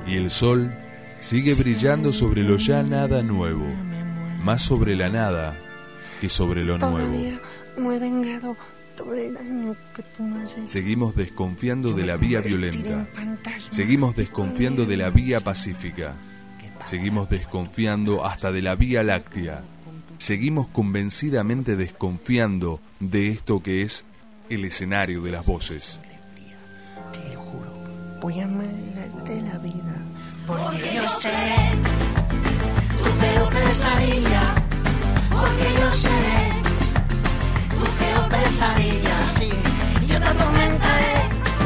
y el sol sigue brillando sobre lo ya nada nuevo, más sobre la nada que sobre lo nuevo. No he vengado todo el daño que tú me haces. Seguimos desconfiando de la vía violenta, seguimos desconfiando de la vía pacífica, seguimos desconfiando hasta de la vía láctea, seguimos convencidamente desconfiando de esto que es el escenario de las voces. Te lo juro, voy a amargarte la vida, porque yo seré tu peor pesadilla, porque yo seré tu peor pesadilla, sí. Yo te atormentaré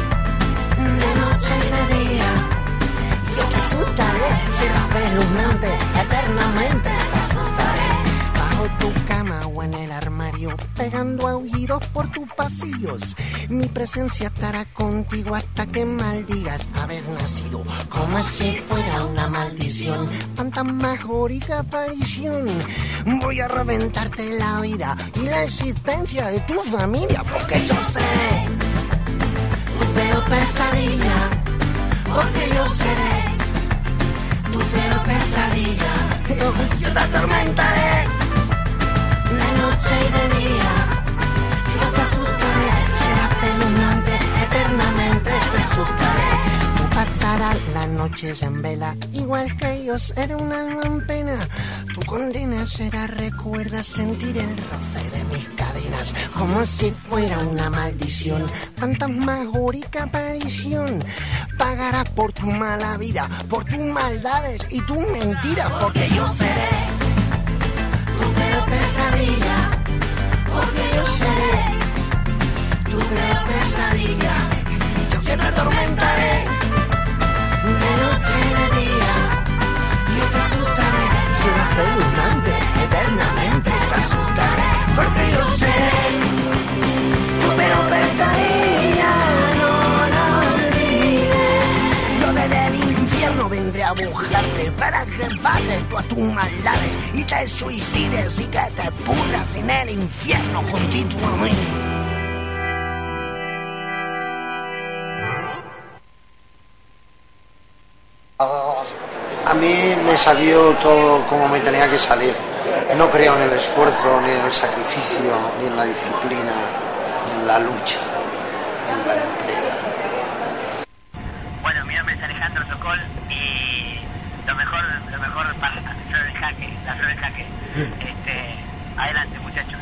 de noche y de día. Yo te asustaré, serás espeluznante, eternamente te asustaré. bajo tu cama o en el armario, pegando aullidos por tus pasillos. Mi presencia estará contigo hasta que maldigas haber nacido, como si fuera una maldición, fantasmagórica aparición. Voy a reventarte la vida y la existencia de tu familia, porque yo seré tu peor pesadilla, porque yo seré tu peor pesadilla. Yo te atormentaré de noche y de día. Yo te asustaré, serás espeluznante, eternamente te asustaré. Tú pasarás las noches en vela, igual que yo seré un alma en pena. Tu condena será, recuerda sentir el roce de mis cadenas, como si fuera una maldición, fantasmagórica aparición. Pagarás por tu mala vida, por tus maldades y tus mentiras, porque yo seré tu peor pesadilla, porque yo seré tu peor pesadilla. Yo que te atormentaré de noche y de día. Yo te asustaré, serás espeluznante, eternamente te asustaré, porque yo seré tu peor pesadilla. No olvides, yo desde el infierno vendré a buscarte para que pagues todas tus maldades y te suicides y que te pudras en el infierno juntito a mí. A mí me salió todo como me tenía que salir. No creo en el esfuerzo, ni en el sacrificio, ni en la disciplina, ni en la lucha, en la entrega. Bueno, mi nombre es Alejandro Sokol y lo mejor para la flor en jaque. Adelante, muchachos.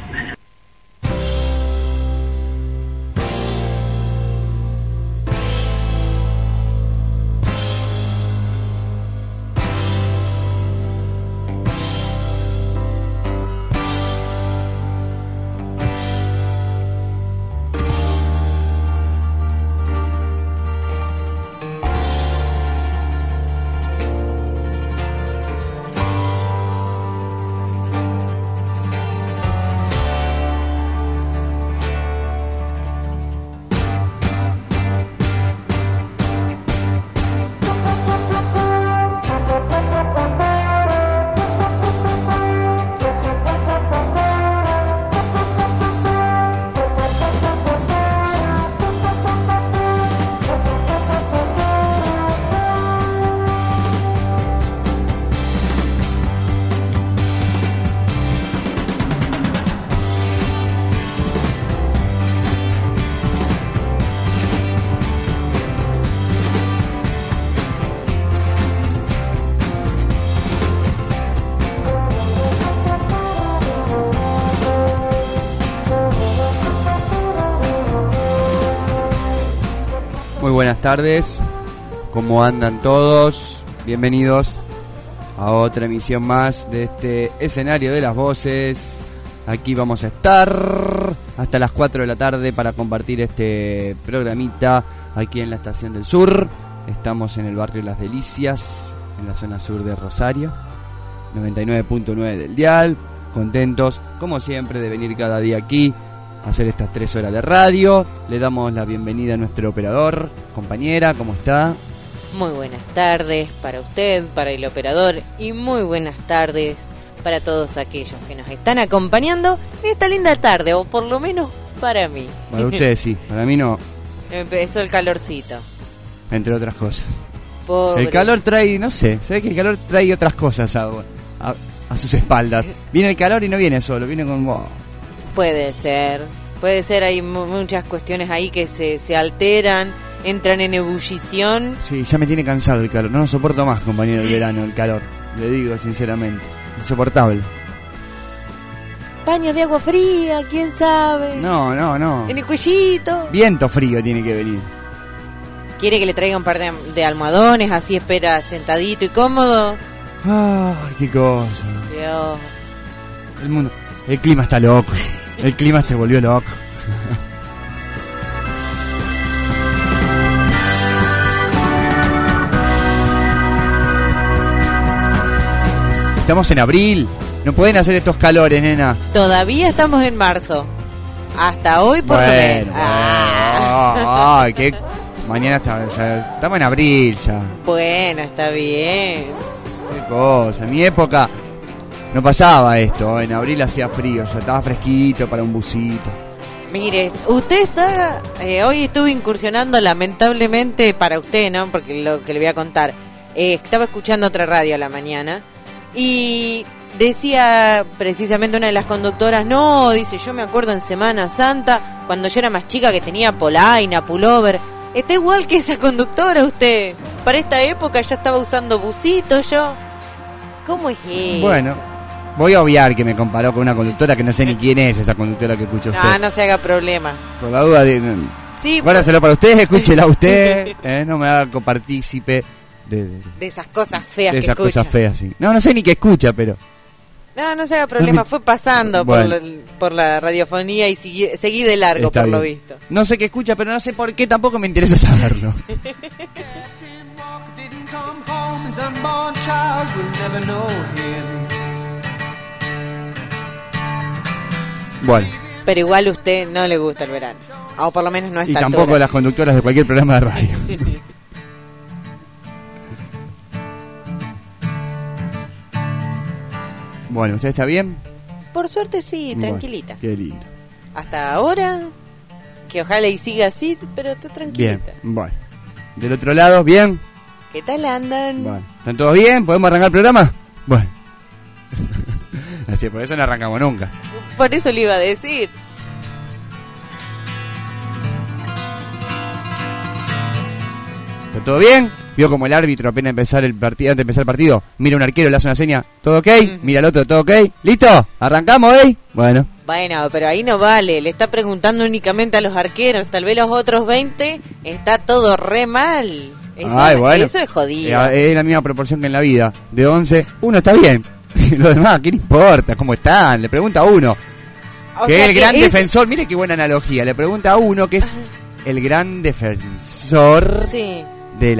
Muy buenas tardes, ¿cómo andan todos? Bienvenidos a otra emisión más de este escenario de las voces. Aquí vamos a estar hasta las 4 de la tarde para compartir este programita aquí en la Estación del Sur. Estamos en el barrio Las Delicias, en la zona sur de Rosario, 99.9 del dial. Contentos, como siempre, de venir cada día aquí hacer estas 3 horas de radio. Le damos la bienvenida a nuestro operador. Compañera, ¿cómo está? Muy buenas tardes para usted, para el operador, y muy buenas tardes para todos aquellos que nos están acompañando en esta linda tarde, o por lo menos para mí. Para ustedes sí, para mí no. Empezó el calorcito. Entre otras cosas. Pobre. El calor trae, no sé, se ve que el calor trae otras cosas a sus espaldas. Viene el calor y no viene solo, viene con... Oh. Puede ser, hay muchas cuestiones ahí que se alteran, entran en ebullición. Sí, ya me tiene cansado el calor, no lo soporto más, compañero, el verano, el calor. Le digo sinceramente, insoportable. Baños de agua fría, quién sabe. No. En el cuellito. Viento frío tiene que venir. ¿Quiere que le traiga un par de almohadones? Así espera sentadito y cómodo. Ay, qué cosa. Dios. El clima está loco. El clima se volvió loco. Estamos en abril. No pueden hacer estos calores, nena. Todavía estamos en marzo. Hasta hoy por lo menos. Ay, qué... Mañana ya estamos en abril ya. Bueno, está bien. Qué cosa. En mi época no pasaba esto. En abril hacía frío, ya estaba fresquito para un busito. Mire, usted está... hoy estuve incursionando lamentablemente para usted, ¿no? Porque lo que le voy a contar. Estaba escuchando otra radio a la mañana y decía precisamente una de las conductoras, no, dice, yo me acuerdo en Semana Santa, cuando yo era más chica que tenía polaina, pullover. Está igual que esa conductora usted. Para esta época ya estaba usando busito yo. ¿Cómo es eso? Bueno, voy a obviar que me comparó con una conductora que no sé ni quién es esa conductora que escucha usted. No se haga problema. Por la duda de... Sí, guárdaselo para usted, escúchela usted. No me haga copartícipe de esas cosas feas de que esas escucha. Cosas feas, sí. No sé ni qué escucha, pero... No se haga problema, fue pasando bueno, por la radiofonía y seguí de largo, está por bien. lo visto. No sé qué escucha, pero no sé por qué, tampoco me interesa saberlo. Bueno. Pero igual a usted no le gusta el verano. O por lo menos no a esta Y tampoco altura. las conductoras de cualquier programa de radio. Bueno, ¿usted está bien? Por suerte sí, tranquilita. Bueno, qué lindo. Hasta ahora, que ojalá y siga así, pero tú tranquilita. Bien, bueno. Del otro lado, ¿bien? ¿Qué tal andan? Bueno. ¿Están todos bien? ¿Podemos arrancar el programa? Bueno. Así, por eso no arrancamos nunca. Por eso le iba a decir. ¿Está todo bien? Vio como el árbitro apenas empezar el partido, antes de empezar el partido, mira a un arquero, le hace una seña, ¿todo ok? Mira al otro, ¿todo ok? ¿Listo? ¿Arrancamos, Bueno, pero ahí no vale, le está preguntando únicamente a los arqueros, tal vez los otros 20 está todo re mal. Eso es jodido. Es la misma proporción que en la vida. De 11, uno está bien. Los demás, ¿qué le importa? ¿Cómo están? Le pregunta a uno. Que es el gran defensor. Mire qué buena analogía. Le pregunta a uno que es el gran defensor de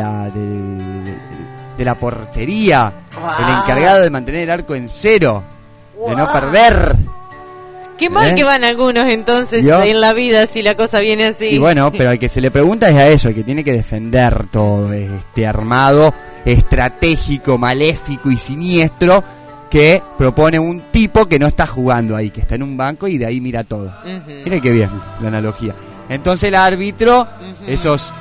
la portería. El encargado de mantener el arco en cero. De no perder. Qué mal que van algunos entonces en la vida si la cosa viene así. Y bueno, pero al que se le pregunta es a eso, el que tiene que defender todo este armado estratégico, maléfico y siniestro que propone un tipo que no está jugando ahí, que está en un banco y de ahí mira todo. Mire qué bien la analogía. Entonces el árbitro, esos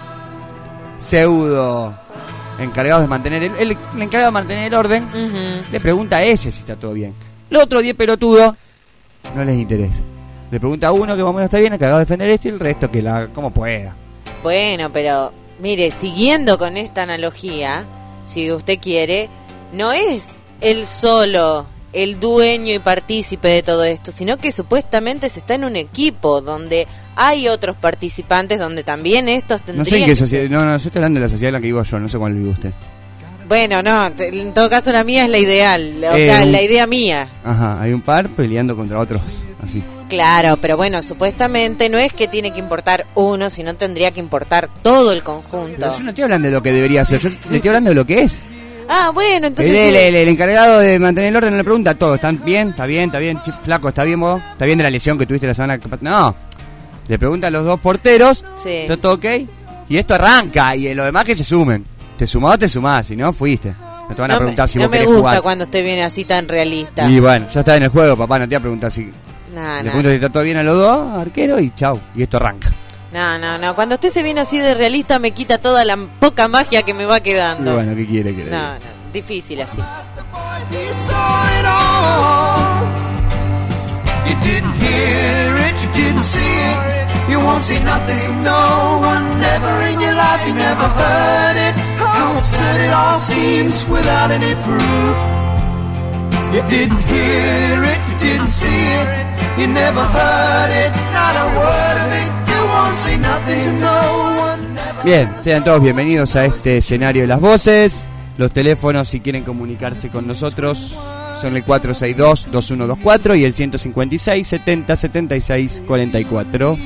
pseudo encargados de mantener el encargado de mantener el orden, le pregunta a ese si está todo bien. El otro 10 pelotudo no les interesa. Le pregunta a uno que más o menos está bien, encargado de defender esto, y el resto que la haga como pueda. Bueno, pero mire, siguiendo con esta analogía, si usted quiere, no es él solo el dueño y partícipe de todo esto, sino que supuestamente se está en un equipo donde hay otros participantes, donde también estos tendrían... No sé en qué sociedad, no, yo estoy hablando de la sociedad en la que vivo yo, no sé cuál vive usted. Bueno, no, en todo caso la mía es la ideal, o sea, la idea mía. Ajá, hay un par peleando contra otros, así. Claro, pero bueno, supuestamente no es que tiene que importar uno, sino tendría que importar todo el conjunto. Pero yo no estoy hablando de lo que debería ser, yo le estoy hablando de lo que es. Ah, bueno, entonces... El encargado de mantener el orden no le pregunta todo, ¿están bien? ¿Está bien? Flaco, ¿está bien vos? ¿Está bien de la lesión que tuviste la semana? No, le pregunta a los dos porteros, ¿está todo ok? Y esto arranca, y lo demás que se sumen. ¿Te sumás o te sumás? Si no, fuiste. No te van a preguntar si vos querés jugar. No me gusta cuando usted viene así tan realista. Y bueno, ya está en el juego, papá, no te voy a preguntar si... Le pregunto si está todo bien a los dos, arquero, y chau. Y esto arranca. No. Cuando usted se viene así de realista me quita toda la poca magia que me va quedando. Y bueno, ¿qué quiere que le diga? No, difícil así. You saw it all. You didn't hear it, you didn't see it. You won't see nothing, no one, never in your life. You never heard it. How absurd it all seems without any proof. You didn't hear it, you didn't see it. You never heard it, not a word of it. You won't see nothing to no one, never. Bien, sean todos bienvenidos a este escenario de las voces. Los teléfonos, si quieren comunicarse con nosotros, son el 462-2124 y el 156 70 76 44.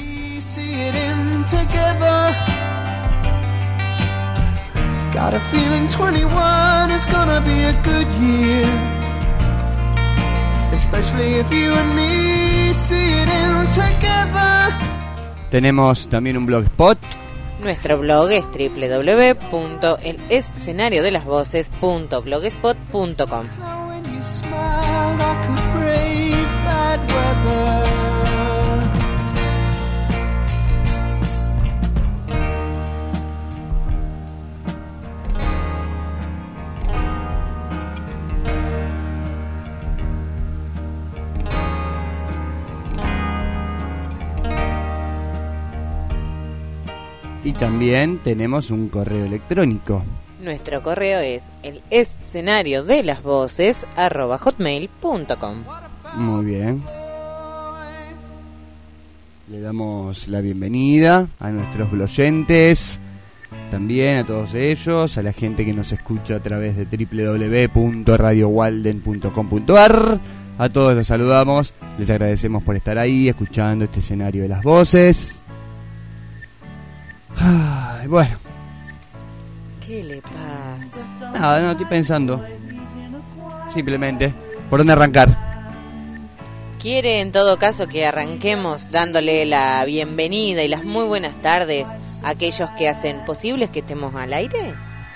Got a feeling 21 is gonna be a good year, especially if you and me see it in together. Tenemos también un blogspot. Nuestro blog es www.elescenariodelasvoces.blogspot.com. When you smiled, I could brave bad weather. Y también tenemos un correo electrónico. Nuestro correo es elescenariodelasvoces@hotmail.com. Muy bien. Le damos la bienvenida a nuestros bloyentes, también a todos ellos, a la gente que nos escucha a través de www.radiowalden.com.ar. A todos los saludamos, les agradecemos por estar ahí, escuchando este escenario de las voces. Ay, bueno. ¿Qué le pasa? Nada, no, estoy pensando. Simplemente, ¿por dónde arrancar? ¿Quiere en todo caso que arranquemos dándole la bienvenida y las muy buenas tardes a aquellos que hacen posibles que estemos al aire?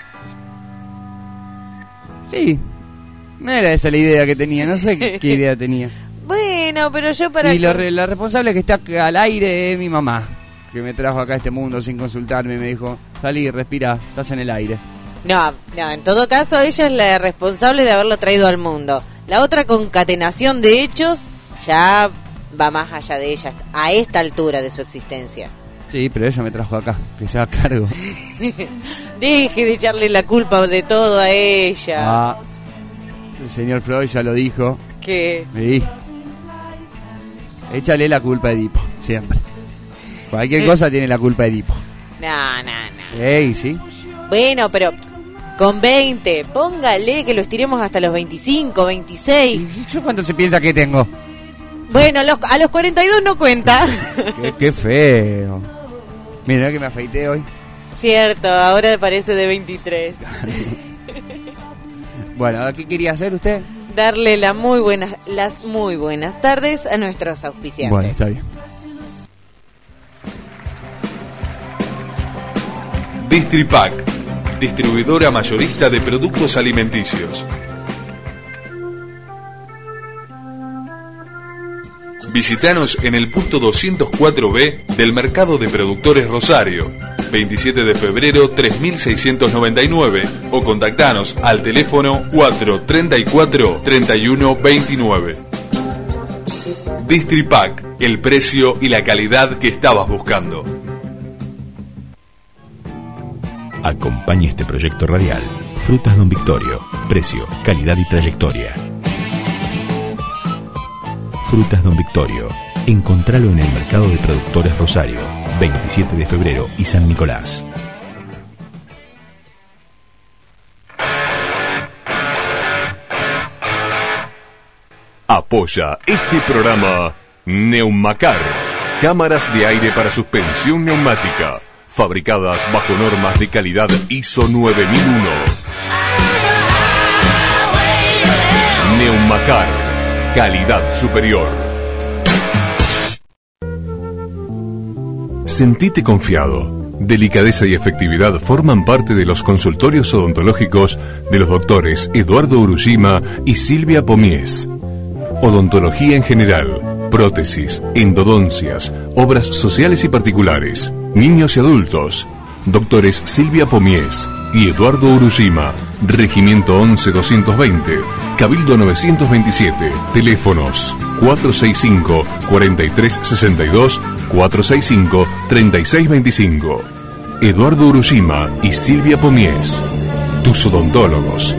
Sí, no era esa la idea que tenía, no sé qué idea tenía. Bueno, pero yo para... Y la responsable que está al aire es mi mamá, que me trajo acá a este mundo sin consultarme y me dijo, salí, respira, estás en el aire. No, en todo caso ella es la responsable de haberlo traído al mundo. La otra concatenación de hechos ya va más allá de ella, a esta altura de su existencia. Sí, pero ella me trajo acá, que se haga cargo. Deje de echarle la culpa de todo a ella. Ah, el señor Freud ya lo dijo. ¿Qué? Sí. Échale la culpa a Edipo, siempre. Cualquier cosa tiene la culpa de Edipo. No. Sí. Bueno, pero con 20, póngale que lo estiremos hasta los 25, 26. ¿Yo cuánto se piensa que tengo? Bueno, a los 42 no cuenta. Qué feo. Mira que me afeité hoy. Cierto, ahora parece de 23. Bueno, ¿qué quería hacer usted? Darle las muy buenas tardes a nuestros auspiciantes. Bueno, está bien. Distripac, distribuidora mayorista de productos alimenticios. Visítanos en el puesto 204B del Mercado de Productores Rosario, 27 de febrero 3699, o contactanos al teléfono 434-3129. Distripac, el precio y la calidad que estabas buscando. Acompaña este proyecto radial. Frutas Don Victorio. Precio, calidad y trayectoria. Frutas Don Victorio. Encontralo en el Mercado de Productores Rosario, 27 de febrero y San Nicolás. Apoya este programa Neumacar, cámaras de aire para suspensión neumática, fabricadas bajo normas de calidad ISO 9001. Neumacar, calidad superior. Sentite confiado. Delicadeza y efectividad forman parte de los consultorios odontológicos de los doctores Eduardo Urushima y Silvia Pomies. Odontología en general, prótesis, endodoncias, obras sociales y particulares, niños y adultos. Doctores Silvia Pomies y Eduardo Urushima, Regimiento 11-220, Cabildo 927, teléfonos 465-4362, 465-3625. Eduardo Urushima y Silvia Pomies, tus odontólogos.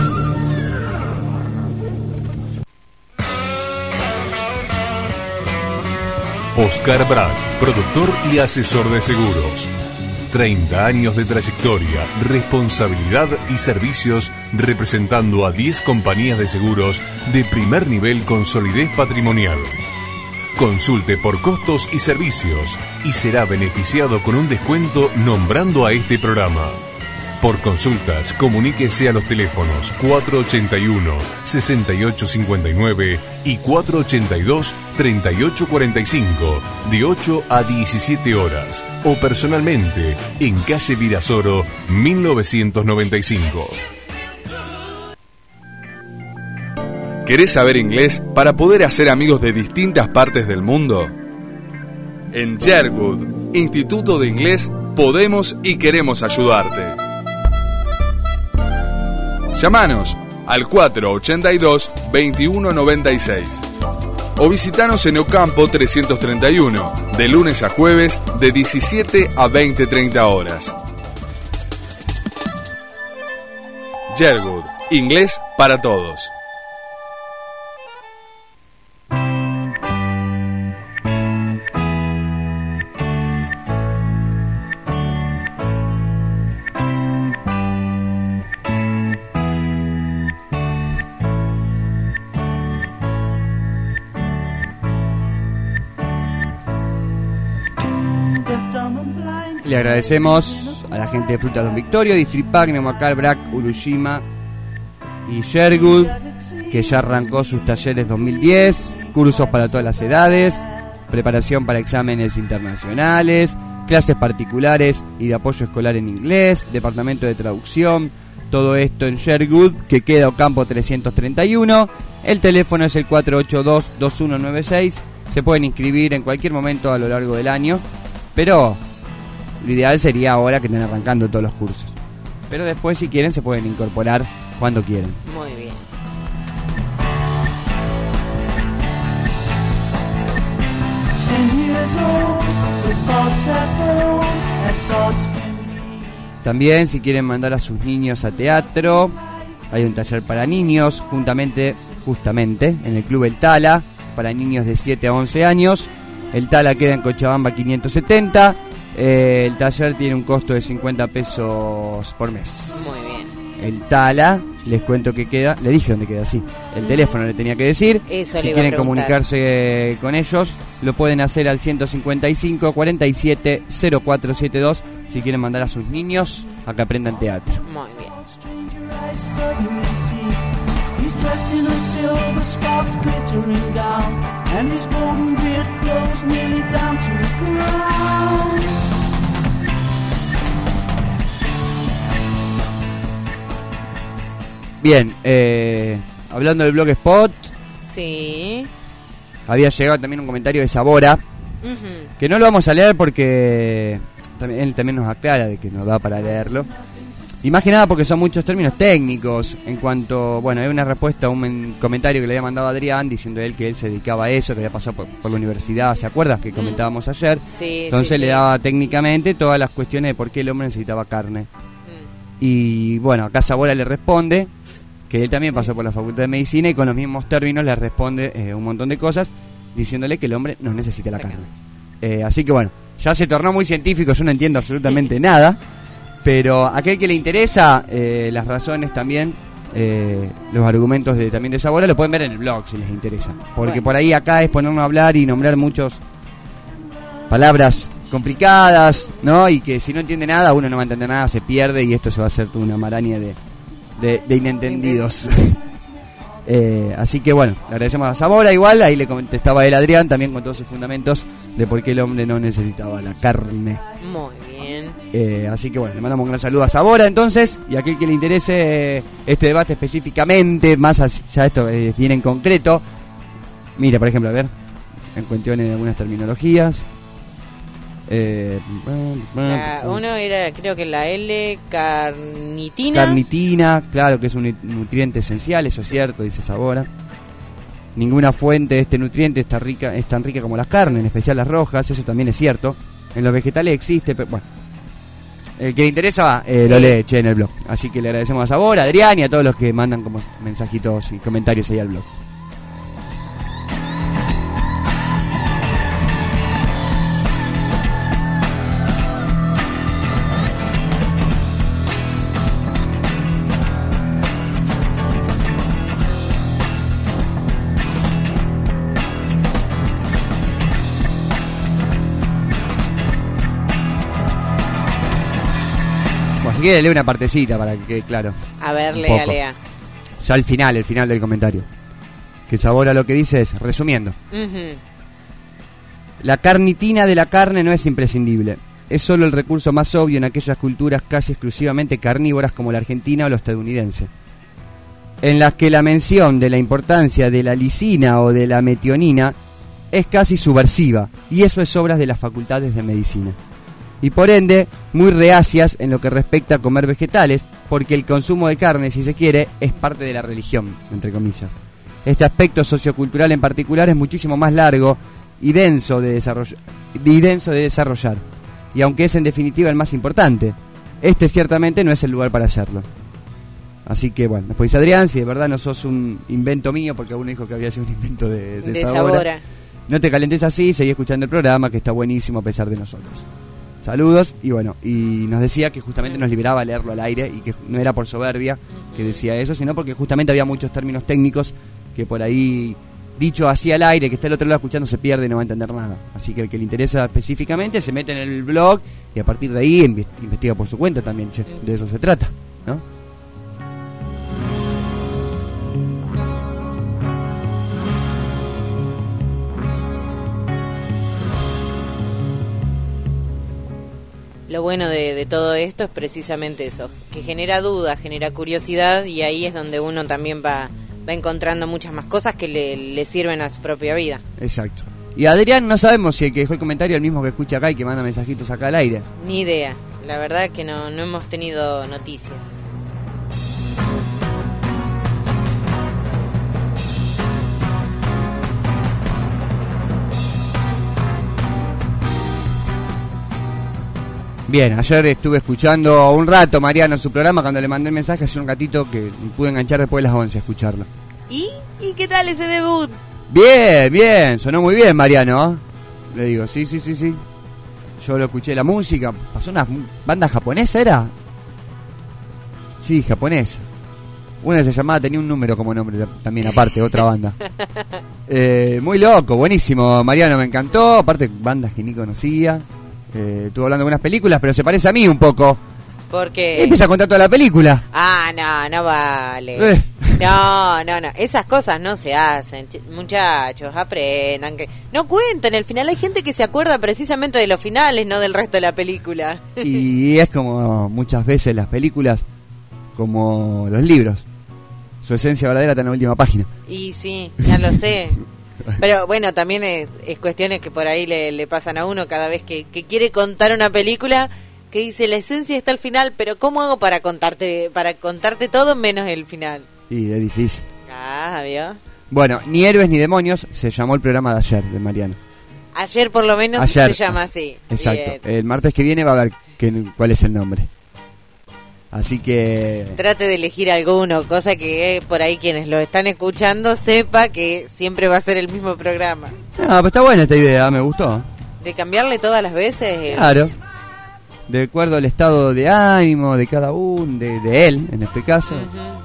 Oscar Brack, productor y asesor de seguros. 30 años de trayectoria, responsabilidad y servicios representando a 10 compañías de seguros de primer nivel con solidez patrimonial. Consulte por costos y servicios y será beneficiado con un descuento nombrando a este programa. Por consultas, comuníquese a los teléfonos 481-6859 y 482-3845 de 8 a 17 horas o personalmente en calle Virasoro 1995. ¿Querés saber inglés para poder hacer amigos de distintas partes del mundo? En Sherwood, Instituto de Inglés, podemos y queremos ayudarte. Llámanos al 482-2196 o visitanos en Ocampo 331, de lunes a jueves de 17 a 20:30 horas. Sherwood, inglés para todos. Le agradecemos a la gente de Frutas Don Victorio, Distripac, Neumacal, Brack, Urushima y Sherwood, que ya arrancó sus talleres 2010, cursos para todas las edades, preparación para exámenes internacionales, clases particulares y de apoyo escolar en inglés, departamento de traducción, todo esto en Sherwood, que queda Ocampo 331. El teléfono es el 482-2196. Se pueden inscribir en cualquier momento a lo largo del año, pero lo ideal sería ahora que estén arrancando todos los cursos. Pero después, si quieren, se pueden incorporar cuando quieran. Muy bien. También, si quieren mandar a sus niños a teatro, hay un taller para niños, justamente en el Club El Tala, para niños de 7 a 11 años. El Tala queda en Cochabamba 570. El taller tiene un costo de 50 pesos por mes. Muy bien. El Tala, les cuento que queda, le dije dónde queda, sí. El teléfono le tenía que decir. Eso si le iba quieren a preguntar. comunicarse con ellos, lo pueden hacer al 155 47 0472. Si quieren mandar a sus niños a que aprendan teatro. Muy bien. Bien, hablando del Blogspot, Sí. había llegado también un comentario de Sabora, que no lo vamos a leer porque él también nos aclara de que nos da para leerlo. Y más que nada porque son muchos términos técnicos en cuanto, bueno, hay una respuesta a un comentario que le había mandado a Adrián diciendo él que él se dedicaba a eso, que había pasado por la universidad, ¿se acuerdas? Que comentábamos ayer. Sí, Entonces sí, le sí. daba técnicamente todas las cuestiones de por qué el hombre necesitaba carne. Y bueno, acá Sabora le responde que él también pasó por la Facultad de Medicina y con los mismos términos le responde un montón de cosas diciéndole que el hombre no necesita la carne. Así que bueno, ya se tornó muy científico, yo no entiendo absolutamente nada, pero a aquel que le interesa las razones también, los argumentos también de Sabora, lo pueden ver en el blog si les interesa, porque Bueno. por ahí acá es ponernos a hablar y nombrar muchas palabras complicadas, ¿no? Y que si no entiende nada, uno no va a entender nada, se pierde y esto se va a hacer toda una maraña de inentendidos. Así que bueno, le agradecemos a Sabora igual, ahí le contestaba él Adrián también con todos sus fundamentos de por qué el hombre no necesitaba la carne. Muy bien. Así que bueno, le mandamos un gran saludo a Sabora entonces, y a aquel que le interese este debate específicamente, más allá esto viene en concreto. Mira, por ejemplo, a ver, en cuestiones de algunas terminologías. Uno era, creo que la L, carnitina. Carnitina, claro que es un nutriente esencial, eso es cierto, dice Sabora. Ninguna fuente de este nutriente es tan rica como las carnes, en especial las rojas, eso también es cierto. En los vegetales existe, pero bueno. El que le interesa lo lee en el blog. Así que le agradecemos a Sabora, a Adrián y a todos los que mandan como mensajitos y comentarios ahí al blog. Si quiere, lee una partecita para que quede claro. A ver, lea. Ya el final del comentario. Que Sabora lo que dice es, resumiendo. La carnitina de la carne no es imprescindible. Es solo el recurso más obvio en aquellas culturas casi exclusivamente carnívoras como la argentina o la estadounidense, en las que la mención de la importancia de la lisina o de la metionina es casi subversiva, y eso es obra de las facultades de medicina. Y por ende, muy reacias en lo que respecta a comer vegetales, porque el consumo de carne, si se quiere, es parte de la religión, entre comillas. Este aspecto sociocultural en particular es muchísimo más largo y denso de desarrollar. Y aunque es en definitiva el más importante, este ciertamente no es el lugar para hacerlo. Así que bueno, después dice Adrián, si de verdad no sos un invento mío, porque uno dijo que había sido un invento de Sabora, no te calentes así, seguí escuchando el programa, que está buenísimo a pesar de nosotros. Saludos, y bueno, y nos decía que justamente nos liberaba leerlo al aire y que no era por soberbia que decía eso, sino porque justamente había muchos términos técnicos que por ahí, dicho así al aire, que está el otro lado escuchando, se pierde y no va a entender nada. Así que el que le interesa específicamente se mete en el blog y a partir de ahí investiga por su cuenta también, de eso se trata, ¿no? Lo bueno de todo esto es precisamente eso, que genera duda, genera curiosidad, y ahí es donde uno también va encontrando muchas más cosas que le sirven a su propia vida. Exacto. Y Adrián, no sabemos si el que dejó el comentario es el mismo que escucha acá y que manda mensajitos acá al aire. Ni idea, la verdad que no hemos tenido noticias. Bien, ayer estuve escuchando un rato Mariano en su programa, cuando le mandé el mensaje hace un ratito que pude enganchar después de las 11 a escucharlo. ¿Y qué tal ese debut? Bien, sonó muy bien Mariano, ¿eh? Le digo, sí. Yo lo escuché, la música, pasó una banda japonesa, ¿era? Sí, japonesa. Una se llamaba, tenía un número como nombre también, aparte, otra banda. Muy loco, buenísimo, Mariano, me encantó, aparte bandas que ni conocía. Estuvo hablando de unas películas, pero se parece a mí un poco. ¿Por qué? Empieza a contar toda la película. No vale. No. Esas cosas no se hacen. Muchachos, aprendan. No cuenten el final. Hay gente que se acuerda precisamente de los finales, no del resto de la película. Y es como muchas veces las películas, como los libros. Su esencia verdadera está en la última página. Y sí, ya lo sé. Pero bueno, también es cuestiones que por ahí le pasan a uno cada vez que quiere contar una película, que dice la esencia está al final, pero ¿cómo hago para contarte todo menos el final? Y es difícil. ¿Vio? Bueno, ni héroes ni demonios se llamó el programa de ayer de Mariano. Ayer por lo menos se llama así. Exacto. Bien. El martes que viene va a ver cuál es el nombre. Así que trate de elegir alguno, cosa que por ahí quienes lo están escuchando sepa que siempre va a ser el mismo programa. No, pero está buena esta idea, me gustó. De cambiarle todas las veces. Claro. De acuerdo al estado de ánimo de cada uno, de él, en este caso.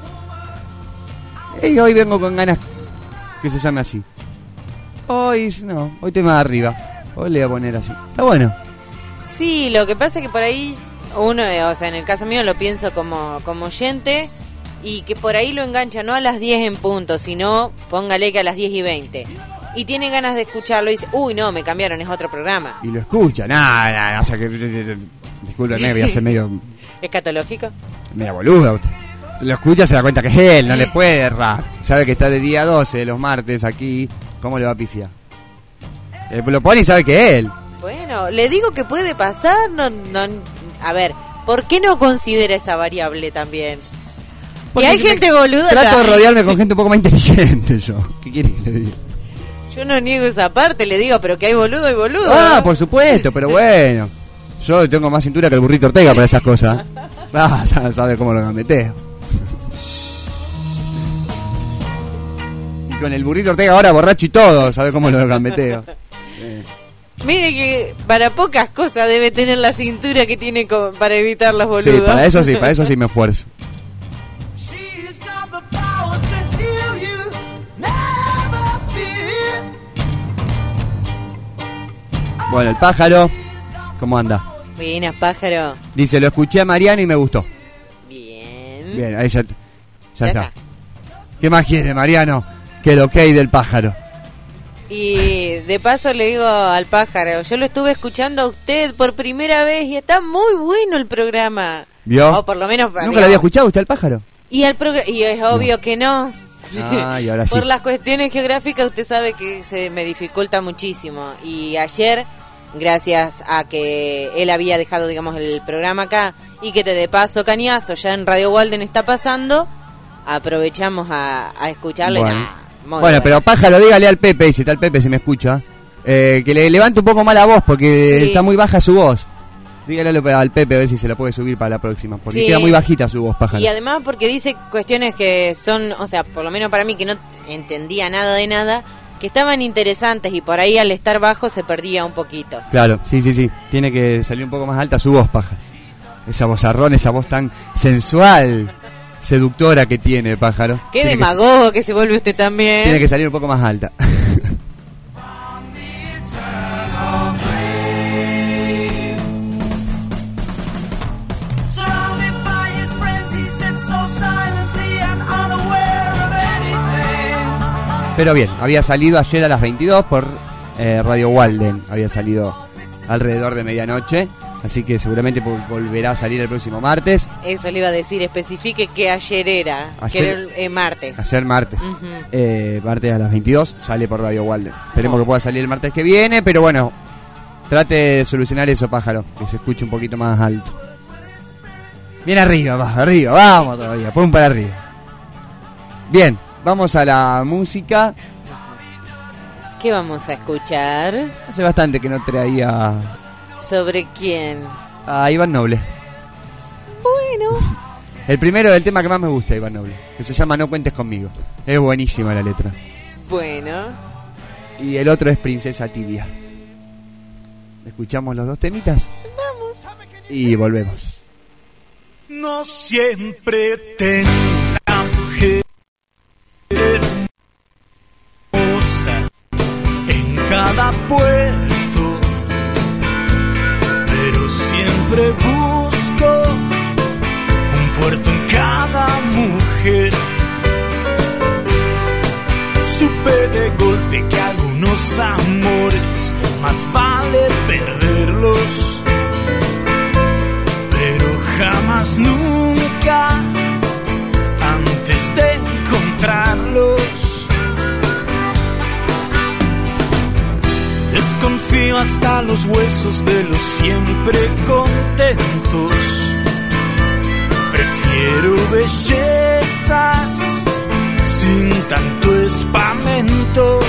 Y hoy vengo con ganas que se llame así. Hoy estoy más arriba. Hoy le voy a poner así. Está bueno. Sí, lo que pasa es que por ahí uno, o sea, en el caso mío lo pienso como oyente, y que por ahí lo engancha no a las 10 en punto, sino póngale que a las 10:20. Y tiene ganas de escucharlo y dice, no, me cambiaron, es otro programa. Y lo escucha, o sea que, discúlpeme, voy a ser medio... ¿Escatológico? Media boluda usted. Se lo escucha, se da cuenta que es él, no le puede errar. Sabe que está de día 12 de los martes aquí, ¿cómo le va a pifiar? Lo pone y sabe que es él. Bueno, le digo que puede pasar, a ver, ¿por qué no considera esa variable también? Porque que hay gente boluda. Trato de rodearme con gente un poco más inteligente yo. ¿Qué quiere que le diga? Yo no niego esa parte, le digo, pero que hay boludo y boludo. Ah, por supuesto, pero bueno. Yo tengo más cintura que el burrito Ortega para esas cosas. Ah, ya sabe cómo lo gambeteo. Y con el burrito Ortega ahora borracho y todo, sabe cómo lo gambeteo. Mire que para pocas cosas debe tener la cintura que tiene para evitar los boludos. Sí, para eso sí me esfuerzo. Bueno, el pájaro, ¿cómo anda? Buenas, pájaro. Dice, lo escuché a Mariano y me gustó. Bien, ahí ya está. ¿Qué más quiere, Mariano? Que el ok del pájaro. Y de paso le digo al pájaro, yo lo estuve escuchando a usted por primera vez y está muy bueno el programa. ¿Vio? O por lo menos... ¿Nunca lo había escuchado usted al pájaro? Y es obvio que no. Ah, y ahora sí. Por las cuestiones geográficas usted sabe que se me dificulta muchísimo. Y ayer, gracias a que él había dejado, digamos, el programa acá y que de paso cañazo ya en Radio Walden está pasando, aprovechamos a escucharle. Bueno, pero pájaro, dígale al Pepe, y si está el Pepe, si me escucha, que le levante un poco más la voz porque está muy baja su voz. Dígale al Pepe a ver si se la puede subir para la próxima, porque queda muy bajita su voz, pájaro. Y además porque dice cuestiones que son, o sea, por lo menos para mí que no entendía nada de nada, que estaban interesantes y por ahí al estar bajo se perdía un poquito. Claro, sí. Tiene que salir un poco más alta su voz, pájaro. Esa vozarrón, esa voz tan sensual, seductora que tiene, pájaro. Qué demagogo que se vuelve usted también. Tiene que salir un poco más alta. Pero bien, había salido ayer a las 22 por Radio Walden. Había salido alrededor de medianoche. Así que seguramente volverá a salir el próximo martes. Eso le iba a decir, especifique que ayer era. Que era el martes. Ayer martes. Martes a las 22 sale por Radio Walden. Esperemos que pueda salir el martes que viene. Pero bueno, trate de solucionar eso, pájaro. Que se escuche un poquito más alto. Bien arriba, vamos todavía. Pum para arriba. Bien. Vamos a la música. ¿Qué vamos a escuchar? Hace bastante que no traía... ¿Sobre quién? A Iván Noble. Bueno. El primero del tema que más me gusta, Iván Noble, que se llama No cuentes conmigo. Es buenísima la letra. Bueno. Y el otro es Princesa Tibia. ¿Escuchamos los dos temitas? Vamos. Y volvemos. No siempre tengo una mujer hermosa en cada puerto, pero siempre busco un puerto en cada mujer. Supe de golpe que algunos amores más vale perderlos, pero jamás nunca antes de encontrarlos. Desconfío hasta los huesos de los siempre contentos. Prefiero bellezas sin tanto espamento.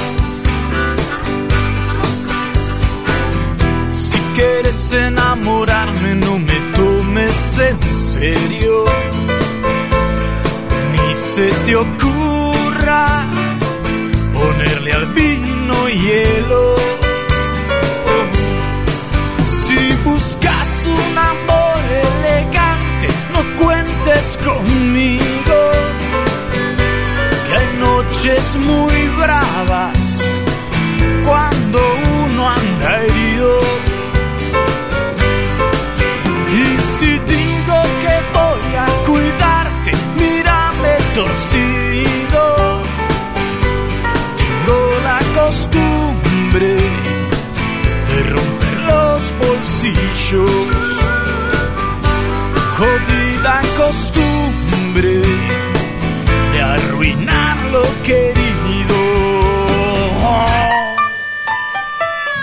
Si quieres enamorarme, no me tomes en serio, ni se te ocurra ponerle al vino hielo. Si buscas un amor elegante, no cuentes conmigo, que hay noches muy bravas cuando uno anda herido. Y si digo que voy a cuidarte, mírame torcido. Tengo la costumbre de romper los bolsillos, jodida costumbre de arruinar lo querido.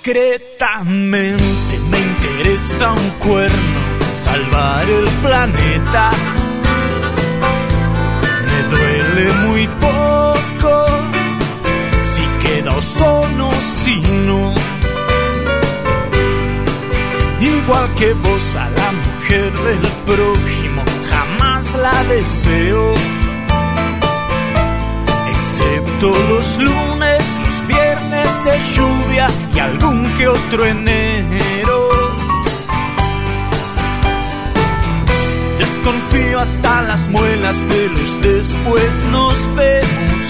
Discretamente me interesa un cuerno, salvar el planeta. Me duele muy poco si queda ozono, si no. Igual que vos a la mujer del prójimo jamás la deseo, excepto los lunes, los viernes de lluvia y algún que otro enero. Desconfío hasta las muelas de los después nos vemos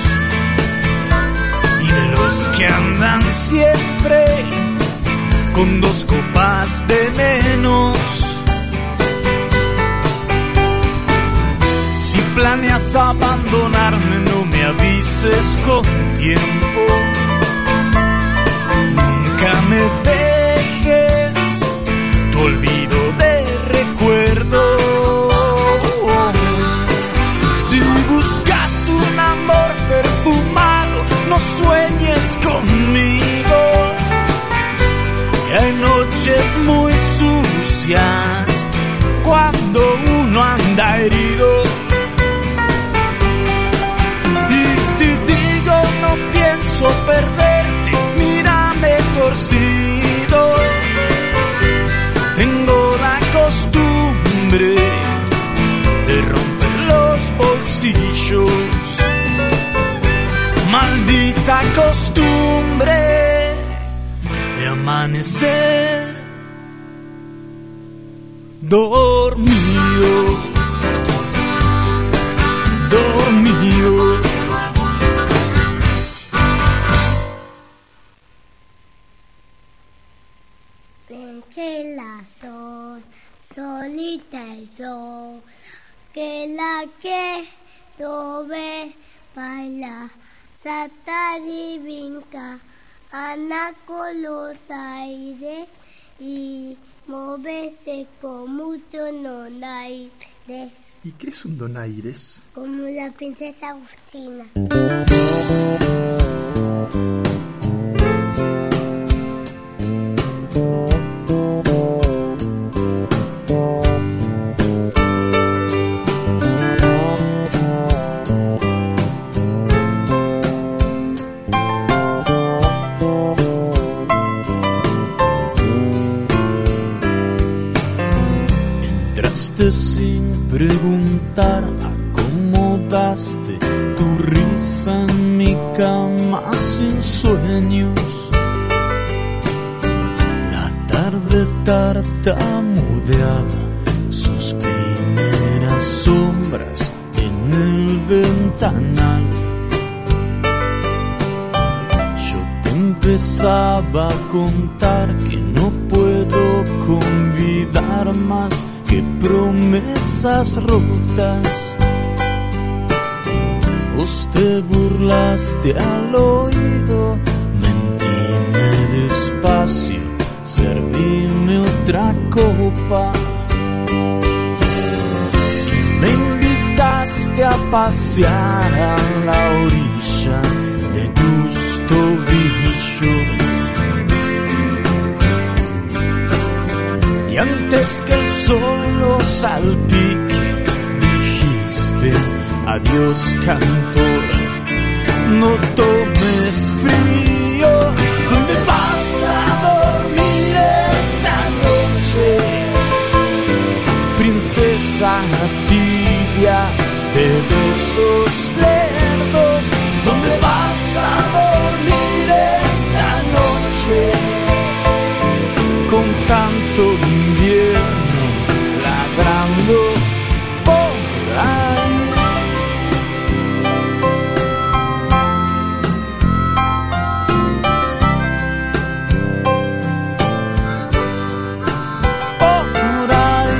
y de los que andan siempre con 2 copas de menos. Si planeas abandonarme, no me avises con tiempo. Nunca me dejes tu olvido de recuerdo. Si buscas un amor perfumado, no sueñes conmigo. Hay noches muy sucias cuando uno anda herido. Y si digo no pienso perderte, mírame torcido. Tengo la costumbre de romper los bolsillos. Maldita costumbre de amanecer dormido, dormido. Que la solita y yo, que la que lo ve baila, salta y brinca, anda con los aires y moverse con mucho donaires. ¿Y qué es un donaires? Como la princesa Agustina. Sin preguntar, acomodaste tu risa en mi cama sin sueños. La tarde tartamudeaba sus primeras sombras en el ventanal. Yo te empezaba a contar que no puedo convidar más que promesas rotas. Vos te burlaste al oído, mentime despacio, servime otra copa. Y me invitaste a pasear a la orilla de tus tobillos. Y antes que el sol lo salpique, dijiste adiós cantor, no tomes frío. ¿Dónde vas a dormir esta noche? Princesa tibia de besos lerdos, ¿dónde vas a dormir esta noche? Con tanto invierno ladrando por ahí. Por ahí.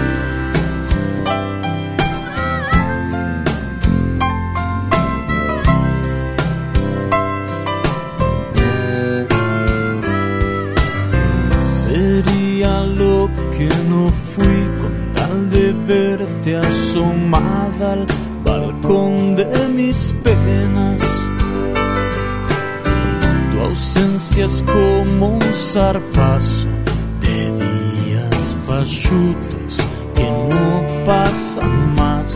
Sería lo que no fui con tal de verte asomada al balcón de mis penas. Tu ausencia es como un zarpazo de días fallutos que no pasan más.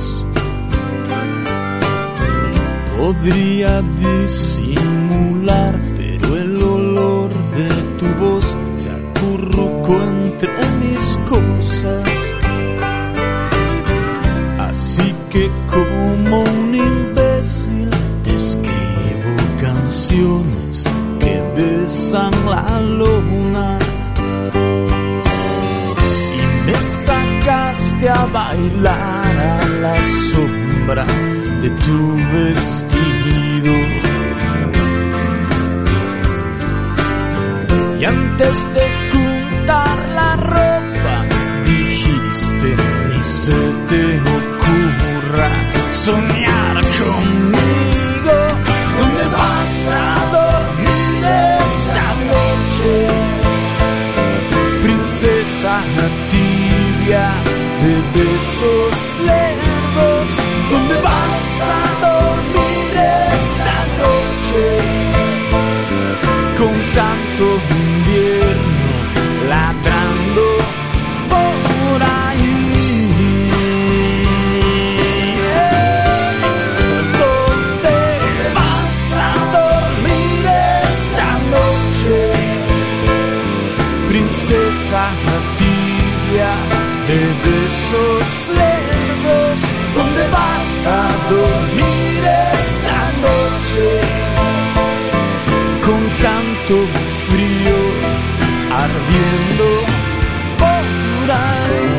Podría disimular, pero el olor de tu voz se acurrucó entre mis cosas. Así que como un imbécil te escribo canciones que besan la luna. Y me sacaste a bailar a la sombra de tu vestido. Y antes de juntar la ropa dijiste: ni se te ocurra soñar conmigo. ¿Dónde vas a dormir esta noche, princesa tibia de besos lerdos? ¿Dónde vas a dormir esta noche, con canto de invierno ladrando por ahí? ¿Dónde vas a dormir esta noche, princesa tibia de besos lerdos? ¿Dónde vas a dormir esta noche, con canto frío ardiendo por ahí?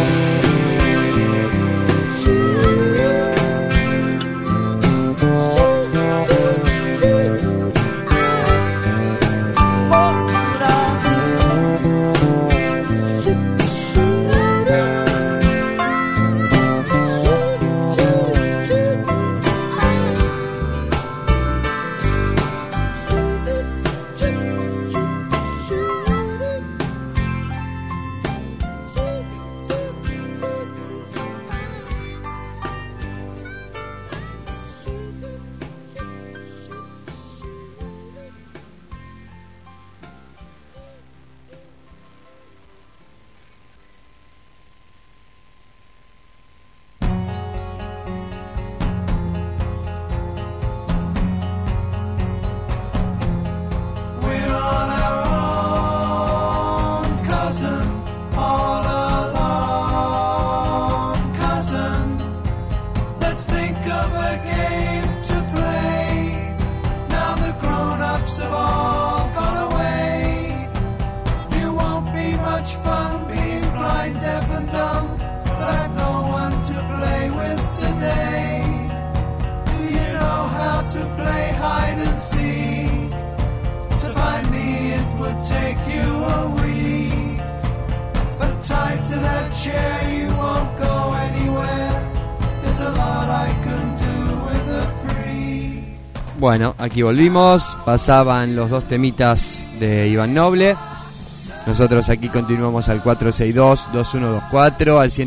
Bueno, aquí volvimos, pasaban los dos temitas de Iván Noble. Nosotros aquí continuamos al 462-2124, al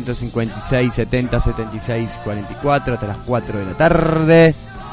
156-70-76-44, hasta las 4 de la tarde.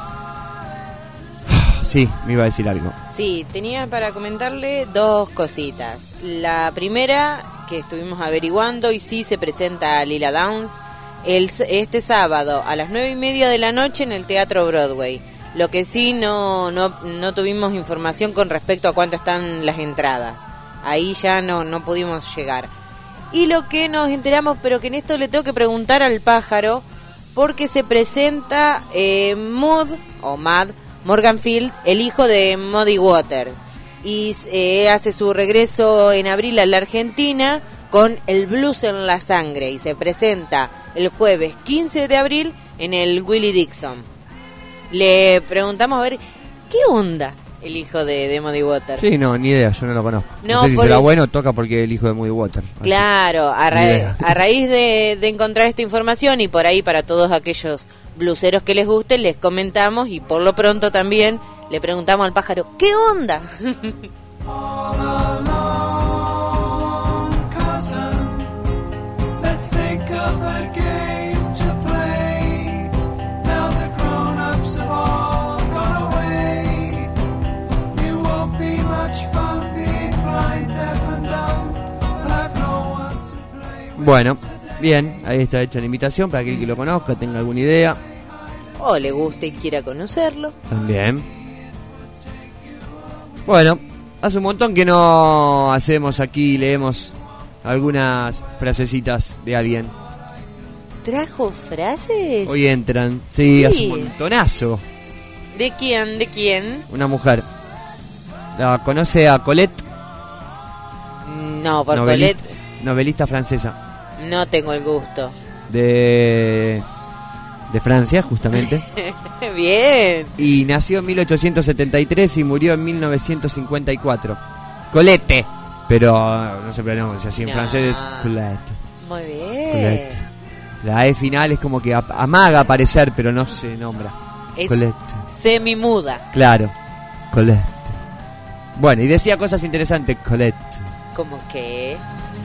Sí, me iba a decir algo. Sí, tenía para comentarle dos cositas. La primera, que estuvimos averiguando, y sí se presenta Lila Downs este sábado a las 9:30 de la noche en el Teatro Broadway. Lo que sí no tuvimos información con respecto a cuánto están las entradas. Ahí ya no pudimos llegar. Y lo que nos enteramos, pero que en esto le tengo que preguntar al pájaro, porque se presenta Mad Morganfield, el hijo de Muddy Waters, y hace su regreso en abril a la Argentina con el blues en la sangre, y se presenta el jueves 15 de abril en el Willie Dixon. Le preguntamos a ver qué onda el hijo de Muddy Waters. Sí, no, ni idea, yo no lo conozco. No sé si será bueno, toca porque el hijo de Muddy Waters. Claro, a raíz de encontrar esta información, y por ahí para todos aquellos bluseros que les guste, les comentamos, y por lo pronto también le preguntamos al pájaro, ¿qué onda? Be Bueno, bien, ahí está hecha la invitación para aquel que lo conozca, tenga alguna idea. O le guste y quiera conocerlo. También. Bueno, hace un montón que no hacemos aquí, leemos algunas frasecitas de alguien. ¿Trajo frases? Hoy entran, sí, hace un montonazo. ¿De quién? ¿De quién? Una mujer. ¿La conoce a Colette? No, por Colette Novelista francesa. no tengo el gusto. De Francia, justamente. Bien. Y nació en 1873 y murió en 1954. Colette. Pero no se pronuncia así en francés, es Colette. Muy bien. Colette. La E final es como que amaga aparecer, pero no se nombra. Es Colette. semimuda. Claro. Colette. Bueno, y decía cosas interesantes, Colette. ¿Cómo que?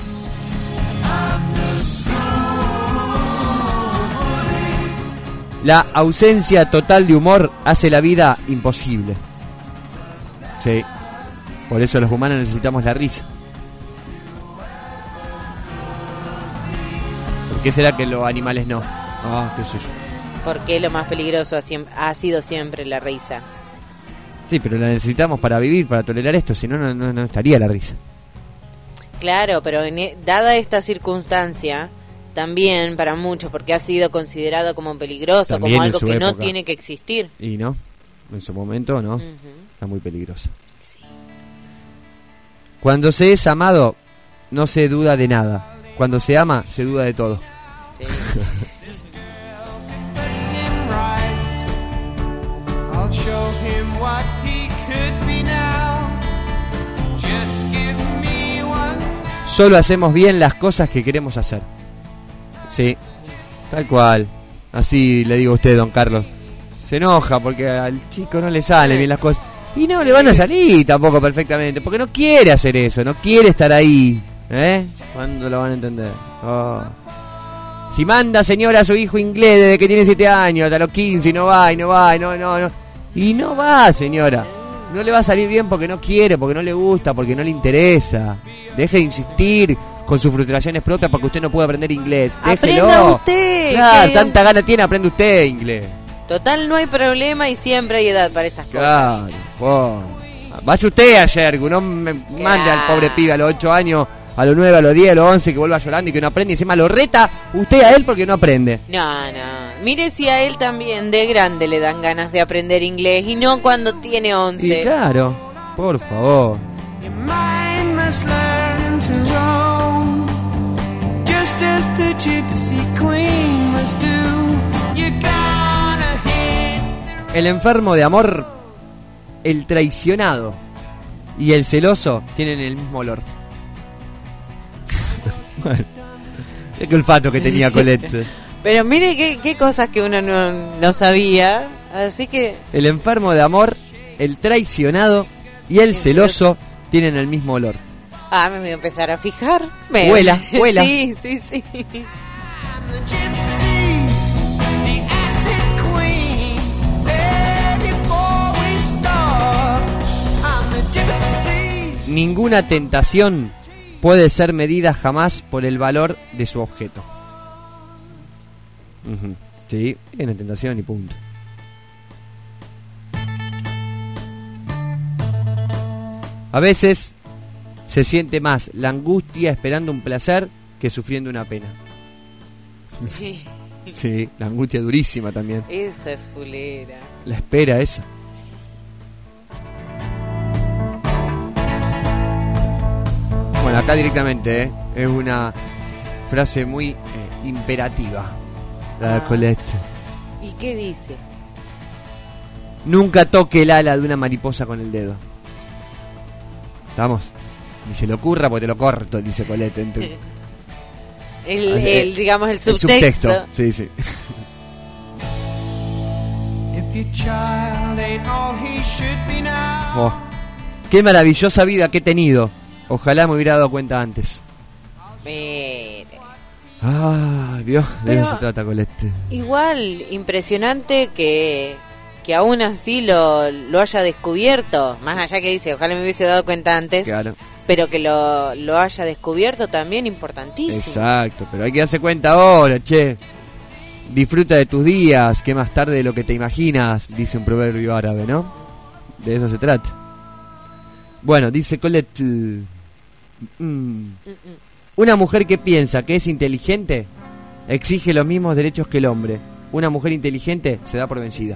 La ausencia total de humor hace la vida imposible. Sí. Por eso los humanos necesitamos la risa. ¿Por qué será que los animales no? Ah, qué sé yo. Porque lo más peligroso ha sido siempre la risa. Sí, pero la necesitamos para vivir, para tolerar esto, si no, no estaría la risa. Claro, pero dada esta circunstancia, también para muchos, porque ha sido considerado como peligroso, También como algo que época. no tiene que existir. Y no, en su momento no, está muy peligroso. Sí. Cuando se es amado, no se duda de nada. Cuando se ama, se duda de todo. Sí. I'll show him what he could be now. Just give me one. Solo hacemos bien las cosas que queremos hacer. Sí, tal cual. Así le digo a usted, don Carlos. Se enoja porque al chico no le salen bien las cosas. Y no le van a salir tampoco perfectamente, porque no quiere hacer eso, no quiere estar ahí. ¿Cuándo lo van a entender? Oh. Si manda señora a su hijo inglés desde que tiene 7 años hasta los 15 y no va. Y no va, señora. No le va a salir bien porque no quiere, porque no le gusta, porque no le interesa. Deje de insistir con sus frustraciones propias porque usted no puede aprender inglés. Déjelo. Aprenda usted. Claro, tanta gana tiene, aprende usted inglés. Total, no hay problema y siempre hay edad para esas cosas. Claro, vaya usted ayer, que no me mande al pobre pibe a los 8 años, a los 9, a los 10, a los 11, que vuelva llorando y que no aprende, y encima lo reta usted a él porque no aprende. No. Mire si a él también de grande le dan ganas de aprender inglés y no cuando tiene 11. Y claro, por favor. Your mind must learn to roam, just as the gypsy queen must do. You're gonna hit the... El enfermo de amor, el traicionado y el celoso tienen el mismo olor. Bueno, qué olfato que tenía Colette. Pero mire qué cosas que uno no sabía. Así que... El enfermo de amor, el traicionado y el celoso tienen el mismo olor. Ah, me voy a empezar a fijar. Huela. Sí. I'm the gypsy, the acid queen. Before we start, I'm the gypsy. Ninguna tentación puede ser medida jamás por el valor de su objeto. Sí, tiene tentación y punto. A veces se siente más la angustia esperando un placer que sufriendo una pena. Sí, la angustia durísima también. Esa es fulera. La espera esa. Bueno, acá directamente, es una frase muy imperativa, la de Colette. ¿Y qué dice? Nunca toque el ala de una mariposa con el dedo. ¿Estamos? Ni se le ocurra porque te lo corto, dice Colette. Digamos, el subtexto. Sí. If your child ain't all he should be now. Oh, qué maravillosa vida que he tenido. Ojalá me hubiera dado cuenta antes. Mire. ¿Vio? De Pero eso se trata, Colette. Igual, impresionante que aún así lo haya descubierto. Más allá que dice, ojalá me hubiese dado cuenta antes. Claro. pero que lo haya descubierto también importantísimo. Exacto, pero hay que darse cuenta ahora, che. Disfruta de tus días, que más tarde de lo que te imaginas, dice un proverbio árabe, ¿no? De eso se trata. Bueno, dice Colette, una mujer que piensa que es inteligente exige los mismos derechos que el hombre. Una mujer inteligente se da por vencida.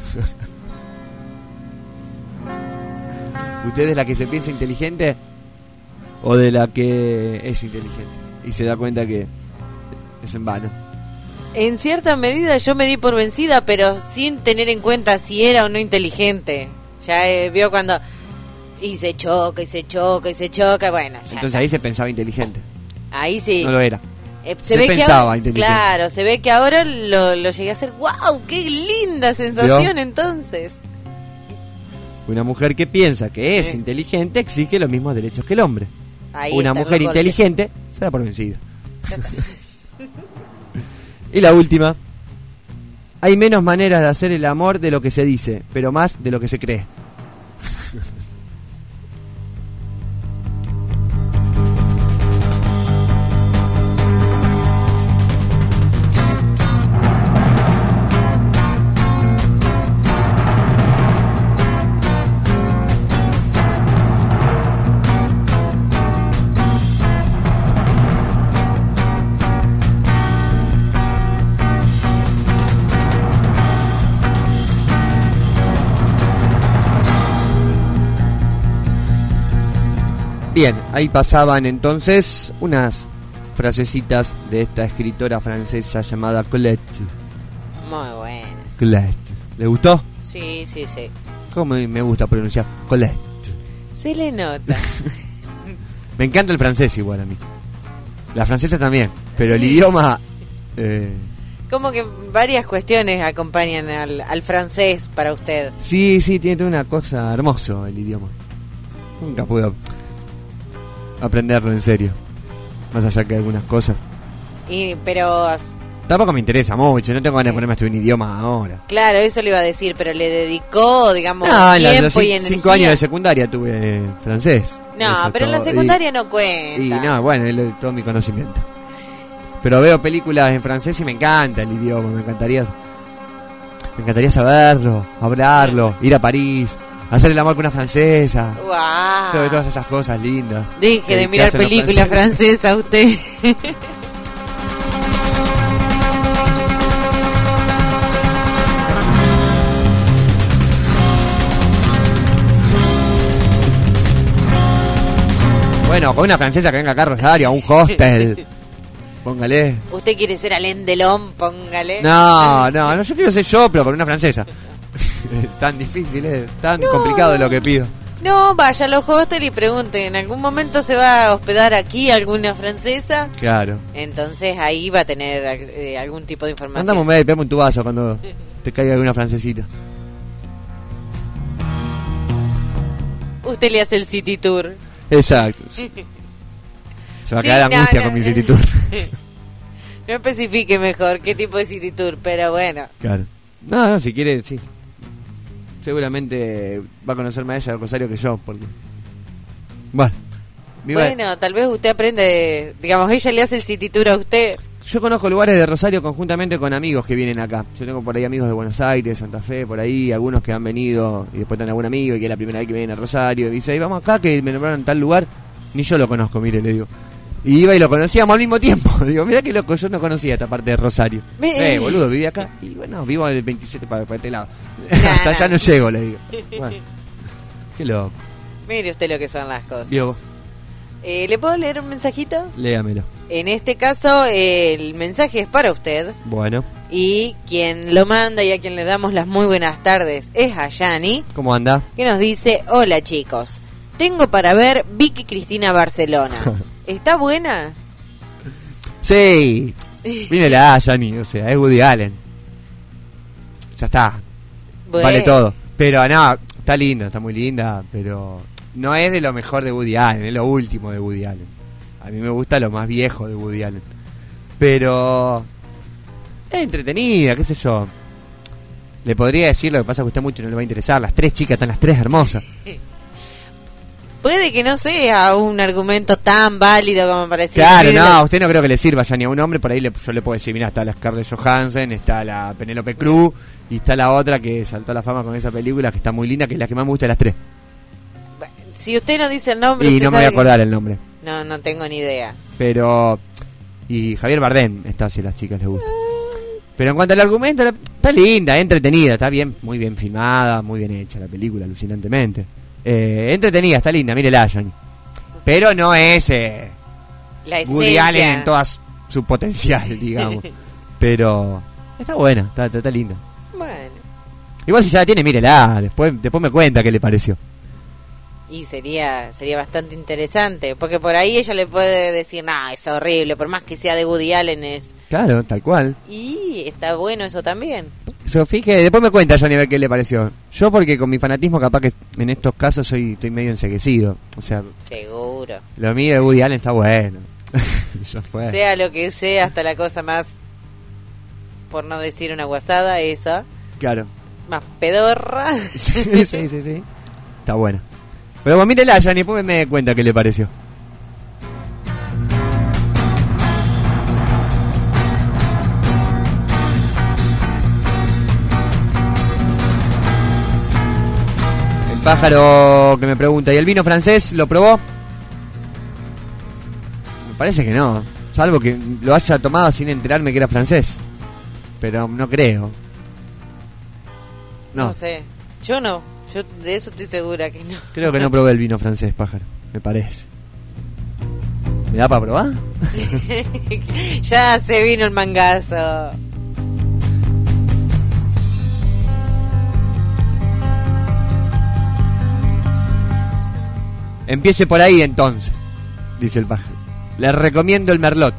¿Usted es la que se piensa inteligente o de la que es inteligente y se da cuenta que es en vano? En cierta medida yo me di por vencida, pero sin tener en cuenta si era o no inteligente. Ya vio cuando... Y se choca, y se choca, y se choca, bueno. Ya entonces ahí se pensaba inteligente. Ahí sí. No lo era. Se ve pensaba que ahora, inteligente. Claro, se ve que ahora lo llegué a hacer. ¡Wow! ¡Qué linda sensación! ¿Vio? Entonces. Una mujer que piensa que es inteligente exige los mismos derechos que el hombre. Ahí una mujer inteligente se da por vencida. Y la última. Hay menos maneras de hacer el amor de lo que se dice, pero más de lo que se cree. Bien, ahí pasaban entonces unas frasecitas de esta escritora francesa llamada Colette. Muy buenas. Colette. ¿Le gustó? Sí, sí, sí. ¿Cómo me gusta pronunciar? Colette. Se le nota. Me encanta el francés igual a mí. La francesa también, pero el idioma... Como que varias cuestiones acompañan al francés para usted. Sí, sí, tiene toda una cosa hermosa el idioma. Nunca puedo aprenderlo en serio, más allá que algunas cosas. Pero tampoco me interesa mucho, no tengo ganas de ponerme a estudiar un idioma ahora. Claro, eso le iba a decir, pero le dedicó, digamos, tiempo y energía. 5 años de secundaria tuve francés. No, eso pero en la secundaria no cuenta. Y no, bueno, es todo mi conocimiento. Pero veo películas en francés y me encanta el idioma, me encantaría saberlo, hablarlo, ir a París, hacer el amor con una francesa. Wow. Todas esas cosas lindas. Deje de mirar películas francesas usted. Bueno, con una francesa que venga acá a Rosario, a un hostel. Póngale. ¿Usted quiere ser Alain Delon? Póngale. No, yo quiero ser yo, pero con una francesa. Es tan difícil, es tan complicado lo que pido. No, vaya a los hostels y pregunte, ¿en algún momento se va a hospedar aquí alguna francesa? Claro. Entonces ahí va a tener algún tipo de información. Mandame un mail, pégame un tubazo cuando te caiga alguna francesita. Usted le hace el city tour. Exacto. Se va a quedar angustia con mi city tour. No especifique mejor qué tipo de city tour, pero bueno. Claro. No, si quiere, sí. Seguramente va a conocer más ella de Rosario que yo, porque... Bueno, tal vez usted aprende, digamos, ella le hace el city tour a usted. Yo conozco lugares de Rosario conjuntamente con amigos que vienen acá. Yo tengo por ahí amigos de Buenos Aires, Santa Fe, por ahí, algunos que han venido y después tienen algún amigo y que es la primera vez que vienen a Rosario. Y dice, vamos acá que me nombraron en tal lugar. Ni yo lo conozco, mire, le digo. Y iba y lo conocíamos al mismo tiempo. Digo, mirá que loco, yo no conocía esta parte de Rosario. Boludo, viví acá. Y bueno, vivo en el 27 para este lado. Hasta allá no llego, le digo. Bueno, qué loco. Mire usted lo que son las cosas. Vio. ¿Le puedo leer un mensajito? Léamelo. En este caso, el mensaje es para usted. Bueno. Y quien lo manda y a quien le damos las muy buenas tardes es a Yani. ¿Cómo anda? Que nos dice, hola chicos, tengo para ver Vicky Cristina Barcelona. ¿Está buena? Sí. Mírela, Yani, o sea, es Woody Allen. Ya está. Bueno. Vale todo. Pero no, está linda, está muy linda, pero no es de lo mejor de Woody Allen, es lo último de Woody Allen. A mí me gusta lo más viejo de Woody Allen. Pero es entretenida, qué sé yo. Le podría decir, lo que pasa es que a usted mucho no le va a interesar. Las tres chicas están las tres hermosas. puede que no sea un argumento tan válido como para decir. Claro, no, a usted no creo que le sirva ya ni a un hombre. Por ahí yo le puedo decir, mira, está la Scarlett Johansson, está la Penélope Cruz y está la otra que saltó a la fama con esa película, que está muy linda, que es la que más me gusta de las tres. Si usted no dice el nombre... Y no me voy a acordar el nombre. No tengo ni idea. Pero... Y Javier Bardem está, si a las chicas les gusta. Pero en cuanto al argumento, está linda, entretenida, está bien, muy bien filmada, muy bien hecha la película, alucinantemente. Entretenida, está linda, mírela, Johnny. Pero no es la Woody Allen en toda su potencial, digamos. Pero está buena, está linda. Bueno. Igual si ya la tiene, mírela, después me cuenta qué le pareció. Y sería bastante interesante, porque por ahí ella le puede decir, no, es horrible, por más que sea de Woody Allen es... Claro, tal cual. Y está bueno eso también. Eso, fíjate, después me cuenta Johnny a ver qué le pareció. Yo porque con mi fanatismo capaz que en estos casos estoy medio enseguecido. O sea... Seguro. Lo mío de Woody Allen está bueno. Ya fue. Sea lo que sea, hasta la cosa más, por no decir una guasada, esa. Claro. Más pedorra. Sí. Está buena. Pero bueno, mírela, Johnny, después me cuenta qué le pareció. El pájaro que me pregunta, ¿y el vino francés lo probó? Me parece que no, salvo que lo haya tomado sin enterarme que era francés. Pero no creo. No sé, yo no. Yo de eso estoy segura que no. Creo que no probé el vino francés, pájaro. Me parece. ¿Me da para probar? Ya se vino el mangazo. Empiece por ahí entonces, dice el pájaro. Les recomiendo el Merlot.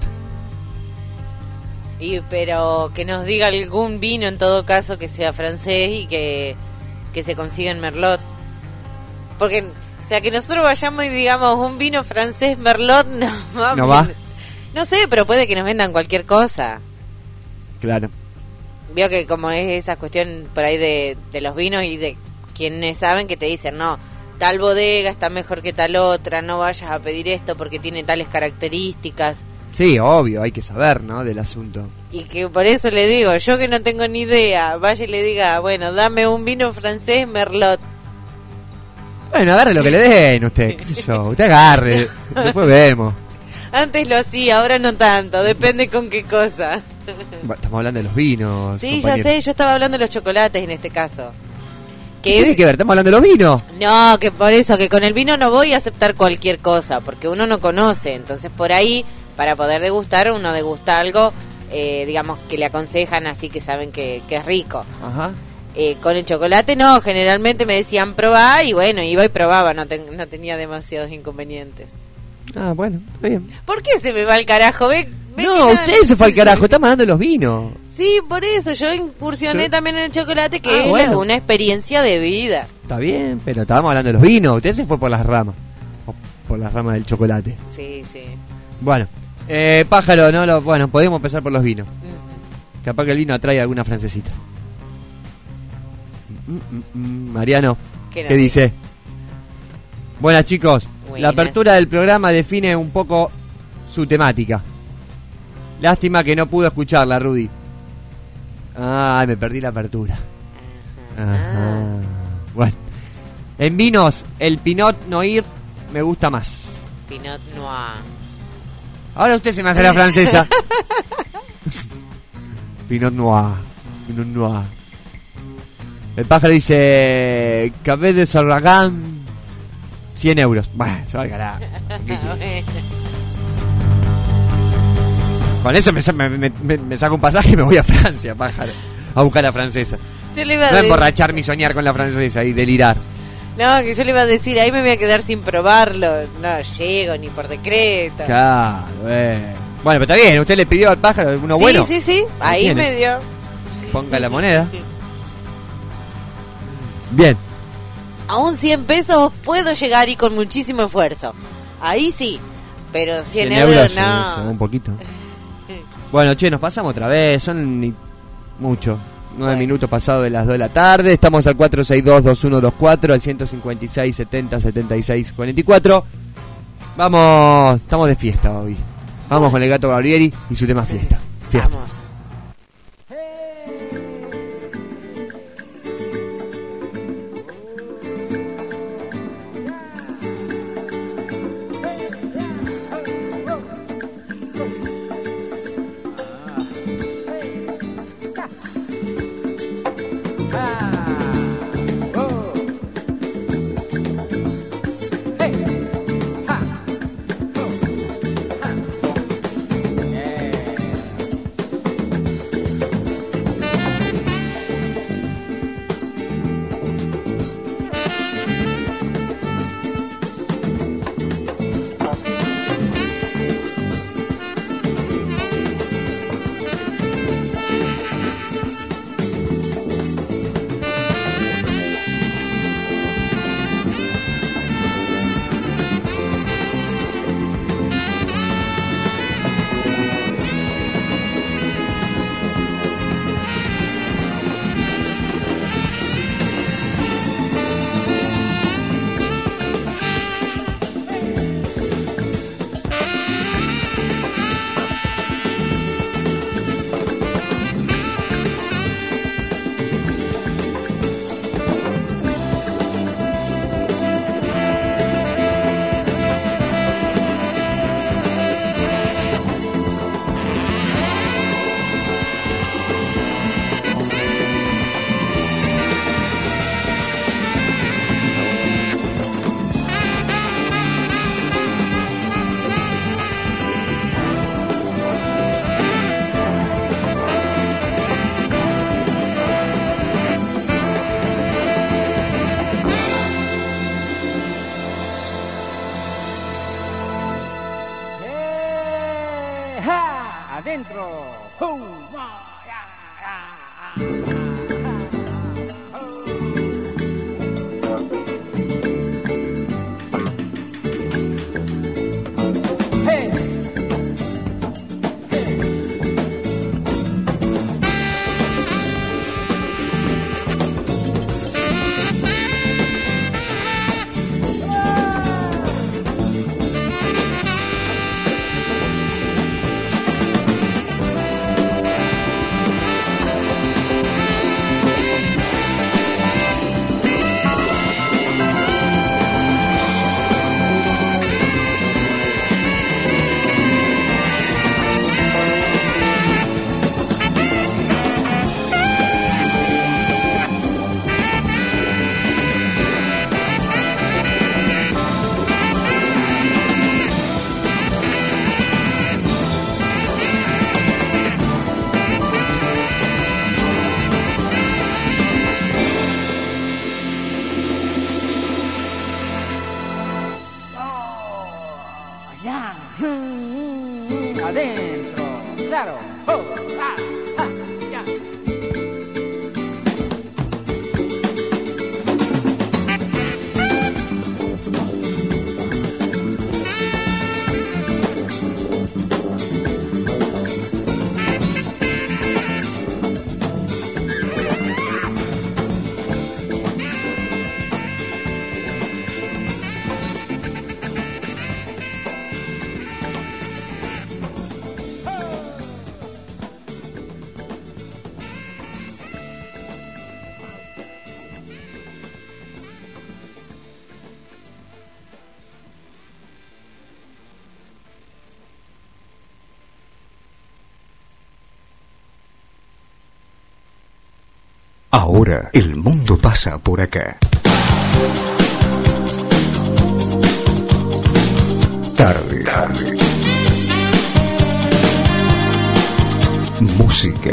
Pero que nos diga algún vino en todo caso que sea francés y que se consiga en Merlot. Porque, o sea, que nosotros vayamos y digamos un vino francés Merlot, no va. No sé, pero puede que nos vendan cualquier cosa. Claro. Veo que como es esa cuestión por ahí de los vinos y de quienes saben que te dicen, no, tal bodega está mejor que tal otra, no vayas a pedir esto porque tiene tales características. Sí, obvio, hay que saber, ¿no?, del asunto. Y que por eso le digo, yo que no tengo ni idea, vaya y le diga, bueno, dame un vino francés Merlot. Bueno, agarre lo que le den usted, qué sé yo, usted agarre, después vemos. Antes lo hacía, ahora no tanto, depende con qué cosa. Estamos hablando de los vinos. Sí, compañero. ya sé, yo estaba hablando de los chocolates en este caso. ¿Qué tiene que ver? ¿Estamos hablando de los vinos? No, que por eso, que con el vino no voy a aceptar cualquier cosa, porque uno no conoce, entonces por ahí, para poder degustar, uno degusta algo, digamos, que le aconsejan así que saben que es rico. Ajá. Con el chocolate no, generalmente me decían probá y bueno, iba y probaba, no tenía demasiados inconvenientes. Ah, bueno, está bien. ¿Por qué se me va el carajo? No, usted se fue al carajo, está mandando los vinos. Sí, por eso, yo incursioné también en el chocolate, que es bueno, una experiencia de vida. Está bien, pero estábamos hablando de los vinos, usted se fue por las ramas. O por las ramas del chocolate. Sí. Bueno, pájaro, no bueno, podemos empezar por los vinos. Capaz que el vino atrae alguna francesita. Mariano, ¿qué dice? Buenas, chicos. Buenas. La apertura del programa define un poco su temática. Lástima que no pudo escucharla, Rudy. Ah, me perdí la apertura. Ajá. Bueno, en vinos, el Pinot Noir me gusta más. Pinot Noir. Ahora usted se me hace la francesa. Pinot Noir. El pájaro dice Café de Sarragán, 100 euros. Bueno, se va al carajo. Con eso me saco un pasaje y me voy a Francia, pájaro, a buscar a la francesa. Yo le iba a no emborracharme y soñar con la francesa y delirar. No, que yo le iba a decir, ahí me voy a quedar sin probarlo. No llego ni por decreto. Claro, bueno, pero está bien, usted le pidió al pájaro uno sí, bueno. Sí, ahí me dio. Ponga la moneda. Bien. A un 100 pesos puedo llegar y con muchísimo esfuerzo. Ahí sí, pero 100 euros no. Un poquito. Bueno, che, nos pasamos otra vez, son mucho. 9 minutos pasados de las 2 de la tarde. Estamos al 462-2124, al 156-70-76-44. Vamos, estamos de fiesta hoy. Vamos con el Gato Barbieri y su tema fiesta. Fiesta. Vamos. Adentro, claro. Oh, ah, ah, ya. Ahora el mundo pasa por acá. Tarde. Música.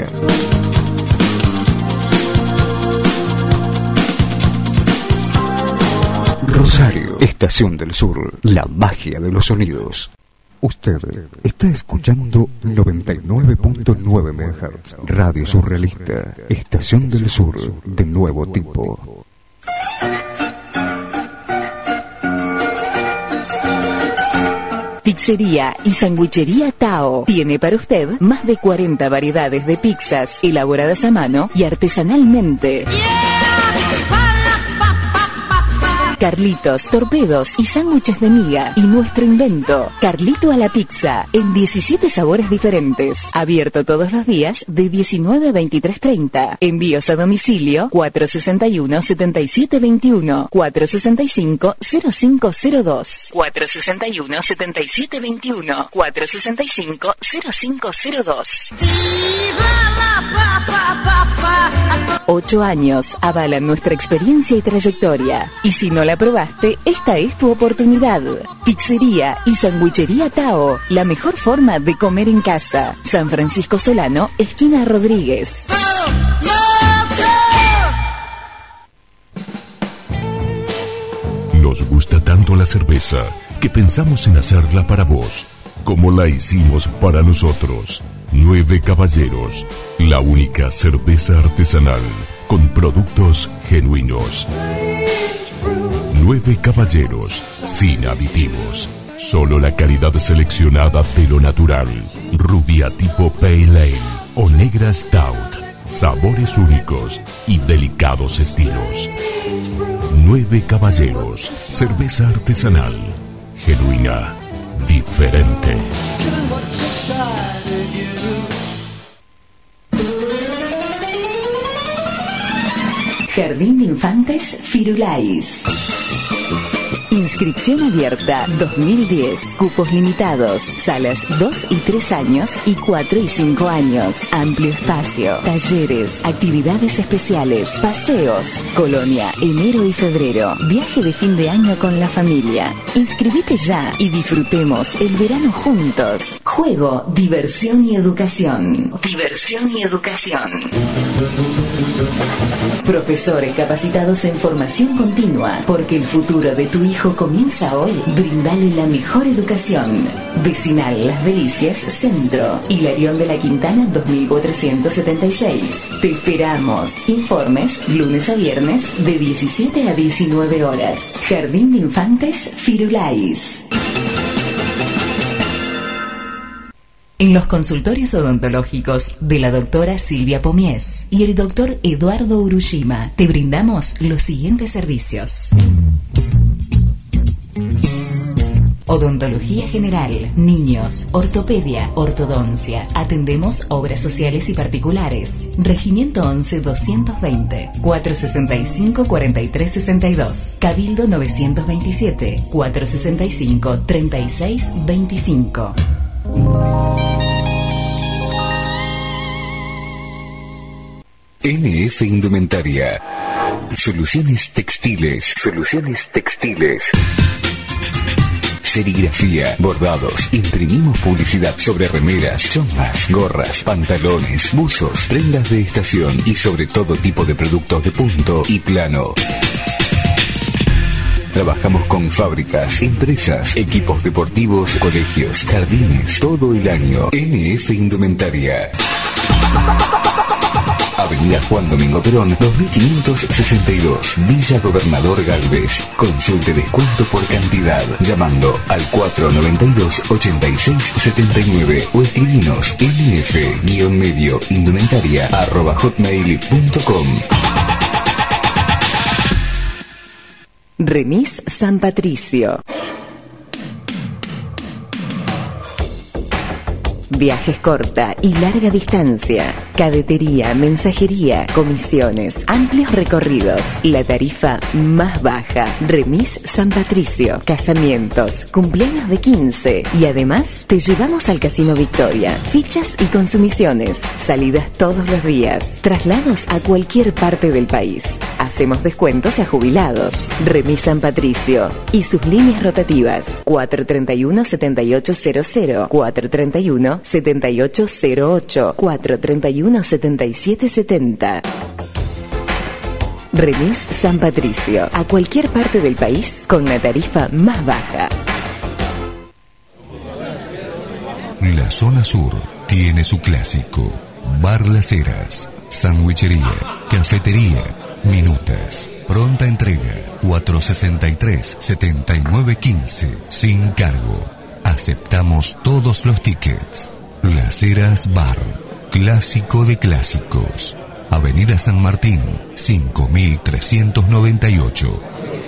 Rosario, Estación del Sur, la magia de los sonidos. Usted está escuchando 99.9 MHz, Radio Surrealista, Estación del Sur, de nuevo tipo. Pizzería y Sandwichería Tao tiene para usted más de 40 variedades de pizzas elaboradas a mano y artesanalmente. Carlitos, torpedos y sándwiches de miga y nuestro invento, Carlito a la pizza, en 17 sabores diferentes. Abierto todos los días de 19 a 23:30. Envíos a domicilio 461-7721, 465-0502, 461-7721, 465-0502. 8 años avalan nuestra experiencia y trayectoria. Y si no la probaste, esta es tu oportunidad. Pizzería y Sandwichería Tao, la mejor forma de comer en casa. San Francisco Solano, esquina Rodríguez. Nos gusta tanto la cerveza que pensamos en hacerla para vos, como la hicimos para nosotros. 9 Caballeros, la única cerveza artesanal con productos genuinos. 9 Caballeros, sin aditivos. Solo la calidad seleccionada de lo natural. Rubia tipo Pale Ale o negra Stout. Sabores únicos y delicados estilos. 9 Caballeros, cerveza artesanal. Genuina, diferente. Jardín de Infantes Firulais. Inscripción abierta 2010. Cupos limitados. Salas 2 y 3 años y 4 y 5 años. Amplio espacio. Talleres. Actividades especiales. Paseos. Colonia, enero y febrero. Viaje de fin de año con la familia. Inscribite ya y disfrutemos el verano juntos. Juego, diversión y educación. Diversión y educación. Profesores capacitados en formación continua, porque el futuro de tu hijo comienza hoy. Brindale la mejor educación. Vecinal Las Delicias Centro, Hilarión de la Quintana 2476. Te esperamos. Informes lunes a viernes de 17 a 19 horas. Jardín de Infantes Firulais. En los consultorios odontológicos de la doctora Silvia Pomies y el doctor Eduardo Urushima te brindamos los siguientes servicios. Odontología general, niños, ortopedia, ortodoncia. Atendemos obras sociales y particulares. Regimiento 11-220, 465-4362. Cabildo 927, 465-3625. NF Indumentaria. Soluciones textiles. Serigrafía, bordados. Imprimimos publicidad sobre remeras, chombas, gorras, pantalones, buzos, prendas de estación y sobre todo tipo de productos de punto y plano. Trabajamos con fábricas, empresas, equipos deportivos, colegios, jardines, todo el año. NF Indumentaria. Avenida Juan Domingo Perón, 2562, Villa Gobernador Galvez. Consulte descuento por cantidad llamando al 492-8679 o escribinos nf-indumentaria@hotmail.com. Remis San Patricio. Viajes corta y larga distancia, cadetería, mensajería, comisiones, amplios recorridos, la tarifa más baja. Remis San Patricio, casamientos, cumpleaños de 15 y además te llevamos al Casino Victoria. Fichas y consumiciones, salidas todos los días, traslados a cualquier parte del país. Hacemos descuentos a jubilados. Remis San Patricio y sus líneas rotativas 431-7800, 431-7808, 431-7770. Remis San Patricio, a cualquier parte del país con la tarifa más baja. La zona sur tiene su clásico: Bar Las Heras, sandwichería, cafetería, minutas, pronta entrega, 463-7915, sin cargo. Aceptamos todos los tickets. Las Heras Bar, clásico de clásicos. Avenida San Martín, 5398.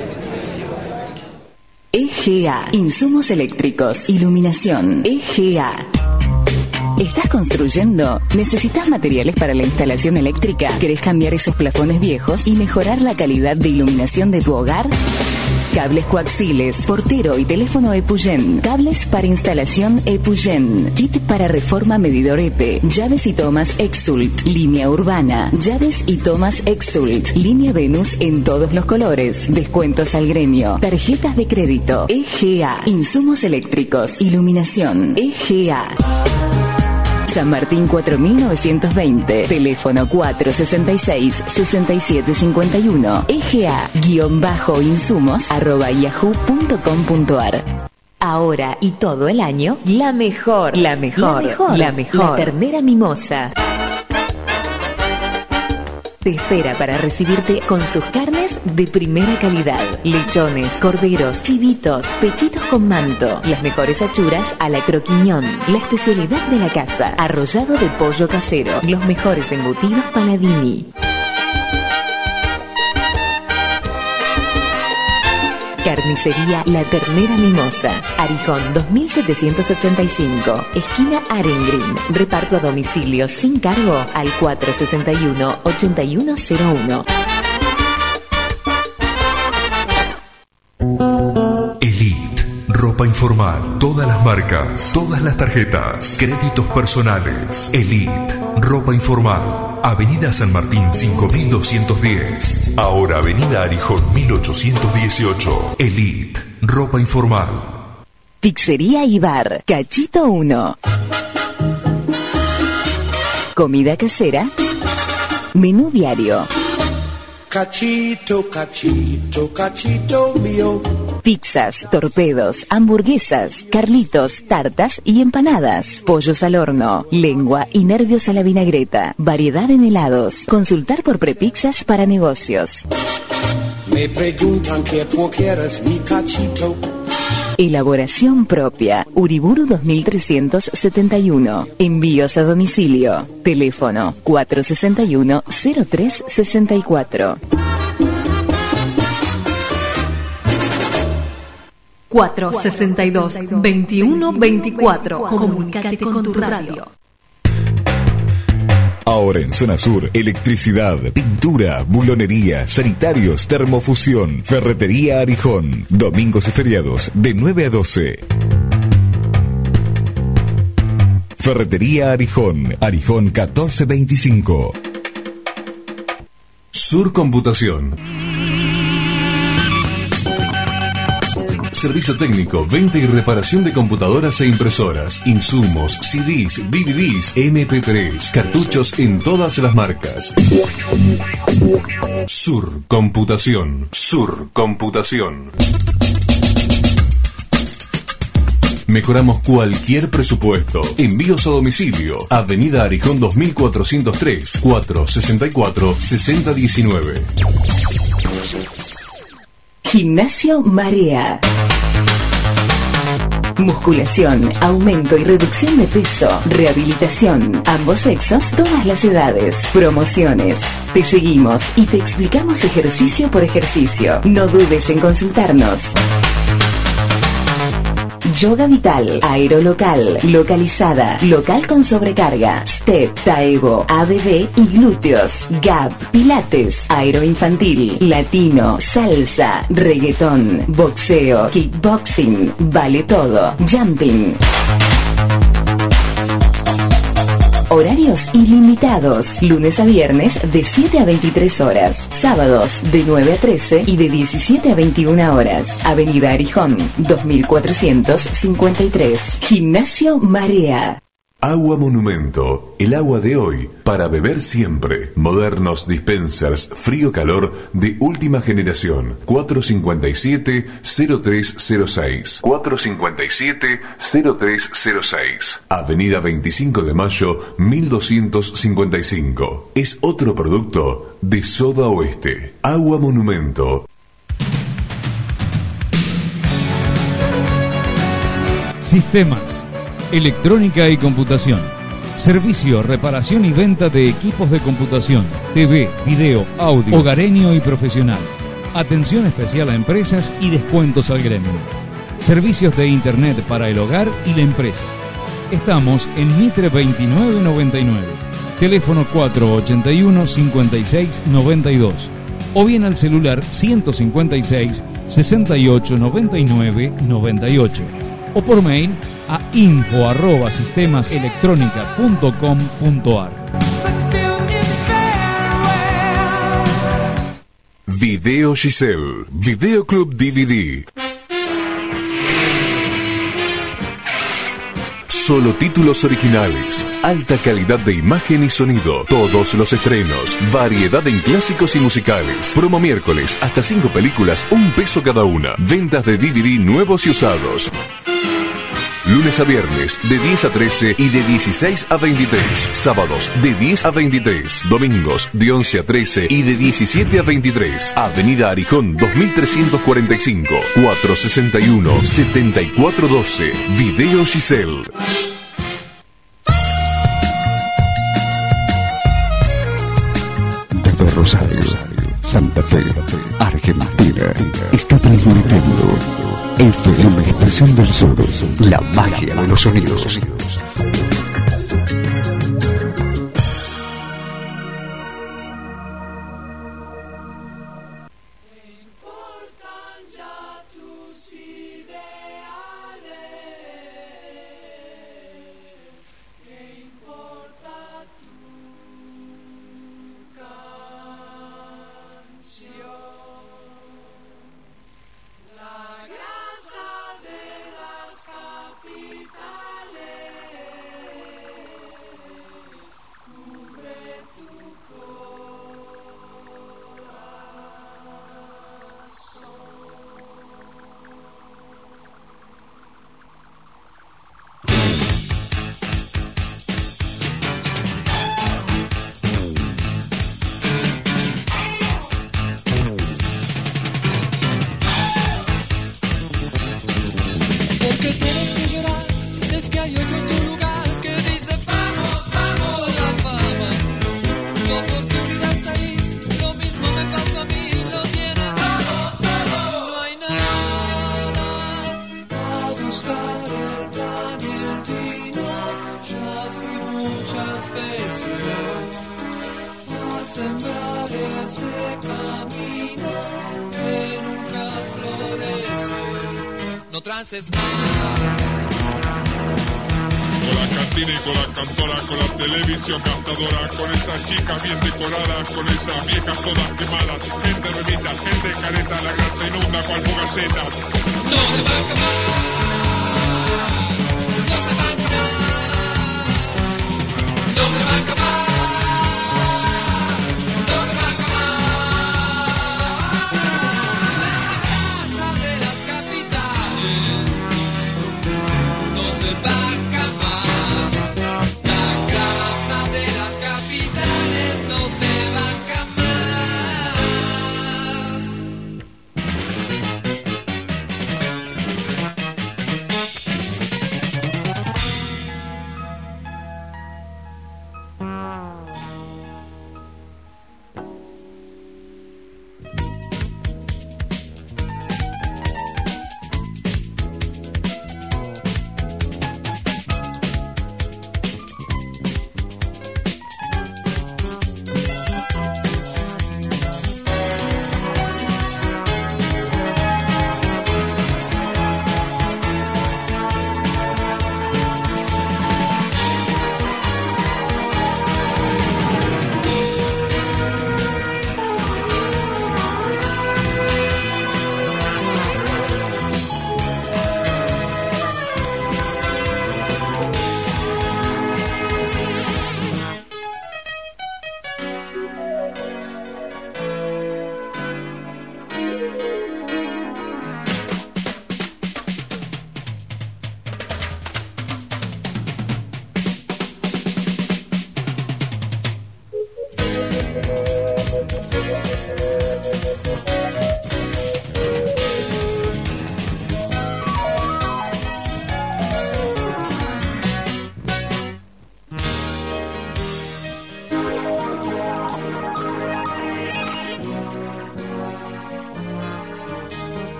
EGA, insumos eléctricos, iluminación. EGA. ¿Estás construyendo? ¿Necesitas materiales para la instalación eléctrica? ¿Querés cambiar esos plafones viejos y mejorar la calidad de iluminación de tu hogar? Cables coaxiles, portero y teléfono Epuyen. Cables para instalación Epuyen. Kit para reforma medidor EPE. Llaves y tomas Exult. Línea urbana. Llaves y tomas Exult. Línea Venus en todos los colores. Descuentos al gremio. Tarjetas de crédito. EGA. Insumos eléctricos. Iluminación. EGA. San Martín 4920, teléfono 466-6751, ega-insumos@yahoo.com.ar. Ahora y todo el año, la mejor, la ternera mimosa. Te espera para recibirte con sus carnes de primera calidad. Lechones, corderos, chivitos, pechitos con manto. Las mejores achuras a la croquiñón. La especialidad de la casa. Arrollado de pollo casero. Los mejores embutidos Paladini. Carnicería La Ternera Mimosa. Arijón 2785. Esquina Arengrin. Reparto a domicilio sin cargo al 461-8101. Elite. Ropa informal. Todas las marcas. Todas las tarjetas. Créditos personales. Elite. Ropa informal. Avenida San Martín 5210. Ahora Avenida Arijón 1818. Elite. Ropa informal. Pizzería y bar. Cachito 1. Comida casera. Menú diario. Cachito, cachito, cachito mío. Pizzas, torpedos, hamburguesas, carlitos, tartas y empanadas. Pollos al horno, lengua y nervios a la vinagreta. Variedad en helados. Consultar por prepizzas para negocios. Me preguntan qué tú quieres, mi cachito. Elaboración propia. Uriburu 2371. Envíos a domicilio. Teléfono 461-0364. 462-2124. Comunícate con tu radio. Ahora en Zona Sur, electricidad, pintura, bulonería, sanitarios, termofusión, ferretería Arijón. Domingos y feriados de 9 a 12. Ferretería Arijón, Arijón 1425. Sur Computación. Servicio técnico, venta y reparación de computadoras e impresoras, insumos, CDs, DVDs, MP3, cartuchos en todas las marcas. Sur Computación. Sur Computación. Mejoramos cualquier presupuesto. Envíos a domicilio. Avenida Arijón 2403, 464-6019. Gimnasio Marea. Musculación, aumento y reducción de peso, rehabilitación, ambos sexos, todas las edades, promociones. Te seguimos y te explicamos ejercicio por ejercicio. No dudes en consultarnos. Yoga Vital, Aerolocal, Localizada, Local con sobrecarga, Step, Taevo, ABD y glúteos, Gap, Pilates, Aeroinfantil, Latino, Salsa, Reggaetón, Boxeo, Kickboxing, Vale Todo, Jumping. Horarios ilimitados, lunes a viernes de 7 a 23 horas, sábados de 9 a 13 y de 17 a 21 horas. Avenida Arijón, 2453. Gimnasio Marea. Agua Monumento, el agua de hoy, para beber siempre. Modernos dispensers frío-calor de última generación. 457-0306. 457-0306. Avenida 25 de Mayo, 1255. Es otro producto de Soda Oeste. Agua Monumento. Sistemas, electrónica y computación. Servicio, reparación y venta de equipos de computación, TV, video, audio, hogareño y profesional. Atención especial a empresas y descuentos al gremio. Servicios de internet para el hogar y la empresa. Estamos en Mitre 2999. Teléfono 481-5692. O bien al celular 156-6899-98. O por mail a info@sistemaselectronica.com.ar. Video Giselle, Videoclub DVD. Solo títulos originales, alta calidad de imagen y sonido, todos los estrenos, variedad en clásicos y musicales. Promo miércoles, hasta 5 películas, $1 cada una. Ventas de DVD nuevos y usados. Lunes a viernes, de 10 a 13 y de 16 a 23. Sábados, de 10 a 23. Domingos, de 11 a 13 y de 17 a 23. Avenida Arijón, 2345, 461-7412. Video Giselle. Desde Rosario, Santa Fe, Argentina, está transmitiendo FM Estación del Sur, la magia de los sonidos. Trances más. Con la cantina y con la cantora, con la televisión gastadora, con esas chicas bien decoradas, con esas viejas todas quemadas, gente remita, gente careta, la grasa inunda cual fugaceta. No se va a acabar, no se va a acabar, no se va a acabar.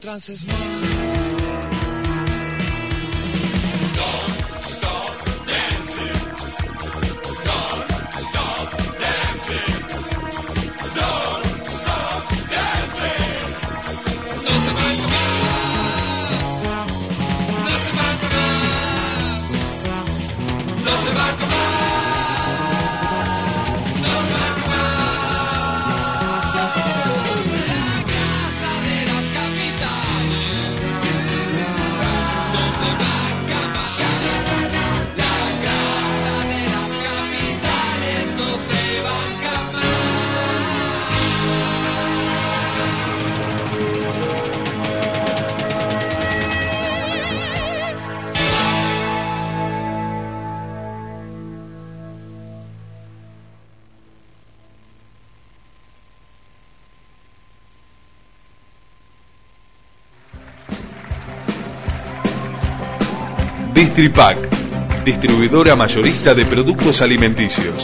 trances más. Distripac, distribuidora mayorista de productos alimenticios.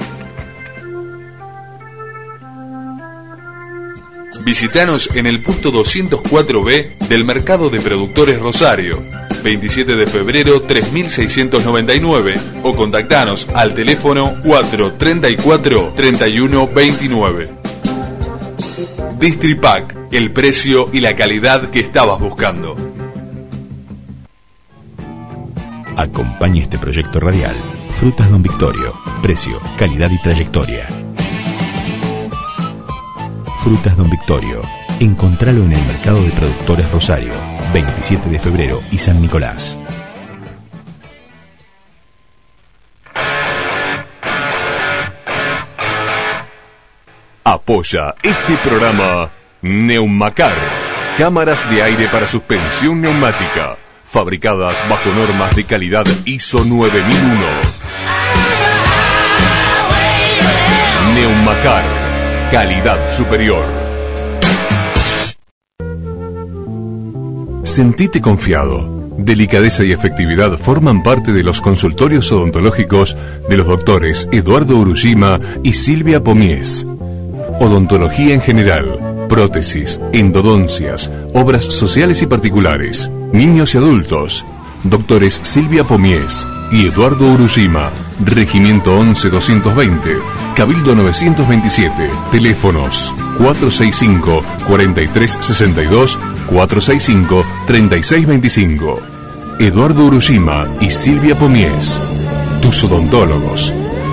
Visítanos en el puesto 204B del Mercado de Productores Rosario, 27 de febrero 3699, o contactanos al teléfono 434-3129. Distripac, el precio y la calidad que estabas buscando. Acompañe este proyecto radial. Frutas Don Victorio. Precio, calidad y trayectoria. Frutas Don Victorio. Encontralo en el Mercado de Productores Rosario, 27 de febrero y San Nicolás. Apoya este programa Neumacar. Cámaras de aire para suspensión neumática. Fabricadas bajo normas de calidad ISO 9001. Neumacar, calidad superior. Sentite confiado. Delicadeza y efectividad forman parte de los consultorios odontológicos de los doctores Eduardo Urushima y Silvia Pomies. Odontología en general, prótesis, endodoncias, obras sociales y particulares, niños y adultos. Doctores Silvia Pomies y Eduardo Urushima. Regimiento 11-220, Cabildo 927. Teléfonos 465-4362, 465-3625. Eduardo Urushima y Silvia Pomies, tus odontólogos.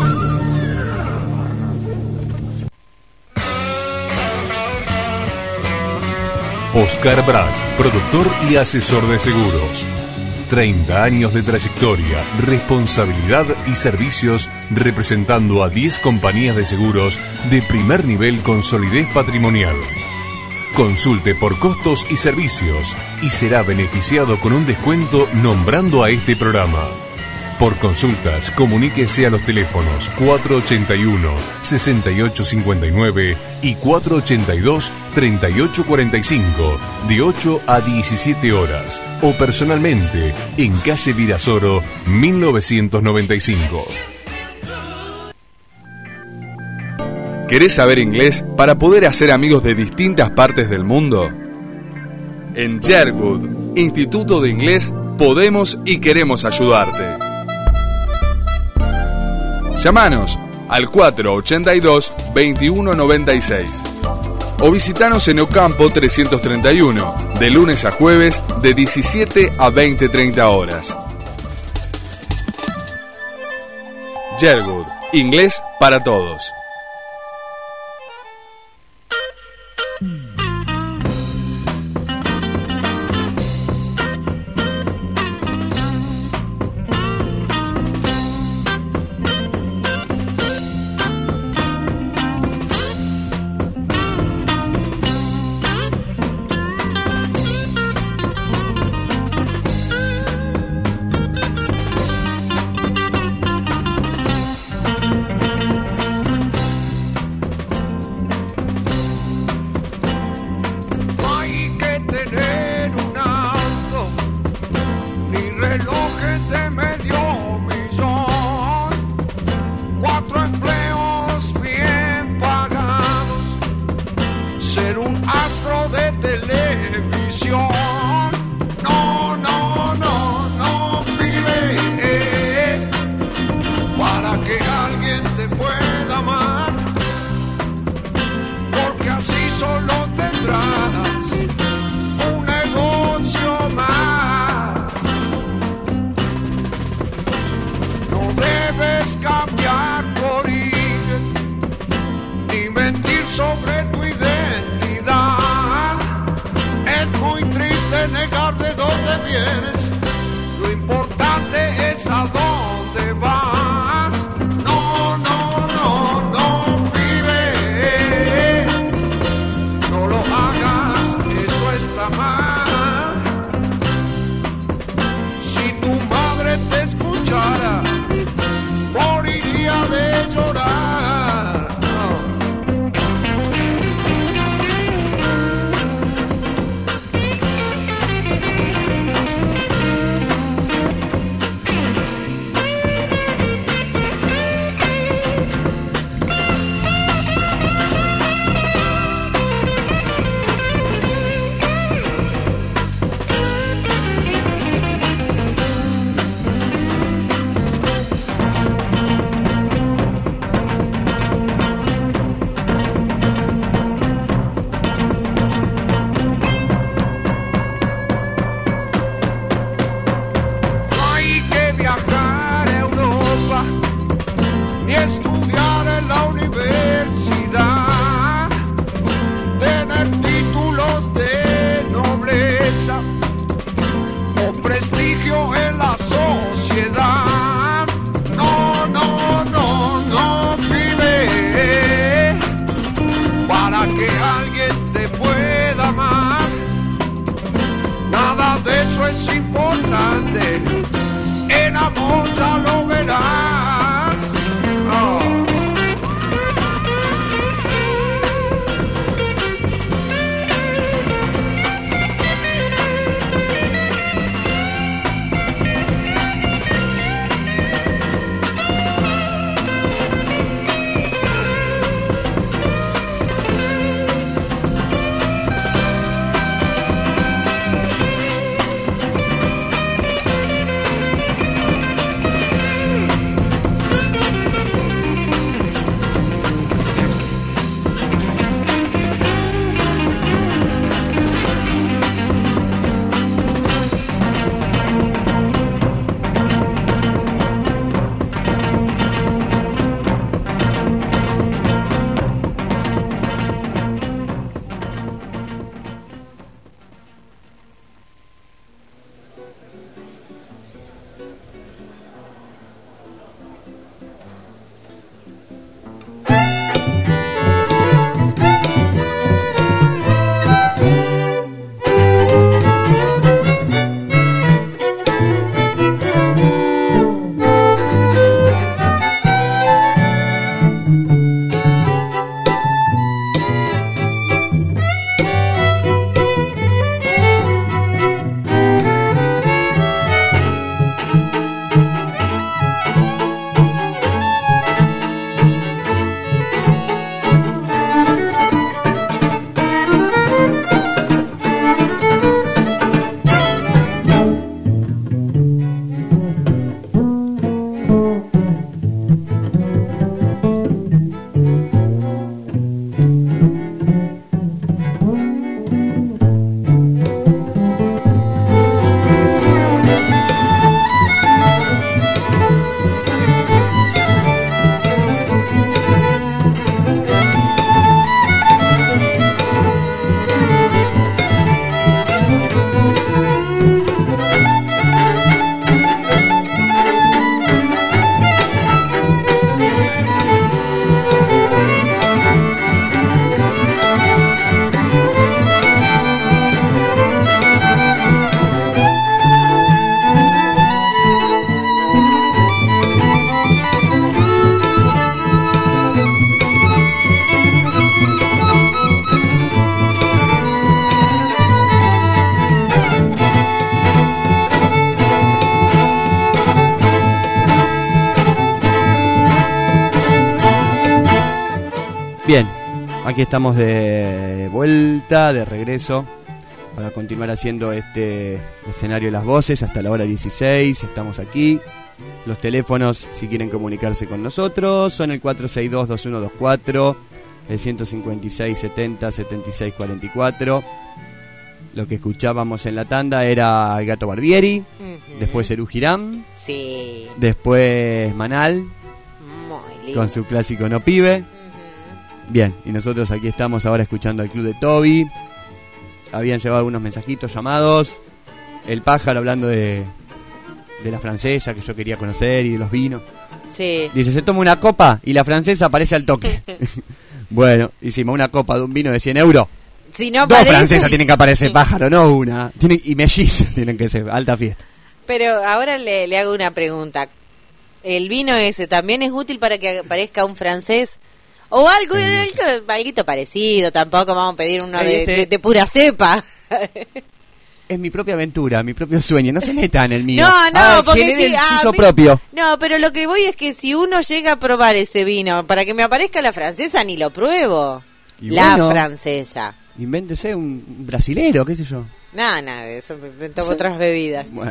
Oscar Brad, productor y asesor de seguros. 30 años de trayectoria, responsabilidad y servicios representando a 10 compañías de seguros de primer nivel con solidez patrimonial. Consulte por costos y servicios y será beneficiado con un descuento nombrando a este programa. Por consultas, comuníquese a los teléfonos 481-6859 y 482-3845 de 8 a 17 horas o personalmente en calle Virasoro 1995. ¿Querés saber inglés para poder hacer amigos de distintas partes del mundo? En Sherwood, Instituto de Inglés, podemos y queremos ayudarte. Llámanos al 482-2196 o visitanos en Ocampo 331, de lunes a jueves de 17 a 20:30 horas. Sherwood, inglés para todos. vienes, lo importante es a dónde vas. No, no, no, no, pibe, no lo hagas, eso está mal. Si tu madre te escuchara, moriría de llorar. Bien, aquí estamos de vuelta, de regreso, para continuar haciendo este escenario de las voces hasta la hora 16. Estamos aquí. Los teléfonos, si quieren comunicarse con nosotros, son el 462-2124, el 156-70-7644. Lo que escuchábamos en la tanda era el Gato Barbieri, después Serú Girán, sí, después Manal, muy lindo, con su clásico No Pibe. Bien, y nosotros aquí estamos ahora escuchando al Club de Toby. Habían llegado algunos mensajitos, llamados. el pájaro hablando de la francesa que yo quería conocer y de los vinos. Sí. Dice, se toma una copa y la francesa aparece al toque. Bueno, hicimos una copa de un vino de 100 euros. Si no Dos aparece... francesas tienen que aparecer, pájaro, no una. Y mellizas tienen que ser, alta fiesta. Pero ahora le hago una pregunta. ¿El vino ese también es útil para que aparezca un francés? O algo parecido, tampoco vamos a pedir uno de pura cepa. Es mi propia aventura, mi propio sueño, no se meta en el mío. No, porque genere sí, el suyo propio. No, pero lo que voy es que si uno llega a probar ese vino, para que me aparezca la francesa ni lo pruebo. Y la bueno, francesa. Invéntese un brasilero, qué sé yo. No, eso me tomo otras bebidas. Bueno.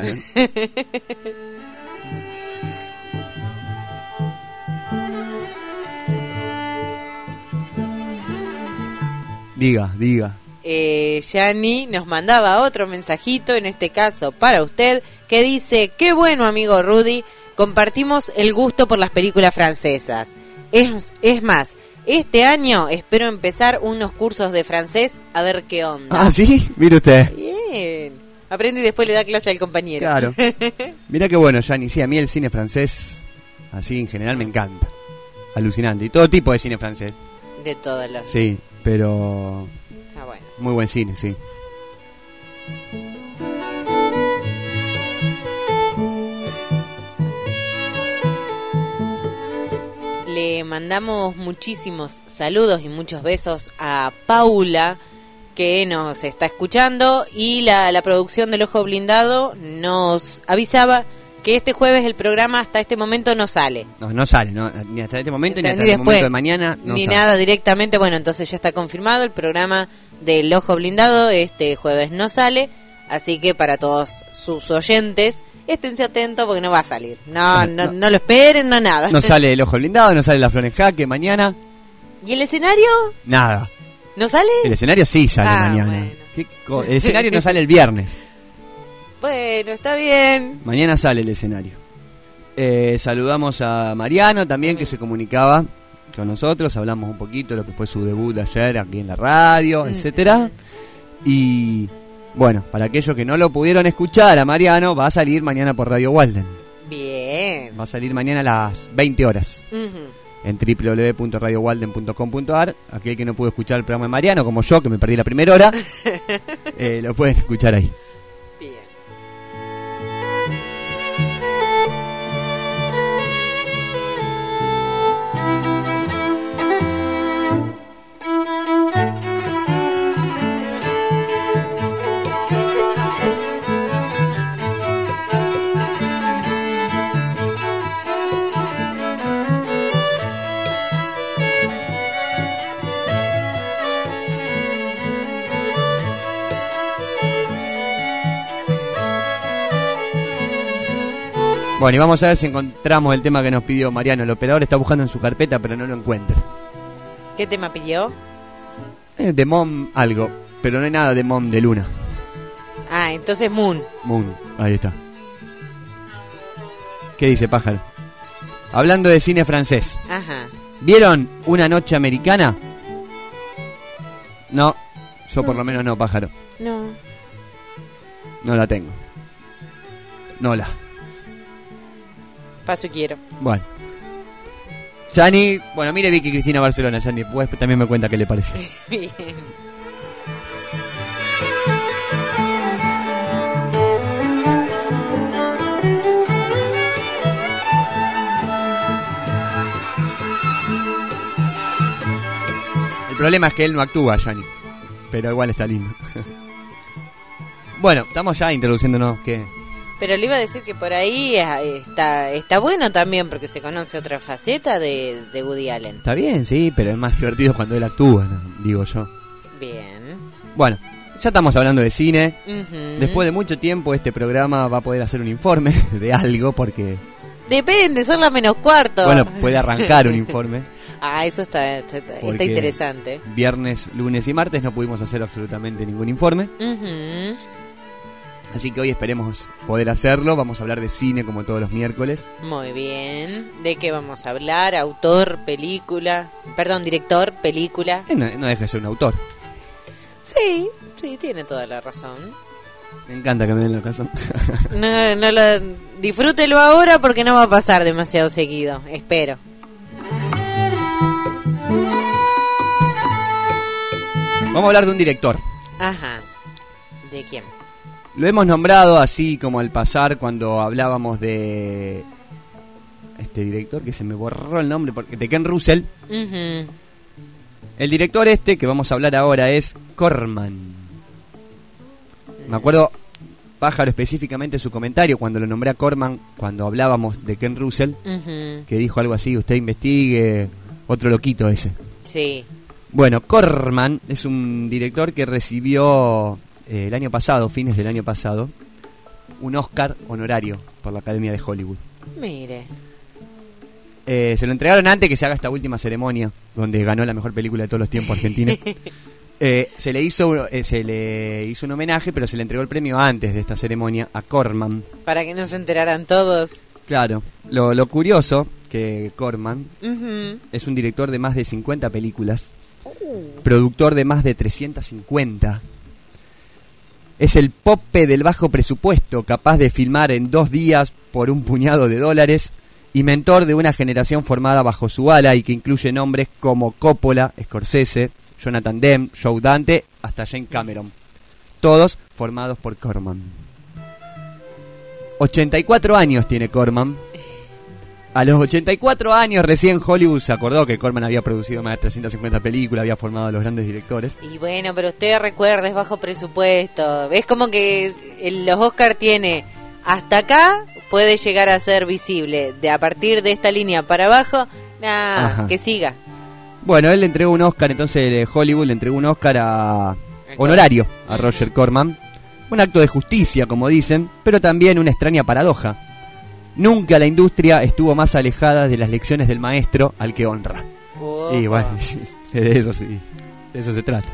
Diga. Yani nos mandaba otro mensajito, en este caso para usted, que dice: qué bueno, amigo Rudy, compartimos el gusto por las películas francesas. Es más, este año espero empezar unos cursos de francés a ver qué onda. Ah, ¿sí? Mire usted. Bien. Aprende y después le da clase al compañero. Claro. Mira qué bueno, Yani. Sí, a mí el cine francés, así en general, me encanta. Alucinante. Y todo tipo de cine francés. De todos los... Sí, pero... bueno. Muy buen cine, sí. Le mandamos muchísimos saludos y muchos besos a Paula, que nos está escuchando, y la producción del Ojo Blindado nos avisaba que este jueves el programa hasta este momento no sale. No sale, ni hasta este momento, ni hasta después, el momento de mañana. Ni sale. nada directamente. Bueno, entonces ya está confirmado, el programa del Ojo Blindado este jueves no sale, así que para todos sus oyentes, esténse atentos porque no va a salir. No lo esperen, no nada. No sale el Ojo Blindado, no sale la Flor en Jaque mañana. ¿Y el escenario? Nada. ¿No sale? El escenario sí sale mañana. Bueno. El escenario no sale el viernes. Bueno, está bien. Mañana sale el escenario. Saludamos a Mariano también, que se comunicaba con nosotros. Hablamos un poquito de lo que fue su debut ayer aquí en la radio, etcétera. Y bueno, para aquellos que no lo pudieron escuchar a Mariano, va a salir mañana por Radio Walden. Bien. Va a salir mañana a las 20 horas. En www.radiowalden.com.ar. Aquel que no pudo escuchar el programa de Mariano, como yo, que me perdí la primera hora, lo pueden escuchar ahí. Bien. Bueno, y vamos a ver si encontramos el tema que nos pidió Mariano. El operador está buscando en su carpeta, pero no lo encuentra. ¿Qué tema pidió? De Mom algo, pero no hay nada de Mom de Luna. Ah, entonces Moon. Moon, ahí está. ¿Qué dice, pájaro? Hablando de cine francés. Ajá. ¿Vieron Una Noche Americana? No, yo por lo menos no, pájaro. No. No la tengo. No la. Paso y quiero. Bueno. Yani, bueno, mire Vicky Cristina Barcelona, Yani, pues también me cuenta qué le pareció. Bien. El problema es que él no actúa, Yani, pero igual está lindo. Bueno, estamos ya introduciéndonos, ¿qué? Pero le iba a decir que por ahí está bueno también, porque se conoce otra faceta de Woody Allen. Está bien, sí, pero es más divertido cuando él actúa, ¿no? Digo yo. Bien. Bueno, ya estamos hablando de cine. Uh-huh. Después de mucho tiempo este programa va a poder hacer un informe de algo, porque... Depende, son las -15. Bueno, puede arrancar un informe. Ah, eso está interesante. Viernes, lunes y martes no pudimos hacer absolutamente ningún informe. Uh-huh. Así que hoy esperemos poder hacerlo. Vamos a hablar de cine como todos los miércoles. Muy bien. ¿De qué vamos a hablar? ¿Autor, película? Perdón, director, película. No deja de ser un autor. Sí, tiene toda la razón. Me encanta que me den la razón. Disfrútelo ahora porque no va a pasar demasiado seguido, espero. Vamos a hablar de un director. Ajá. ¿De quién? Lo hemos nombrado así como al pasar cuando hablábamos de este director que se me borró el nombre, de Ken Russell. Uh-huh. El director que vamos a hablar ahora es Corman. Me acuerdo, Pájaro, específicamente su comentario cuando lo nombré a Corman, cuando hablábamos de Ken Russell, uh-huh, que dijo algo así: usted investigue, otro loquito ese. Sí. Bueno, Corman es un director que recibió el año pasado, fines del año pasado, un Oscar honorario por la Academia de Hollywood. Mire. Se lo entregaron antes que se haga esta última ceremonia, donde ganó la mejor película de todos los tiempos, Argentina. Se le hizo un homenaje, pero se le entregó el premio antes de esta ceremonia a Corman. Para que no se enteraran todos. Claro. Lo curioso que Corman uh-huh, es un director de más de 50 películas, productor de más de 350. Es el pope del bajo presupuesto, capaz de filmar en 2 días por un puñado de dólares, y mentor de una generación formada bajo su ala y que incluye nombres como Coppola, Scorsese, Jonathan Demme, Joe Dante, hasta James Cameron. Todos formados por Corman. 84 años tiene Corman. A los 84 años recién Hollywood se acordó que Corman había producido más de 350 películas, había formado a los grandes directores. Y bueno, pero usted recuerda, es bajo presupuesto. Es como que los Oscar tiene hasta acá, puede llegar a ser visible. De a partir de esta línea para abajo, que siga. Bueno, él le entregó un Oscar, entonces Hollywood le entregó un Oscar honorario a Roger Corman. Un acto de justicia, como dicen, pero también una extraña paradoja. Nunca la industria estuvo más alejada de las lecciones del maestro al que honra. Oh. Y bueno, sí, de eso se trata.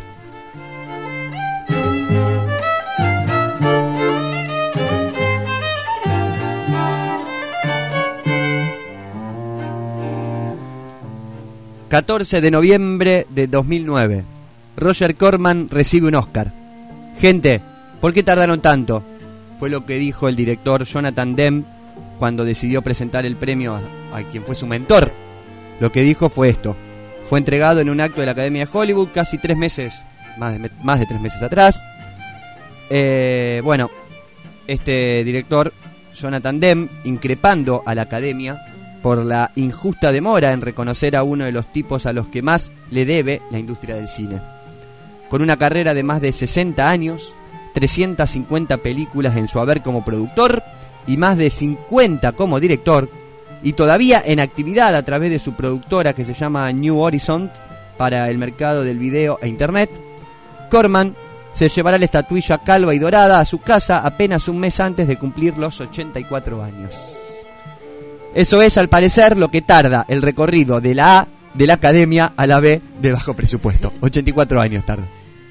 ...14 de noviembre de 2009... Roger Corman recibe un Oscar. Gente, ¿por qué tardaron tanto? Fue lo que dijo el director Jonathan Demme cuando decidió presentar el premio a quien fue su mentor. Lo que dijo fue esto: fue entregado en un acto de la Academia de Hollywood casi 3 meses, más de 3 meses atrás. Bueno, este director Jonathan Demme, increpando a la Academia por la injusta demora en reconocer a uno de los tipos a los que más le debe la industria del cine. Con una carrera de más de 60 años, 350 películas en su haber como productor y más de 50 como director, y todavía en actividad a través de su productora que se llama New Horizon para el mercado del video e internet, Corman se llevará la estatuilla calva y dorada a su casa apenas un mes antes de cumplir los 84 años. Eso es, al parecer, lo que tarda el recorrido de la A de la Academia a la B de bajo presupuesto. 84 años tarda.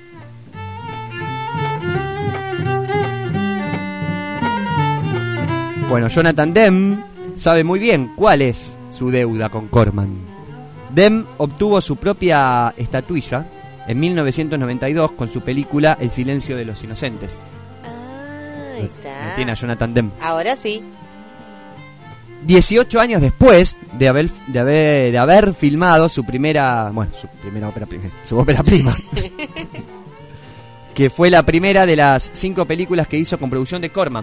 Bueno, Jonathan Demme sabe muy bien cuál es su deuda con Corman. Demme obtuvo su propia estatuilla en 1992 con su película El silencio de los inocentes. Ahí está. Tiene a Jonathan Demme. Ahora sí. 18 años después de haber filmado su primera ópera prima, que fue la primera de las 5 películas que hizo con producción de Corman.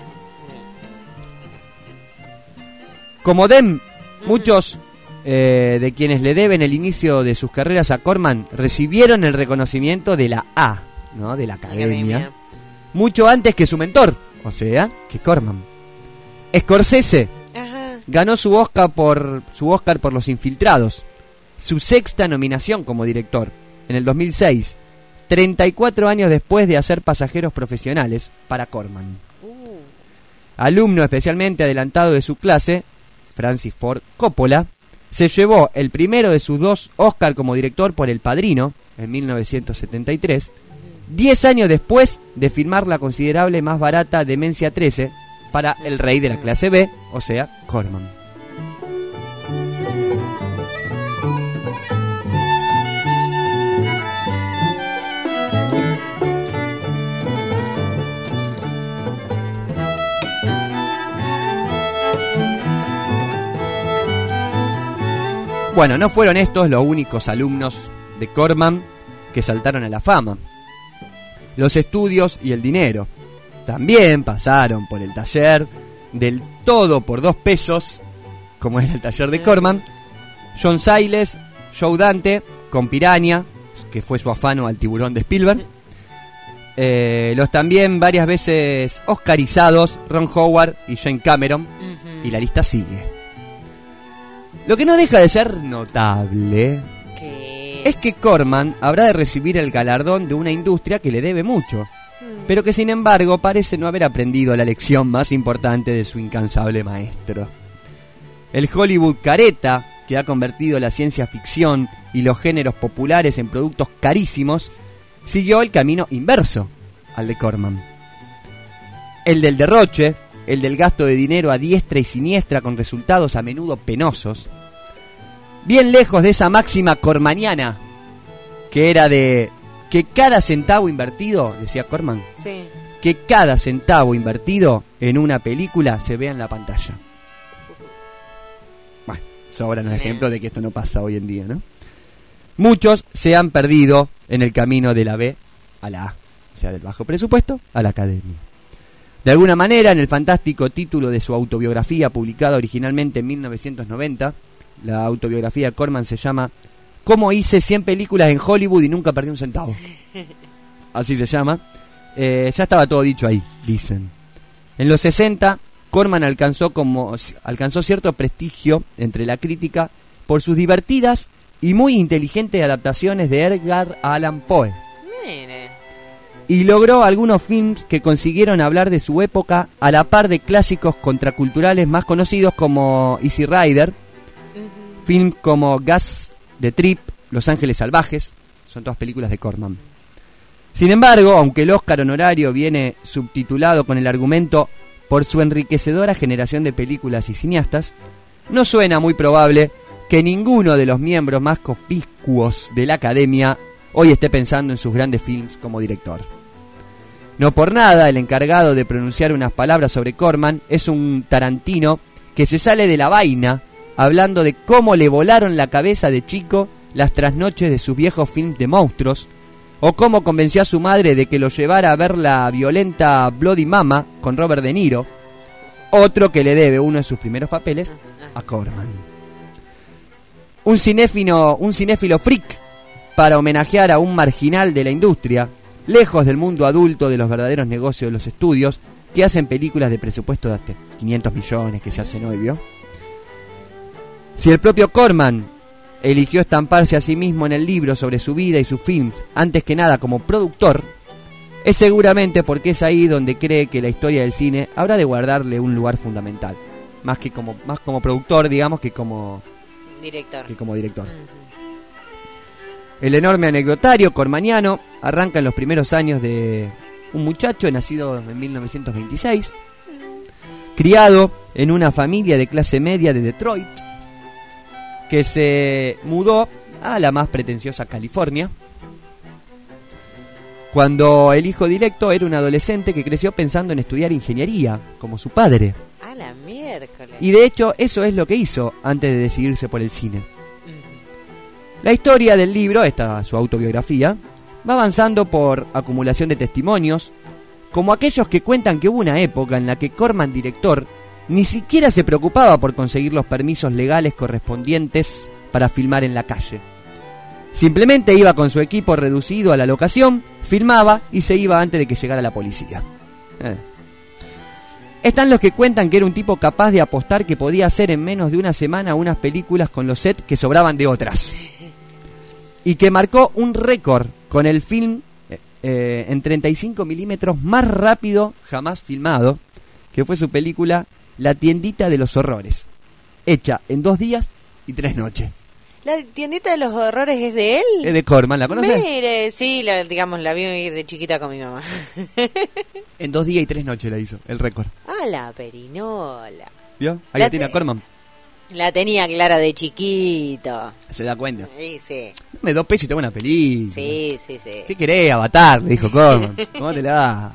Como Demme, muchos de quienes le deben el inicio de sus carreras a Corman recibieron el reconocimiento de la A, ¿no?, de la Academia, mucho antes que su mentor, o sea, que Corman. Scorsese ganó su Oscar por Los Infiltrados, su 6ª nominación como director, en el 2006, 34 años después de hacer Pasajeros Profesionales para Corman. Alumno especialmente adelantado de su clase, Francis Ford Coppola se llevó el primero de sus 2 Oscar como director por El Padrino, en 1973, 10 años después de filmar la considerable más barata Demencia 13, para el rey de la clase B, o sea, Corman. Bueno, no fueron estos los únicos alumnos de Corman que saltaron a la fama. Los estudios y el dinero también pasaron por el taller del todo por 2 pesos, como era el taller de Corman. John Sayles, Joe Dante, con Piranha, que fue su afano al Tiburón de Spielberg. Los también varias veces oscarizados Ron Howard y Jane Cameron. Y la lista sigue. Lo que no deja de ser notable es que Corman habrá de recibir el galardón de una industria que le debe mucho, pero que sin embargo parece no haber aprendido la lección más importante de su incansable maestro. El Hollywood careta, que ha convertido la ciencia ficción y los géneros populares en productos carísimos, siguió el camino inverso al de Corman. El del derroche, el del gasto de dinero a diestra y siniestra con resultados a menudo penosos. Bien lejos de esa máxima cormaniana, que era de que cada centavo invertido, decía Corman, Sí. que cada centavo invertido en una película se vea en la pantalla. Bueno, sobran los ejemplos de que esto no pasa hoy en día, ¿no? Muchos se han perdido en el camino de la B a la A, o sea, del bajo presupuesto a la academia. De alguna manera, en el fantástico título de su autobiografía, publicada originalmente en 1990, la autobiografía de Corman se llama ¿Cómo hice 100 películas en Hollywood y nunca perdí un centavo? Así se llama. Ya estaba todo dicho ahí, dicen. En los 60, Corman alcanzó cierto prestigio entre la crítica por sus divertidas y muy inteligentes adaptaciones de Edgar Allan Poe. Mire. Y logró algunos films que consiguieron hablar de su época a la par de clásicos contraculturales más conocidos como Easy Rider, films como Gas, The Trip, Los Ángeles Salvajes, son todas películas de Corman. Sin embargo, aunque el Oscar honorario viene subtitulado con el argumento por su enriquecedora generación de películas y cineastas, no suena muy probable que ninguno de los miembros más conspicuos de la academia hoy esté pensando en sus grandes films como director. No por nada, el encargado de pronunciar unas palabras sobre Corman es un Tarantino que se sale de la vaina hablando de cómo le volaron la cabeza de chico las trasnoches de sus viejos films de monstruos, o cómo convenció a su madre de que lo llevara a ver la violenta Bloody Mama con Robert De Niro, otro que le debe uno de sus primeros papeles a Corman. Un cinéfilo freak para homenajear a un marginal de la industria, lejos del mundo adulto de los verdaderos negocios de los estudios, que hacen películas de presupuesto de hasta 500 millones que se hacen hoy, ¿vio? Si el propio Corman eligió estamparse a sí mismo en el libro sobre su vida y sus films, antes que nada como productor, es seguramente porque es ahí donde cree que la historia del cine habrá de guardarle un lugar fundamental, más como productor, digamos, que como director. El enorme anecdotario cormaniano arranca en los primeros años de un muchacho nacido en 1926, criado en una familia de clase media de Detroit, que se mudó a la más pretenciosa California, cuando el hijo directo era un adolescente que creció pensando en estudiar ingeniería, como su padre. A la miércoles. Y de hecho, eso es lo que hizo antes de decidirse por el cine. La historia del libro, su autobiografía, va avanzando por acumulación de testimonios, como aquellos que cuentan que hubo una época en la que Corman, director, ni siquiera se preocupaba por conseguir los permisos legales correspondientes para filmar en la calle. Simplemente iba con su equipo reducido a la locación, filmaba y se iba antes de que llegara la policía. Están los que cuentan que era un tipo capaz de apostar que podía hacer en menos de una semana unas películas con los sets que sobraban de otras. Y que marcó un récord con el film en 35 milímetros más rápido jamás filmado, que fue su película La tiendita de los horrores, hecha en 2 días y 3 noches. ¿La tiendita de los horrores es de él? Es de Corman, ¿la conoces? Mire, sí, la vi ir de chiquita con mi mamá. En 2 días y 3 noches la hizo, el récord. Ah, la perinola. ¿Vio? Ahí la tiene a Corman. La tenía clara de chiquito. Se da cuenta. Sí. Dame 2 pesos y tengo una película. Sí. ¿Qué querés, Avatar? Le dijo Corman. ¿Cómo te la das?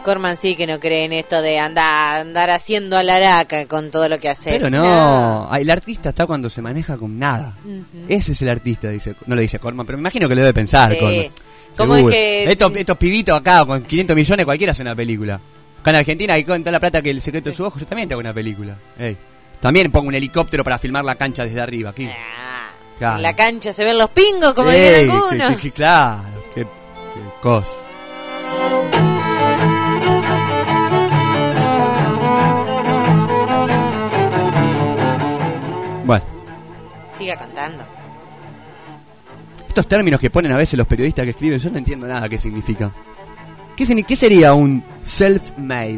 Corman sí que no cree en esto de andar haciendo alaraca con todo lo que hace. Pero no, el artista está cuando se maneja con nada. Ese es el artista, dice, no lo dice Corman, pero me imagino que lo debe pensar, Sí. Corman. ¿Cómo Seguro. es que Estos pibitos acá con 500 millones cualquiera hace una película. Acá en Argentina hay con toda la plata que El secreto de su ojo, yo también te hago una película. Ey. También pongo un helicóptero para filmar la cancha desde arriba aquí. Claro. en la cancha se ven los pingos, como dirían algunos? Claro, qué cosa. Bueno, Siga contando. estos términos que ponen a veces los periodistas que escriben, yo no entiendo nada qué significa. ¿Qué sería un self-made?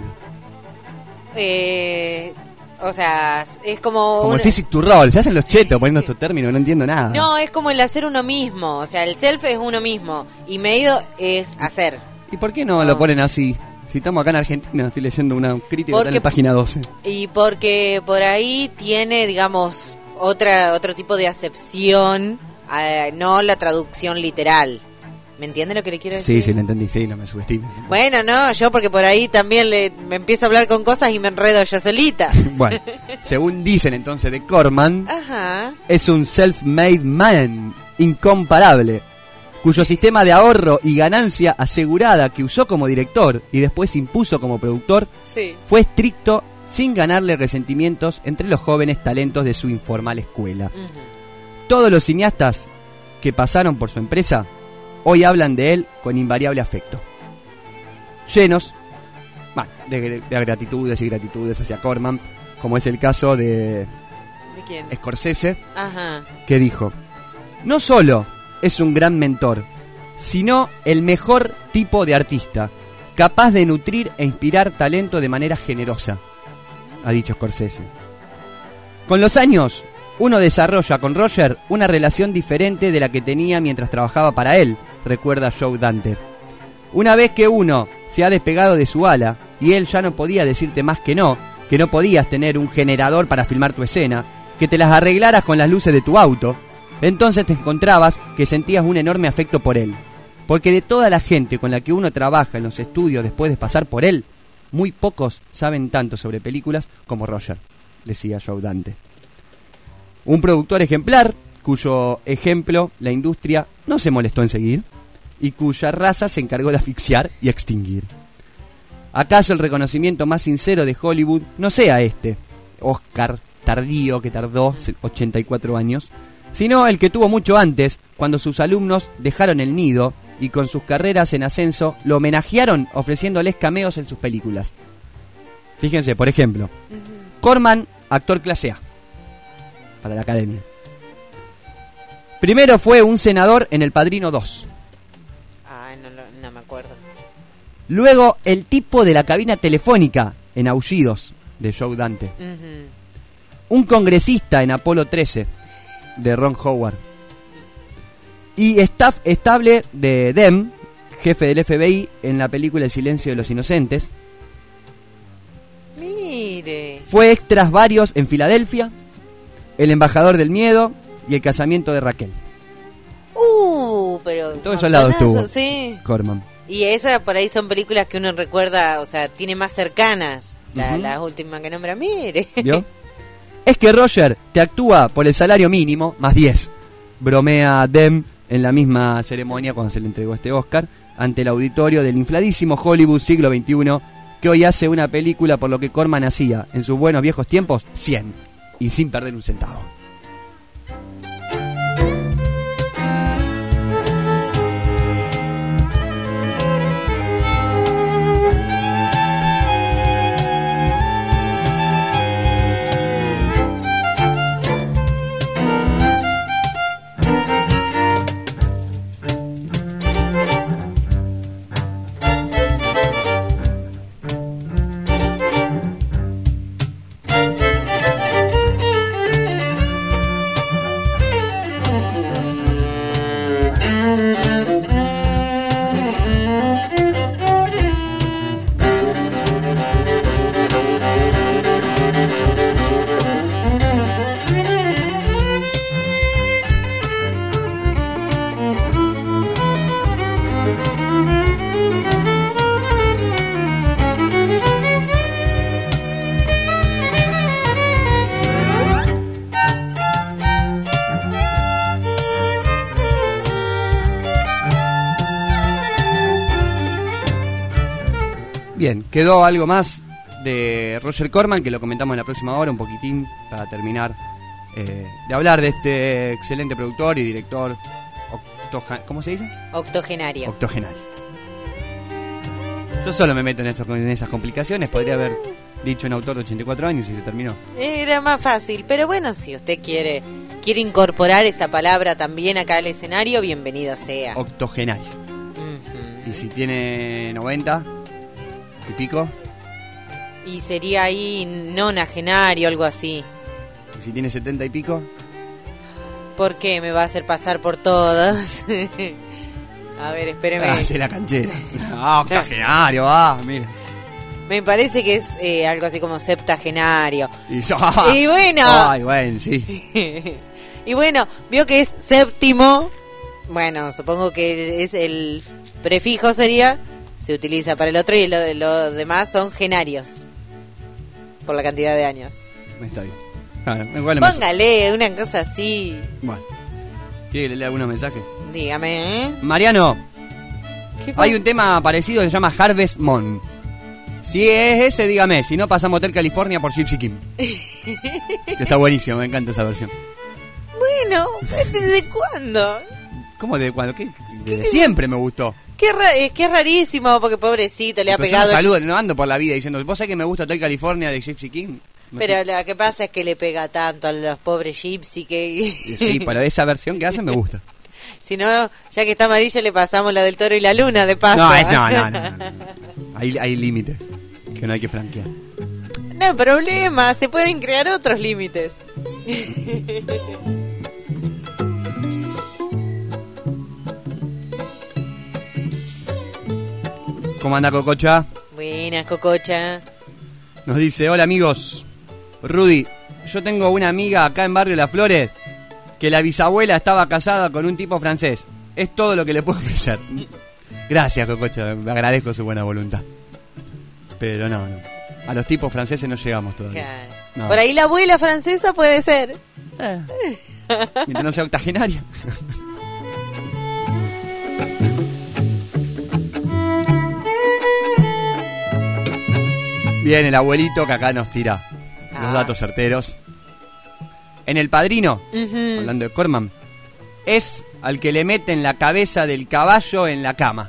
O sea, es como... Como el physic to roll, se hacen los chetos poniendo estos términos, no entiendo nada. No, es como el hacer uno mismo. O sea, el self es uno mismo y made es hacer. ¿Y por qué no lo ponen así? Si estamos acá en Argentina, estoy leyendo una crítica en la página 12. Y porque por ahí tiene, digamos, otro tipo de acepción, no la traducción literal. ¿Me entiende lo que le quiero decir? Sí, lo entendí, sí, no me subestime. Bueno, no, yo porque por ahí también me empiezo a hablar con cosas y me enredo yo solita. Bueno, según dicen entonces de Corman, Ajá. es un self-made man incomparable, cuyo sistema de ahorro y ganancia asegurada que usó como director y después impuso como productor, Sí. fue estricto sin ganarle resentimientos entre los jóvenes talentos de su informal escuela. Todos los cineastas que pasaron por su empresa hoy hablan de él con invariable afecto, llenos de gratitudes y gratitudes hacia Corman, como es el caso de ¿De quién? Scorsese, Ajá. que dijo: no solo es un gran mentor, sino el mejor tipo de artista, capaz de nutrir e inspirar talento de manera generosa, ha dicho Scorsese. Con los años, uno desarrolla con Roger una relación diferente de la que tenía mientras trabajaba para él, recuerda Joe Dante. Una vez que uno se ha despegado de su ala y él ya no podía decirte más que no podías tener un generador para filmar tu escena, que te las arreglaras con las luces de tu auto, entonces te encontrabas que sentías un enorme afecto por él. Porque de toda la gente con la que uno trabaja en los estudios después de pasar por él, muy pocos saben tanto sobre películas como Roger, decía Joe Dante. Un productor ejemplar, cuyo ejemplo la industria no se molestó en seguir, y cuya raza se encargó de asfixiar y extinguir. ¿Acaso el reconocimiento más sincero de Hollywood no sea este Oscar tardío que tardó 84 años, sino el que tuvo mucho antes, cuando sus alumnos dejaron el nido y con sus carreras en ascenso lo homenajearon ofreciéndoles cameos en sus películas? Fíjense, por ejemplo, Corman, actor clase A para la Academia. Primero fue un senador en El Padrino 2. Ay, no me acuerdo. Luego el tipo de la cabina telefónica en Aullidos, de Joe Dante. Un congresista en Apolo 13, de Ron Howard. Y staff estable de Dem, jefe del FBI en la película El silencio de los inocentes. Mire. Fue extras varios en Filadelfia, El embajador del miedo y El casamiento de Raquel. Pero... En todos esos lados estuvo Sí. Corman. Y esas por ahí son películas que uno recuerda, o sea, tiene más cercanas. Las últimas que nombra, mire. ¿Vio? Es que Roger te actúa por el salario mínimo, más 10. Bromea Dem en la misma ceremonia cuando se le entregó este Oscar, ante el auditorio del infladísimo Hollywood siglo XXI, que hoy hace una película por lo que Corman hacía en sus buenos viejos tiempos, 100. Y sin perder un centavo. Bien, quedó algo más de Roger Corman, que lo comentamos en la próxima hora, un poquitín, para terminar de hablar de este excelente productor y director ¿cómo se dice? Octogenario. Octogenario. Yo solo me meto en esas complicaciones, podría haber dicho un autor de 84 años y se terminó. Era más fácil, pero bueno, si usted quiere incorporar esa palabra también acá al escenario, bienvenido sea. Octogenario. Y si tiene 90 y pico. Y sería ahí nonagenario, algo así. ¿Y si tiene 70 y pico? ¿Por qué me va a hacer pasar por todos? A ver, espéreme. Hace la canchera. Octogenario, mira. Me parece que es algo así como septagenario. Y bueno. Ay, bueno, sí. Y bueno, vio que es séptimo. Bueno, supongo que es el prefijo sería, se utiliza para el otro y lo demás son genarios. Por la cantidad de años. Está bien. Claro, igual póngale una cosa así. Bueno. ¿Quiere que le lea algunos mensajes? Dígame, Mariano, ¿qué pasa? hay un tema parecido que se llama Harvest Moon. Si es ese, dígame. Si no, pasamos Hotel California por Gypsy King. Que está buenísimo, me encanta esa versión. Bueno, ¿desde cuándo? ¿Cómo desde cuándo? Desde siempre me gustó. Qué rarísimo, porque pobrecito, le ha pegado... Saludos, no ando por la vida diciendo, ¿vos sabés que me gusta Hotel California de Gypsy King? Pero lo que pasa es que le pega tanto a los pobres Gypsy que... Sí, para esa versión que hacen me gusta. Si no, ya que está amarillo, le pasamos la del Toro y la Luna, de paso. No. Hay límites que no hay que franquear. No hay problema, se pueden crear otros límites. ¿Cómo anda, Cococha? Buenas, Cococha. Nos dice, hola amigos. Rudy, yo tengo una amiga acá en Barrio Las Flores que la bisabuela estaba casada con un tipo francés. Es todo lo que le puedo ofrecer. Gracias, Cococha, me agradezco su buena voluntad. Pero no. A los tipos franceses no llegamos todavía. Claro. No. Por ahí la abuela francesa puede ser. Mientras no sea octogenaria. Bien, el abuelito que acá nos tira los datos certeros. En El Padrino, hablando de Corman, es al que le meten la cabeza del caballo en la cama.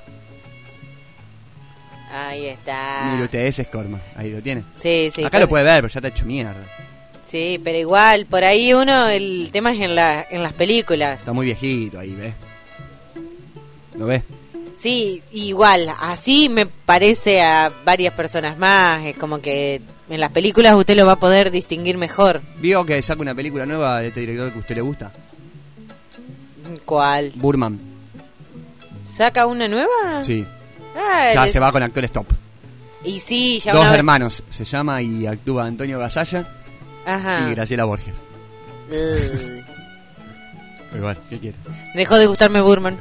Ahí está. Mire usted, ese es Corman, ahí lo tiene. Sí. Acá lo puede ver, pero ya está hecho mierda. Sí, pero igual, por ahí el tema es en las películas. Está muy viejito ahí, ¿ves? ¿Lo ves? Sí, igual, así me parece a varias personas más. Es como que en las películas usted lo va a poder distinguir mejor. ¿Vio que saca una película nueva de este director que a usted le gusta? ¿Cuál? Burman. ¿Saca una nueva? Sí. Ya se va con actores top. Y sí, ya Dos hermanos se llama y actúa Antonio Gasalla. Ajá. Y Graciela Borges. Pero bueno, ¿qué quiere? Dejó de gustarme Burman.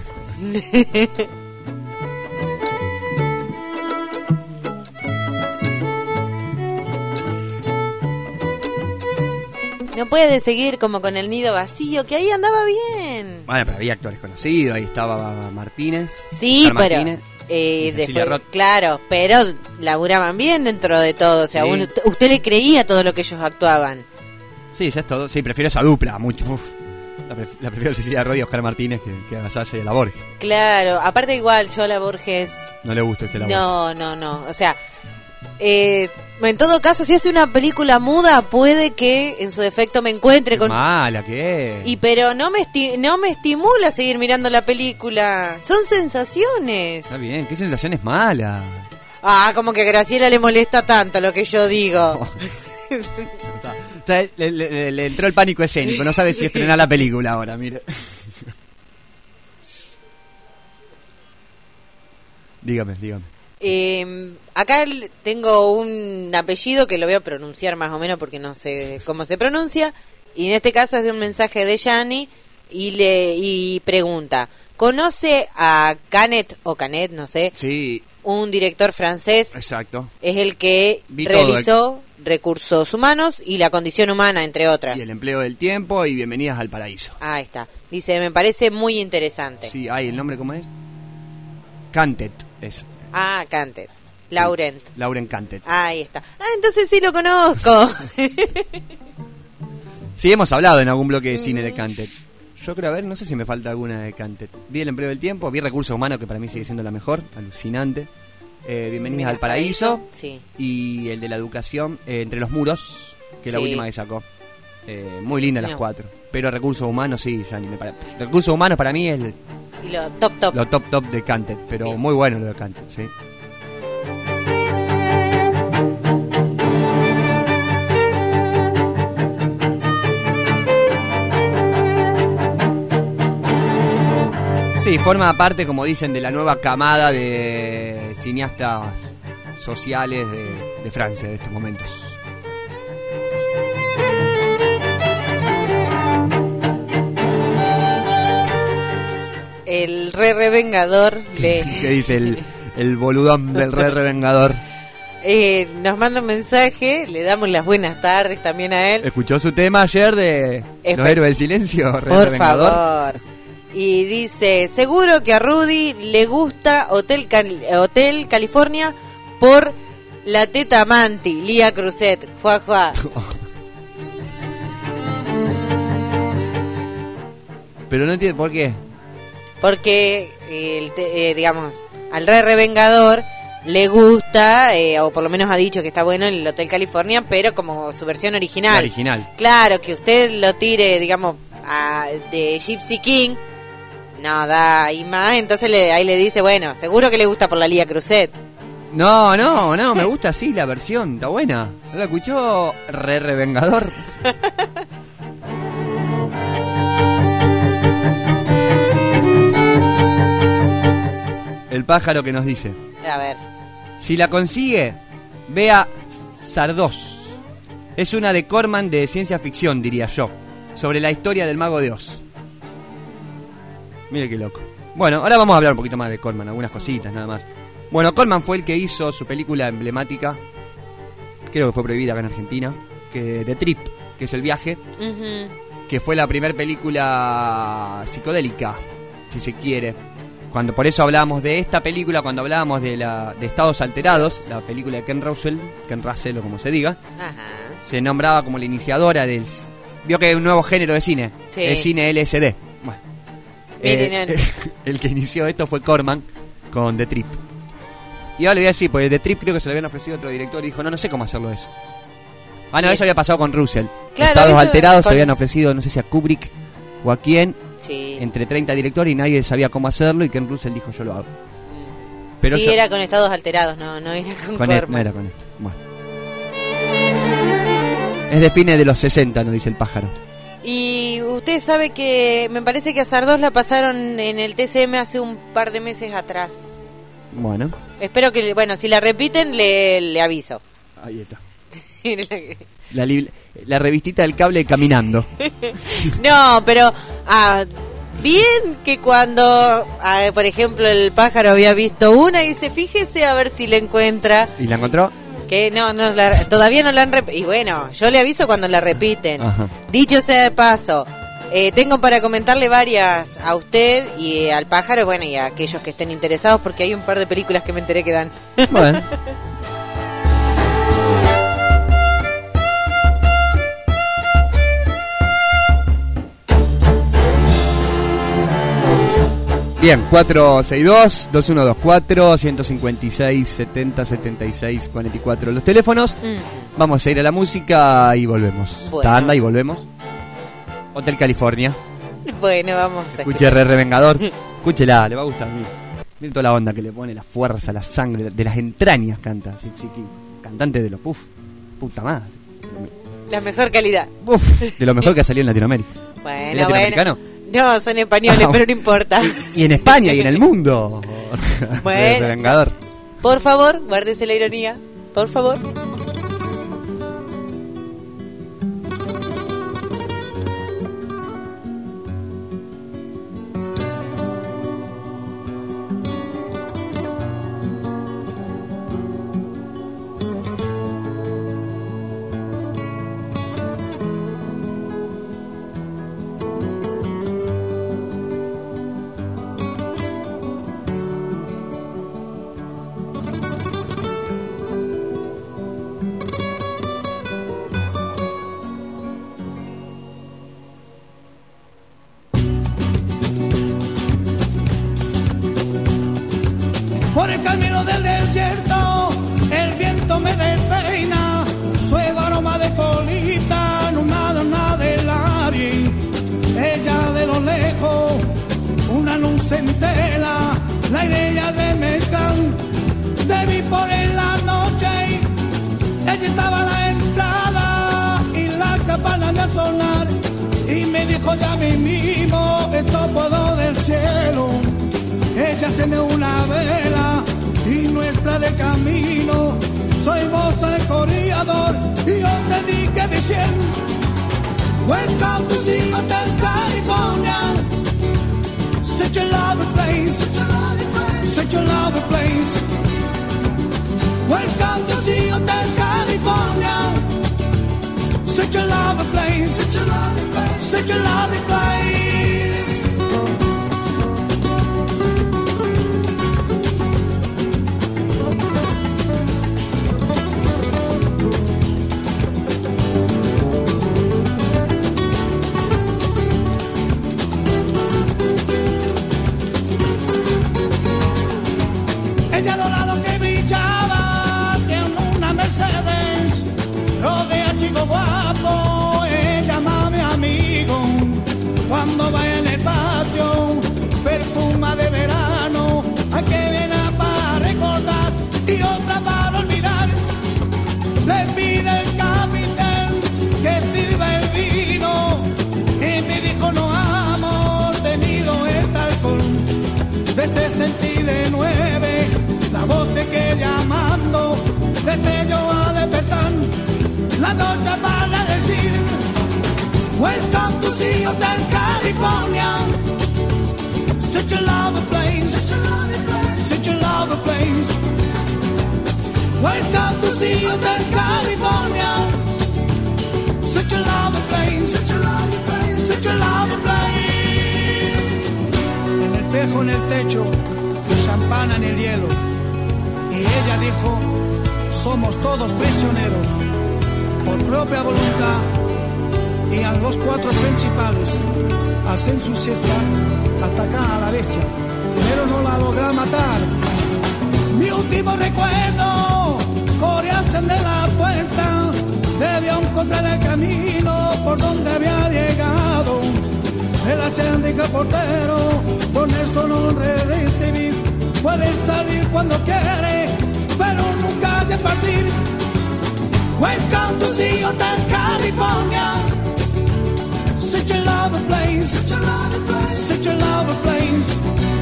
No puede seguir como con El Nido Vacío, que ahí andaba bien. Bueno, pero había actores conocidos, ahí estaba Martínez. Sí, pero Martínez, después, claro, pero laburaban bien dentro de todo. O sea, sí. Usted le creía todo lo que ellos actuaban. Sí, ya es todo. Sí, prefiero esa dupla, mucho. La prefiero a Cecilia Roth y Oscar Martínez que a Gasalla y a la Borges. Claro, aparte igual, yo a la Borges... No le gusta la Borges. No. O sea, en todo caso, si hace una película muda, puede que en su defecto me encuentre con... Mala, ¿qué? Pero no me estimula seguir mirando la película. Son sensaciones. Está bien, ¿qué sensación es mala? Como que a Graciela le molesta tanto lo que yo digo. O sea, le entró el pánico escénico, no sabe si estrenar la película ahora, mire. Dígame. Acá tengo un apellido que lo voy a pronunciar más o menos porque no sé cómo se pronuncia. Y en este caso es de un mensaje de Yanni y pregunta, ¿conoce a Canet o Canet, no sé? Sí. Un director francés. Exacto. Es el que realizó Recursos Humanos y La Condición Humana, entre otras. Y El Empleo del Tiempo y Bienvenidas al Paraíso. Ahí está. Dice, me parece muy interesante. Sí, ¿el nombre cómo es? Cantet es. Cantet. Laurent Cantet. Ahí está. Entonces sí lo conozco. Sí, hemos hablado en algún bloque de cine de Cantet. Yo creo, a ver, no sé si me falta alguna de Cantet. Vi El empleo del tiempo, vi Recursos Humanos, que para mí sigue siendo la mejor, alucinante. Bienvenidos al Paraíso. Sí. Y el de la educación, Entre los muros, que es la última que sacó. Muy linda las cuatro. Pero Recursos Humanos, sí, ya ni me parece. Recursos Humanos para mí es lo top. Lo top de Cantet, pero bien. Muy bueno lo de Cantet, sí. Sí, forma parte, como dicen, de la nueva camada de cineastas sociales de Francia de estos momentos. El revengador ¿Qué dice el boludón del revengador? Nos manda un mensaje, le damos las buenas tardes también a él. ¿Escuchó su tema ayer de Los Héroes del Silencio? Por favor. Y dice, seguro que a Rudy le gusta Hotel California por la teta Manti, Lía Cruzet, juá. Pero no entiendo por qué. Porque, digamos, al revengador le gusta, o por lo menos ha dicho que está bueno el Hotel California, pero como su versión original. La original. Claro, que usted lo tire, digamos, de Gypsy King, no da y más, entonces ahí le dice, bueno, seguro que le gusta por la Lía Cruzet. No, me gusta así la versión, está buena. ¿No la escuchó? Revengador. El pájaro que nos dice. A ver. Si la consigue, vea Sardos. Es una de Corman de ciencia ficción, diría yo, sobre la historia del Mago de Oz. Mire qué loco. Bueno, ahora vamos a hablar un poquito más de Corman, algunas cositas nada más. Bueno, Corman fue el que hizo su película emblemática, creo que fue prohibida acá en Argentina, que The Trip, que es el viaje, que fue la primera película psicodélica, si se quiere. Por eso hablábamos de esta película, cuando hablábamos de Estados Alterados, la película de Ken Russell o como se diga, se nombraba como la iniciadora del... Vio que hay un nuevo género de cine, el cine LSD. Bueno, el que inició esto fue Corman con The Trip. Y ahora le voy a decir, porque The Trip creo que se le habían ofrecido a otro director y dijo, no sé cómo hacerlo eso. No, eso había pasado con Russell. Claro, Estados Alterados se habían ofrecido, no sé si a Kubrick o a quién, sí, entre 30 directores y nadie sabía cómo hacerlo y Ken Russell dijo, yo lo hago. Pero sí, era con Estados Alterados, no era con Corman. No era con esto. Bueno. Es de fines de los 60, nos dice el pájaro. Y usted sabe que me parece que a Sardos la pasaron en el TCM hace un par de meses atrás. Bueno. Espero que, si la repiten, le aviso. Ahí está. La revistita del cable caminando. No, pero bien que cuando, por ejemplo, el pájaro había visto una y dice, fíjese a ver si la encuentra. ¿Y la encontró? Que todavía no la han repetido. Y bueno, yo le aviso cuando la repiten. Ajá. Dicho sea de paso, tengo para comentarle varias a usted y al pájaro, y a aquellos que estén interesados, porque hay un par de películas que me enteré que dan. Bueno. Bien, 462-2124-156-70-76-44 los teléfonos. Vamos a ir a la música y volvemos. Bueno. Tanda y volvemos. Hotel California. Bueno, vamos a escuche Revengador. Escúchela, le va a gustar. Mira toda la onda que le pone, la fuerza, la sangre, de las entrañas canta. Cantante de los puta madre. La mejor calidad. De lo mejor que ha salido en Latinoamérica. Bueno, latinoamericano. No, son españoles, pero no importa. Y en España y en el mundo. Bueno, Revengador. Por favor, guárdese la ironía. Por favor. Por el camino del desierto, el viento me despeina, suave aroma de colita, nada del aire. Ella de lo lejos, una luz en tela, la idea de mezcal. Debí por en la noche, ella estaba a la entrada y la campana de sonar. Y me dijo ya mismo, esto puedo del cielo. Ella enciende una vela y nuestra de camino. Soy vos el corredor y yo te dije diciendo: Welcome to the Hotel California. Such a lovely place, such a lovely place. Welcome to the Hotel California. Such a lovely place, such a lovely place, such a lovely place. Ella dorado que brillaba, tiene una Mercedes, rodea chico guapo, ella mami amigo. Cuando va en el patio, perfuma de verano, a que viene para recordar y otra para olvidar. Le pide el capitán que sirva el vino y me dijo: no hemos tenido este alcohol desde sentí de 9. La voz se queda llamando, desde yo a despertar. La noche para decir: Welcome to the Hotel California. Such a lovely place, such a lovely place. Welcome to the Hotel California. Such a lovely place, such a lovely place, such a lovely place. En el espejo, en el techo, champán en el hielo. Y ella dijo: somos todos prisioneros por propia voluntad. Y a los 4 principales hacen su siesta, atacan a la bestia, pero no la logran matar. Mi último recuerdo, coreasen de la puerta, debió encontrar el camino por donde había llegado. El acéndico portero, poner su nombre recibir, puede salir cuando quiere, pero nunca de partir. Welcome to the Hotel California. Such a lovely place, such a lovely place, such a lovely place.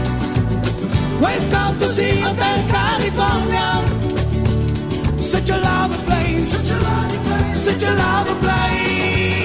Welcome to the Hotel California. Such a lovely place, such a lovely place, such a lovely place.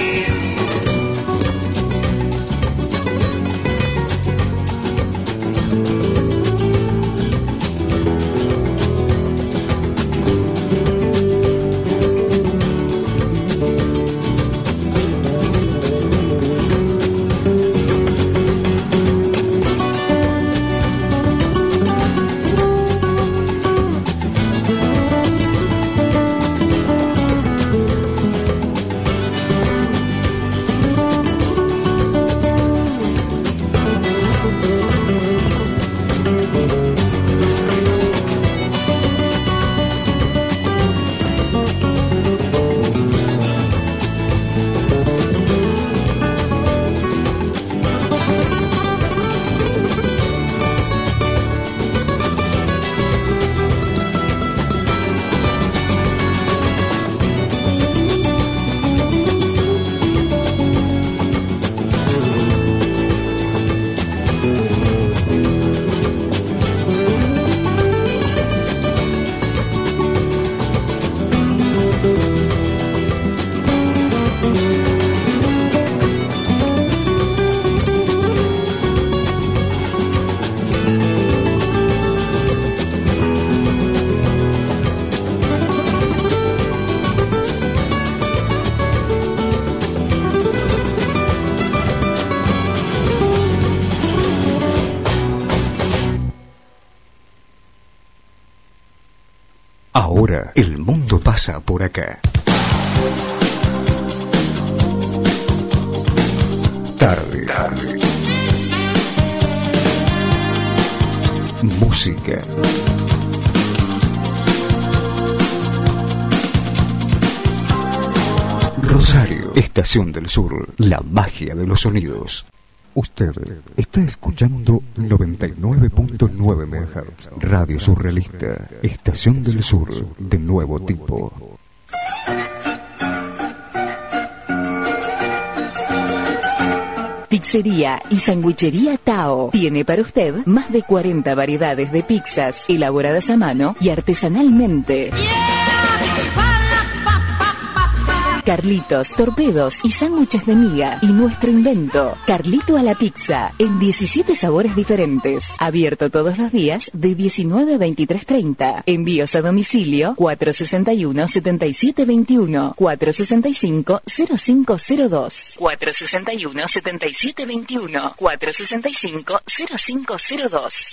Ahora el mundo pasa por acá. Tarde. música. Rosario, Estación del Sur, la magia de los sonidos. Usted está escuchando 99.9 MHz, Radio Surrealista, Estación del Sur, de nuevo tipo. Pizzería y Sandwichería Tao tiene para usted más de 40 variedades de pizzas elaboradas a mano y artesanalmente. Carlitos, torpedos y sándwiches de miga y nuestro invento, Carlito a la pizza, en 17 sabores diferentes. Abierto todos los días de 19 a 23:30. Envíos a domicilio 461-7721, 465-0502, 461-7721, 465-0502.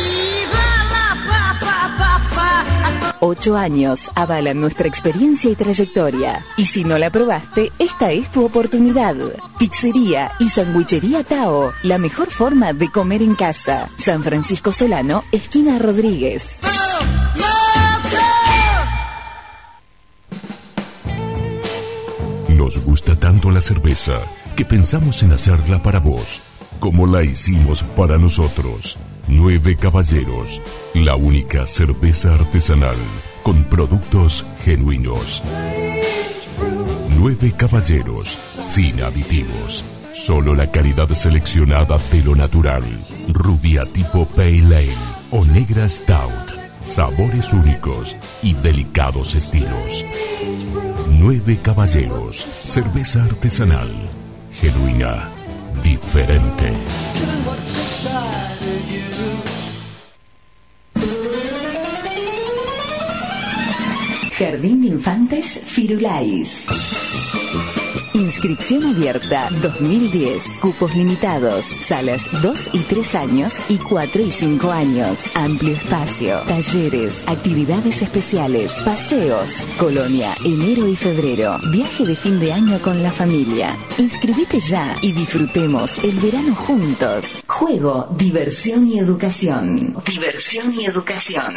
8 años avalan nuestra experiencia y trayectoria. Y si no la probaste, esta es tu oportunidad. Pizzería y Sandwichería Tao, la mejor forma de comer en casa. San Francisco Solano, esquina Rodríguez. Nos gusta tanto la cerveza que pensamos en hacerla para vos, como la hicimos para nosotros. 9 Caballeros, la única cerveza artesanal con productos genuinos. 9 Caballeros, sin aditivos. Solo la calidad seleccionada de lo natural. Rubia tipo Pale Ale o negra Stout. Sabores únicos y delicados estilos. 9 Caballeros, cerveza artesanal. Genuina, diferente. Jardín de Infantes Firulais. Inscripción abierta 2010. Cupos limitados. Salas 2 y 3 años y 4 y 5 años. Amplio espacio. Talleres. Actividades especiales. Paseos. Colonia, enero y febrero. Viaje de fin de año con la familia. Inscribite ya y disfrutemos el verano juntos. Juego, diversión y educación. Diversión y educación.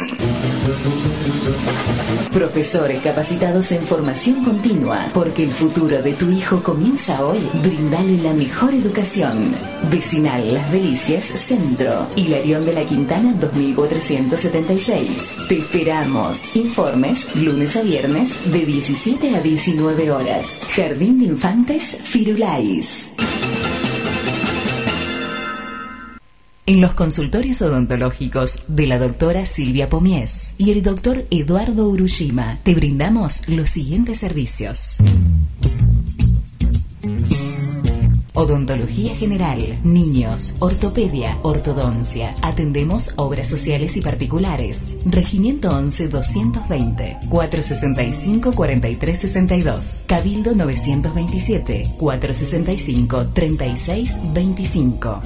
Profesores capacitados en formación continua, porque el futuro de tu hijo comienza hoy. Brindale la mejor educación. Vecinal Las Delicias Centro, Hilarión de la Quintana 2476. Te esperamos. Informes lunes a viernes de 17 a 19 horas. Jardín de Infantes Firulais. En los consultorios odontológicos de la doctora Silvia Pomies y el doctor Eduardo Urushima te brindamos los siguientes servicios. Odontología general, niños, ortopedia, ortodoncia. Atendemos obras sociales y particulares. Regimiento 11-220, 465-4362. Cabildo 927, 465-3625.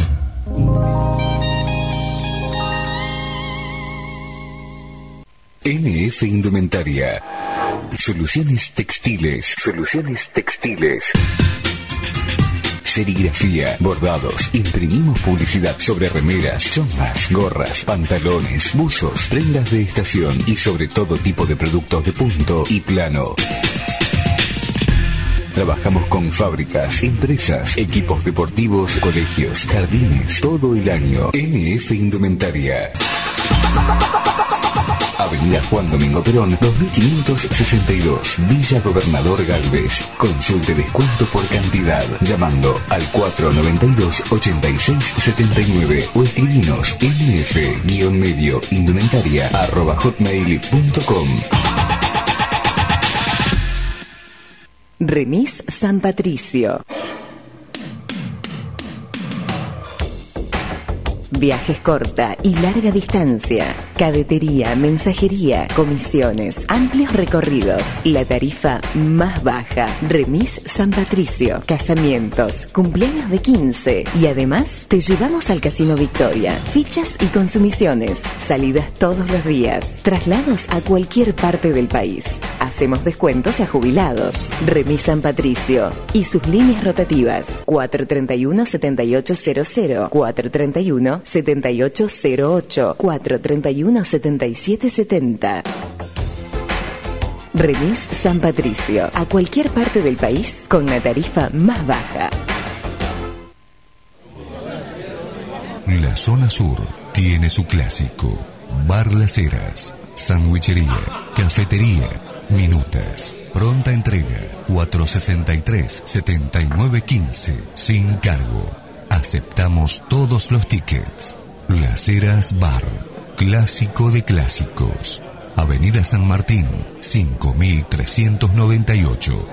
NF Indumentaria. Soluciones textiles. Soluciones textiles. Serigrafía, bordados, imprimimos publicidad sobre remeras, chombas, gorras, pantalones, buzos, prendas de estación y sobre todo tipo de productos de punto y plano. Trabajamos con fábricas, empresas, equipos deportivos, colegios, jardines, todo el año. NF Indumentaria. Avenida Juan Domingo Perón, 2562, Villa Gobernador Galvez. Consulte descuento por cantidad llamando al 492-8679 o escribinos nf-indumentaria@hotmail.com. Remis San Patricio. Viajes corta y larga distancia, cadetería, mensajería, comisiones, amplios recorridos, la tarifa más baja. Remis San Patricio, casamientos, cumpleaños de 15 y además te llevamos al Casino Victoria. Fichas y consumiciones, salidas todos los días, traslados a cualquier parte del país. Hacemos descuentos a jubilados. Remis San Patricio y sus líneas rotativas 431-7800, 431-7808, 431-7770. Remis San Patricio, a cualquier parte del país con la tarifa más baja. La zona sur tiene su clásico: Bar Las Heras, sandwichería, cafetería, minutas, pronta entrega, 463-7915, sin cargo. Aceptamos todos los tickets. Las Heras Bar, clásico de clásicos. Avenida San Martín, 5398.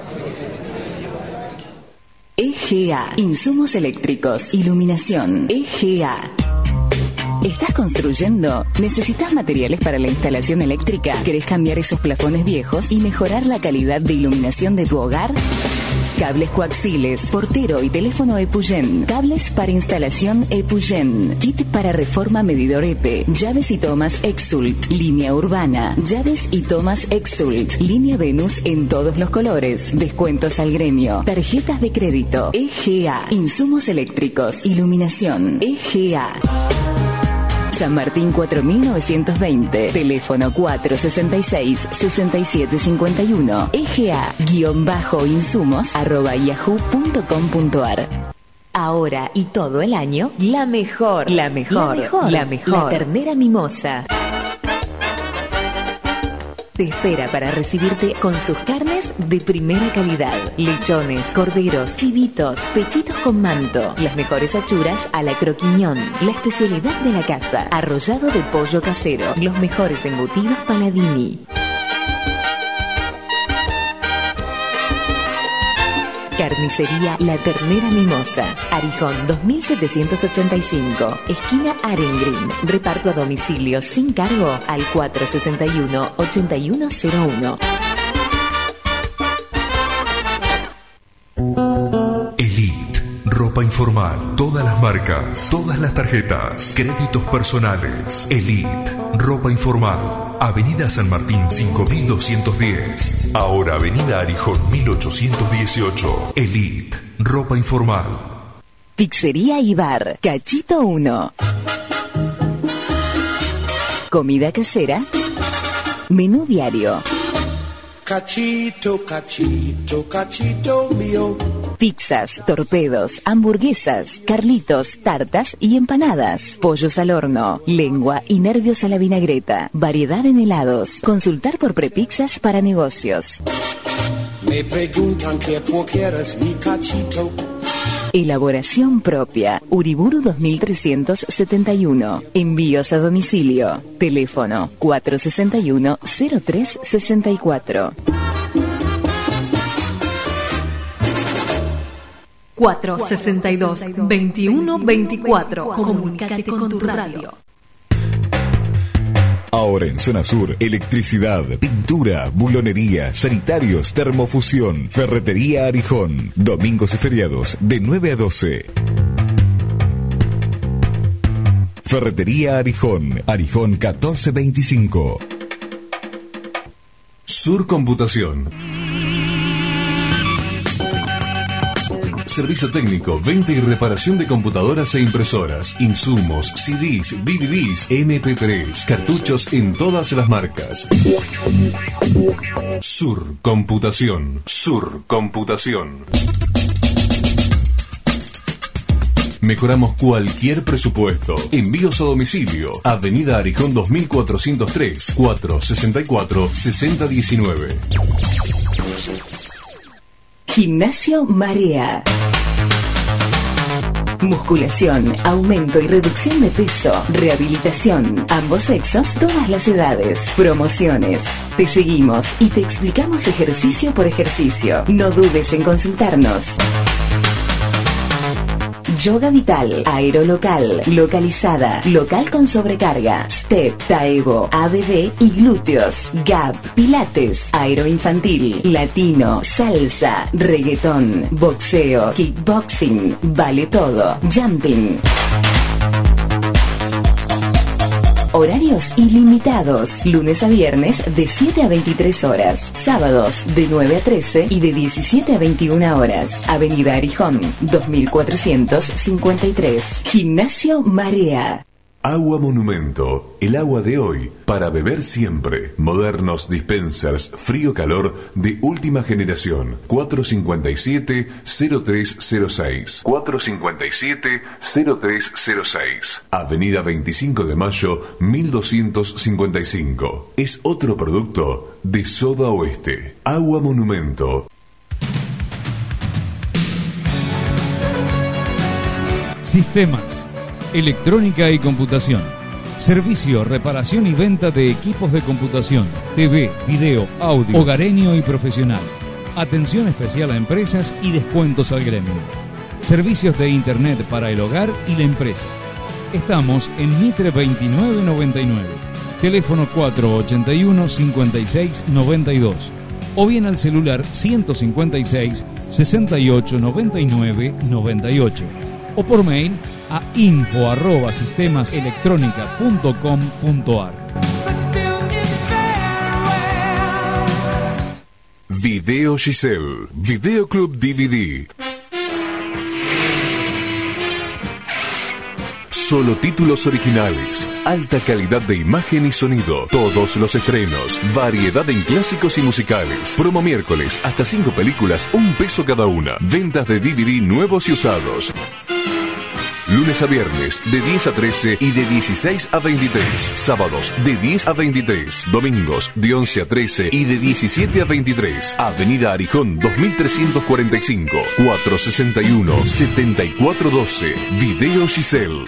EGA, insumos eléctricos, iluminación. EGA. ¿Estás construyendo? ¿Necesitas materiales para la instalación eléctrica? ¿Querés cambiar esos plafones viejos y mejorar la calidad de iluminación de tu hogar? Cables coaxiles, portero y teléfono Epuyen. Cables para instalación Epuyen. Kit para reforma medidor EPE. Llaves y tomas Exult. Línea urbana. Llaves y tomas Exult. Línea Venus en todos los colores. Descuentos al gremio. Tarjetas de crédito. EGA. Insumos eléctricos. Iluminación. EGA. San Martín 4920, teléfono 466-6751, ega-insumos@yahoo.com.ar. Ahora y todo el año, la mejor. La ternera mimosa. Te espera para recibirte con sus carnes de primera calidad. Lechones, corderos, chivitos, pechitos con manto. Las mejores achuras a la croquiñón. La especialidad de la casa. Arrollado de pollo casero. Los mejores embutidos Paladini. Carnicería La Ternera Mimosa. Arijón 2785. Esquina Arengrin. Reparto a domicilio sin cargo al 461-8101. Elite, ropa informal, todas las marcas, todas las tarjetas, créditos personales. Elite, ropa informal. Avenida San Martín 5210. Ahora Avenida Arijón 1818. Elite, ropa informal. Pizzería y bar, Cachito 1. Comida casera. Menú diario. Cachito, cachito, cachito mío. Pizzas, torpedos, hamburguesas, carlitos, tartas y empanadas. Pollos al horno, lengua y nervios a la vinagreta. Variedad en helados. Consultar por prepizzas para negocios. Me preguntan qué quieres mi cachito. Elaboración propia. Uriburu 2371. Envíos a domicilio. Teléfono 461-0364. 462-2124. Comunícate con tu radio. Ahora en Zona Sur, electricidad, pintura, bulonería, sanitarios, termofusión, ferretería Arijón. Domingos y feriados de 9 a 12. Ferretería Arijón, Arijón 1425. Sur Computación. Servicio técnico, venta y reparación de computadoras e impresoras, insumos, CDs, DVDs, MP3, cartuchos en todas las marcas. Sur Computación. Sur Computación. Mejoramos cualquier presupuesto. Envíos a domicilio. Avenida Arijón 2403, 464-6019. Gimnasio Marea. Musculación, aumento y reducción de peso, rehabilitación, ambos sexos, todas las edades, promociones. Te seguimos y te explicamos ejercicio por ejercicio. No dudes en consultarnos. Yoga Vital, Aerolocal, Localizada, Local con sobrecarga, Step, Taevo, ABD y glúteos, Gap, Pilates, Aeroinfantil, Latino, Salsa, Reggaetón, Boxeo, Kickboxing, Vale Todo, Jumping. Horarios ilimitados. Lunes a viernes de 7 a 23 horas. Sábados de 9 a 13 y de 17 a 21 horas. Avenida Arijón, 2453. Gimnasio Marea. Agua Monumento, el agua de hoy, para beber siempre. Modernos dispensers frío-calor de última generación. 457-0306. 457-0306. Avenida 25 de Mayo, 1255. Es otro producto de Soda Oeste. Agua Monumento. Sistemas, electrónica y computación. Servicio, reparación y venta de equipos de computación, TV, video, audio, hogareño y profesional. Atención especial a empresas y descuentos al gremio. Servicios de internet para el hogar y la empresa. Estamos en Mitre 2999. Teléfono 481-5692. O bien al celular 156 68 99 98. O por mail a info@sistemaselectronica.com.ar. Video Giselle, Videoclub DVD. Solo títulos originales, alta calidad de imagen y sonido, todos los estrenos, variedad en clásicos y musicales. Promo miércoles, hasta 5 películas, $1 cada una. Ventas de DVD nuevos y usados. Lunes a viernes, de 10 a 13 y de 16 a 23. Sábados, de 10 a 23. Domingos, de 11 a 13 y de 17 a 23. Avenida Arijón, 2345. 461-7412. Video Giselle.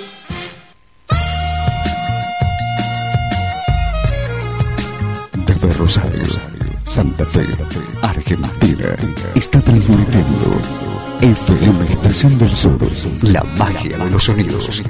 Desde Rosario, Santa Fe, Argentina, está transmitiendo FM Estación del Sur, la magia de los sonidos.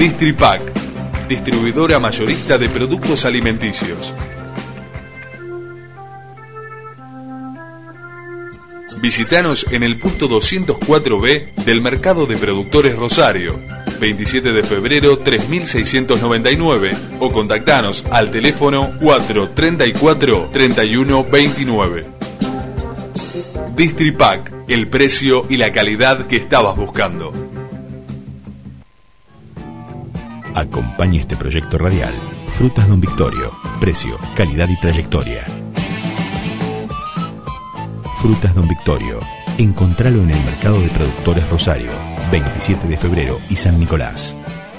Distripac, distribuidora mayorista de productos alimenticios. Visítanos en el puesto 204B del Mercado de Productores Rosario, 27 de febrero 3699, o contactanos al teléfono 434-3129. Distripac, el precio y la calidad que estabas buscando. Acompaña este proyecto radial. Frutas Don Victorio. Precio, calidad y trayectoria. Frutas Don Victorio. Encontralo en el Mercado de Productores Rosario, 27 de febrero y San Nicolás.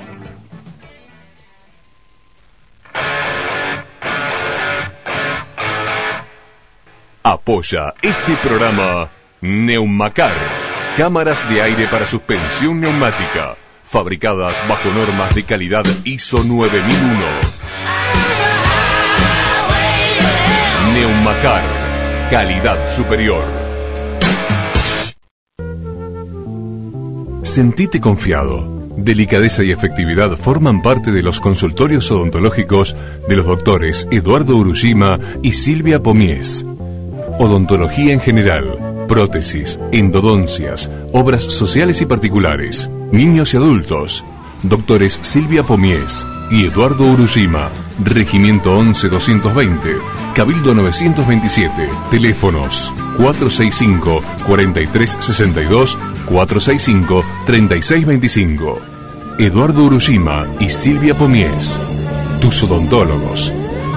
Apoya este programa Neumacar, cámaras de aire para suspensión neumática, fabricadas bajo normas de calidad ISO 9001. Neumacar, calidad superior. Sentite confiado. Delicadeza y efectividad forman parte de los consultorios odontológicos de los doctores Eduardo Urushima y Silvia Pomies. Odontología en general, prótesis, endodoncias, obras sociales y particulares, niños y adultos. Doctores Silvia Pomies y Eduardo Urushima. Regimiento 11220, Cabildo 927. Teléfonos 465-4362, 465-3625. Eduardo Urushima y Silvia Pomies, tus odontólogos.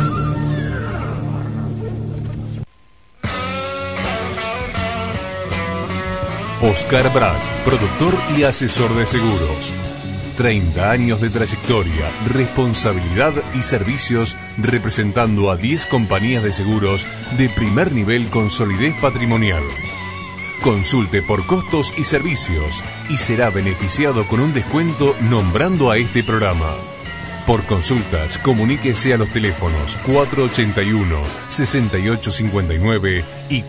Oscar Brad, productor y asesor de seguros. 30 años de trayectoria, responsabilidad y servicios representando a 10 compañías de seguros de primer nivel con solidez patrimonial. Consulte por costos y servicios y será beneficiado con un descuento nombrando a este programa. Por consultas, comuníquese a los teléfonos 481-6859 y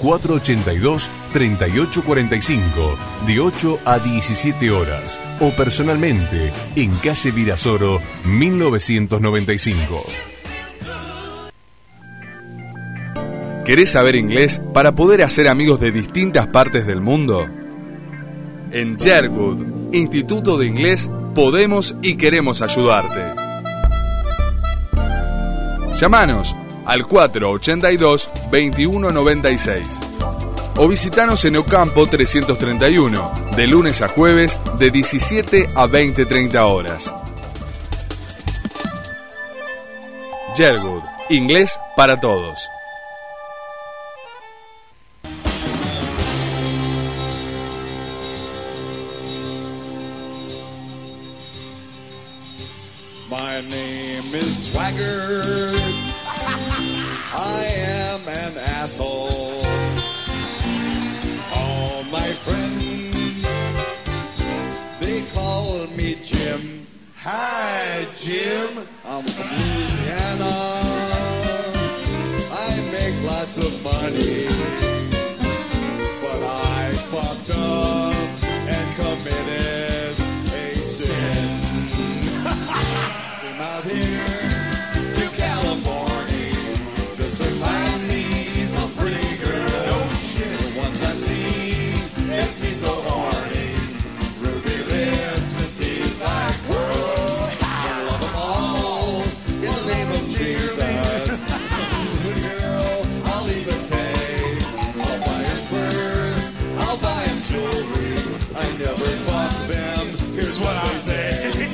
482-3845 de 8 a 17 horas o personalmente en calle Virasoro 1995. ¿Querés saber inglés para poder hacer amigos de distintas partes del mundo? En Sherwood, Instituto de Inglés, podemos y queremos ayudarte. Llámanos al 482-2196 o visitanos en Ocampo 331, de lunes a jueves de 17 a 20:30 horas. Sherwood, inglés para todos. My name is Swagger. I am an asshole. All my friends, they call me Jim. Hi, Jim. I'm from Louisiana. I make lots of money, but I fucked up and committed a sin. Came out here to California just to find me some pretty girl. No shit. The ones I see gets me so horny. Ruby lips and teeth like pearls. I love them all in the name of Jesus. Good girl, I'll even pay. I'll buy him furs, I'll buy him jewelry. I never fuck them. Here's what I say.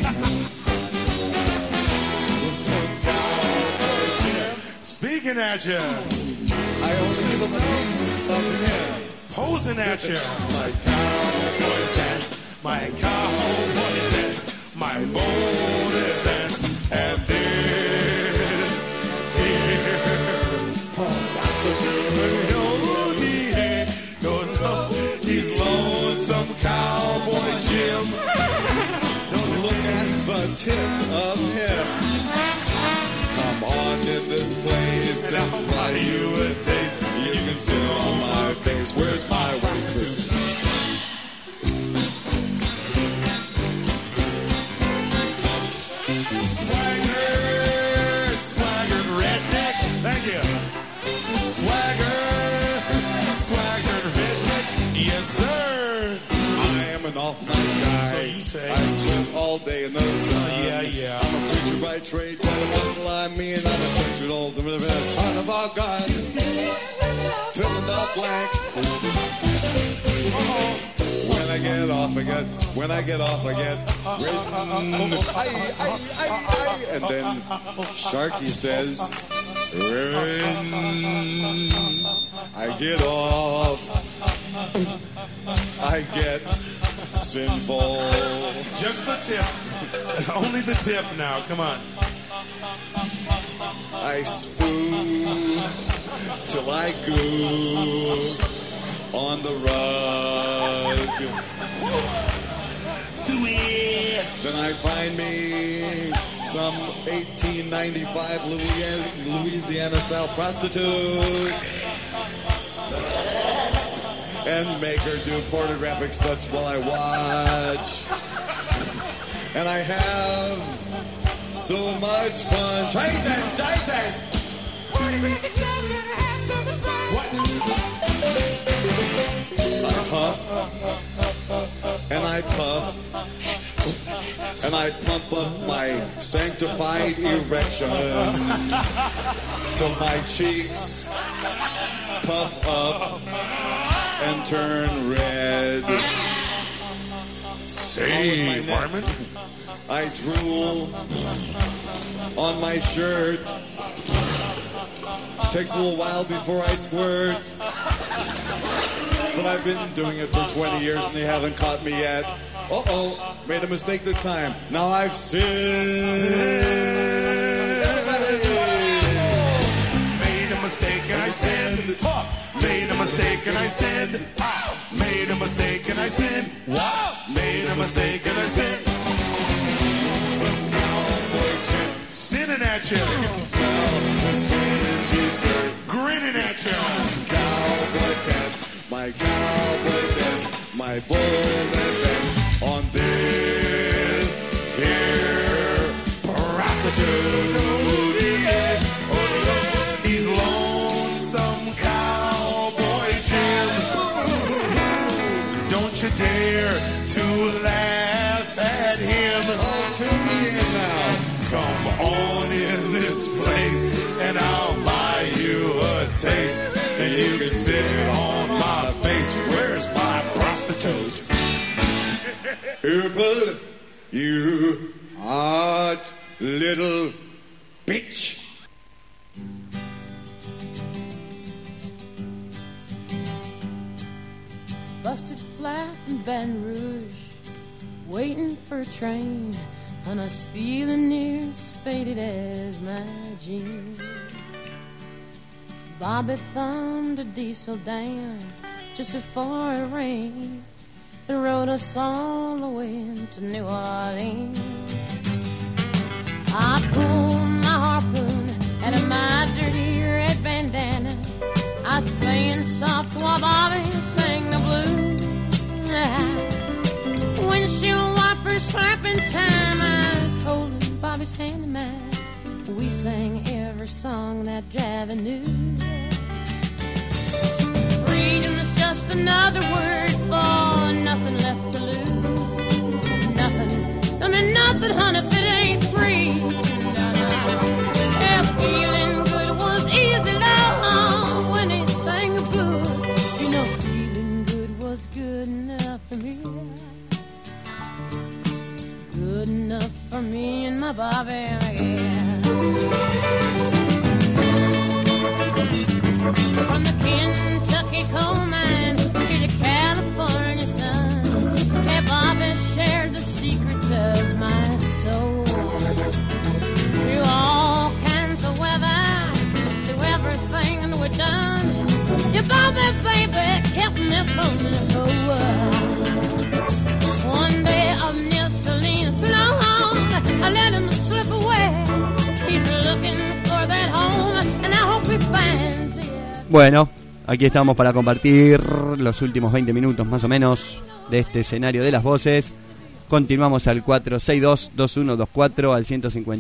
Speaking at you, I only give them a taste of him. Posing at you, my cowboy dance, my cowboy dance, my bony dance, and this here no, he's lonesome cowboy Jim. Don't look at the tip of him. Come on in this place and I'll buy you a taste. You can sit on my face. Where's my waitress? an awful nice guy. So you say. I sweat all day in the sun. Yeah. I'm a preacher by trade, tell them what lie me, and I'm a preacher old son of our God. Fill in the blank. When I get off, I get written. And then Sharky says, when I get off, I get sinful. Just the tip. Only the tip now. Come on. I spoon till I goo on the rug. Then I find me some 1895 Louisiana-style prostitute and make her do pornographic stunts while I watch. And I have so much fun. Jesus! I puff, and I puff, and I pump up my sanctified erection till my cheeks puff up and turn red. Say, Varmint. I drool on my shirt. Takes a little while before I squirt. But I've been doing it for 20 years and they haven't caught me yet. Uh-oh, made a mistake this time. Now I've sinned. Everybody! Made a mistake and I sinned. Made a mistake and I sinned. Made a mistake and I sinned. Made a mistake and I sinned. Some cowboy chick sinning at you. Grinning at you. Cowboy pants, my cowboy pants, my bull pants on this here prostitute. He's lonesome cowboy Jim. Don't you dare to laugh at him. Oh, tune me in now. Come on in this place and I'll buy you a taste. And you can sit on my face. Where's my prostitute? Purple, you hot little bitch. Busted flat in Baton Rouge, waiting for a train, and I was feeling near as faded as my jeans. Bobby thumbed a diesel down just before it rained and rode us all the way to New Orleans. I pulled my harpoon out of my dirty red bandana. I was playing soft while Bobby sang the blues. Windshield wipers slapping time, I was holding Bobby's hand in mine. We sang every song that Javi knew. Freedom's just another word for nothing left to lose. Nothing, I mean nothing, honey, if it ain't free. Yeah, feeling good was easy, love, when he sang the blues. You know, feeling good was good enough for me. Good enough for me and my Bobby again. From the Kentucky coal mine to the California sun, yeah, Bobby shared the secrets of my soul. Through all kinds of weather, through everything we've done, yeah, Bobby, baby, kept me from the whole world. One day of Neil Salinas long, I let him slip away. He's looking for that home, and I hope he finds it. Bueno, aquí estamos para compartir los últimos 20 minutos más o menos de este escenario de las voces. Continuamos al 462-2124, al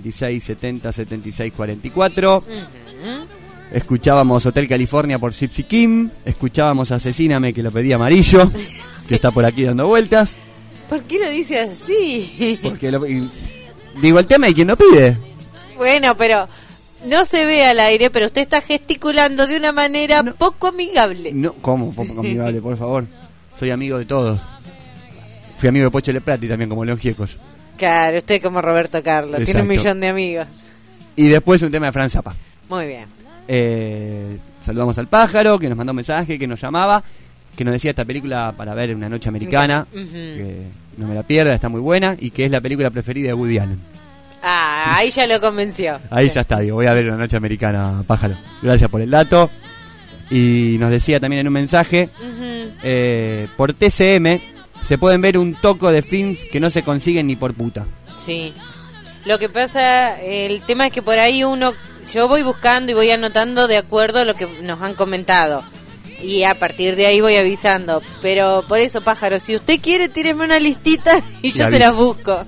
156-70-76-44. Escuchábamos Hotel California por Gypsy King. Escuchábamos Asesíname, que lo pedía Amarillo, que está por aquí dando vueltas. ¿Por qué lo dice así? Porque digo, el tema es quien lo pide. Bueno, pero no se ve al aire, pero usted está gesticulando de una manera poco amigable. No, ¿cómo? Poco amigable, por favor. Soy amigo de todos. Fui amigo de Pocho Leprati también, como León Giecos. Claro, usted como Roberto Carlos. Exacto. Tiene 1 millón de amigos. Y después un tema de Fran Zappa. Muy bien. Saludamos al pájaro, que nos mandó un mensaje, que nos llamaba, que nos decía esta película para ver Una noche americana, que no me la pierda, está muy buena, y que es la película preferida de Woody Allen. Ah, ahí ya lo convenció. Ahí ya está, digo, voy a ver Una noche americana, pájaro. Gracias por el dato. Y nos decía también en un mensaje, por TCM se pueden ver un toco de films que no se consiguen ni por puta. Sí. Lo que pasa, el tema es que por ahí yo voy buscando y voy anotando de acuerdo a lo que nos han comentado. Y a partir de ahí voy avisando. Pero por eso, pájaro, si usted quiere, tíreme una listita y yo se las busco.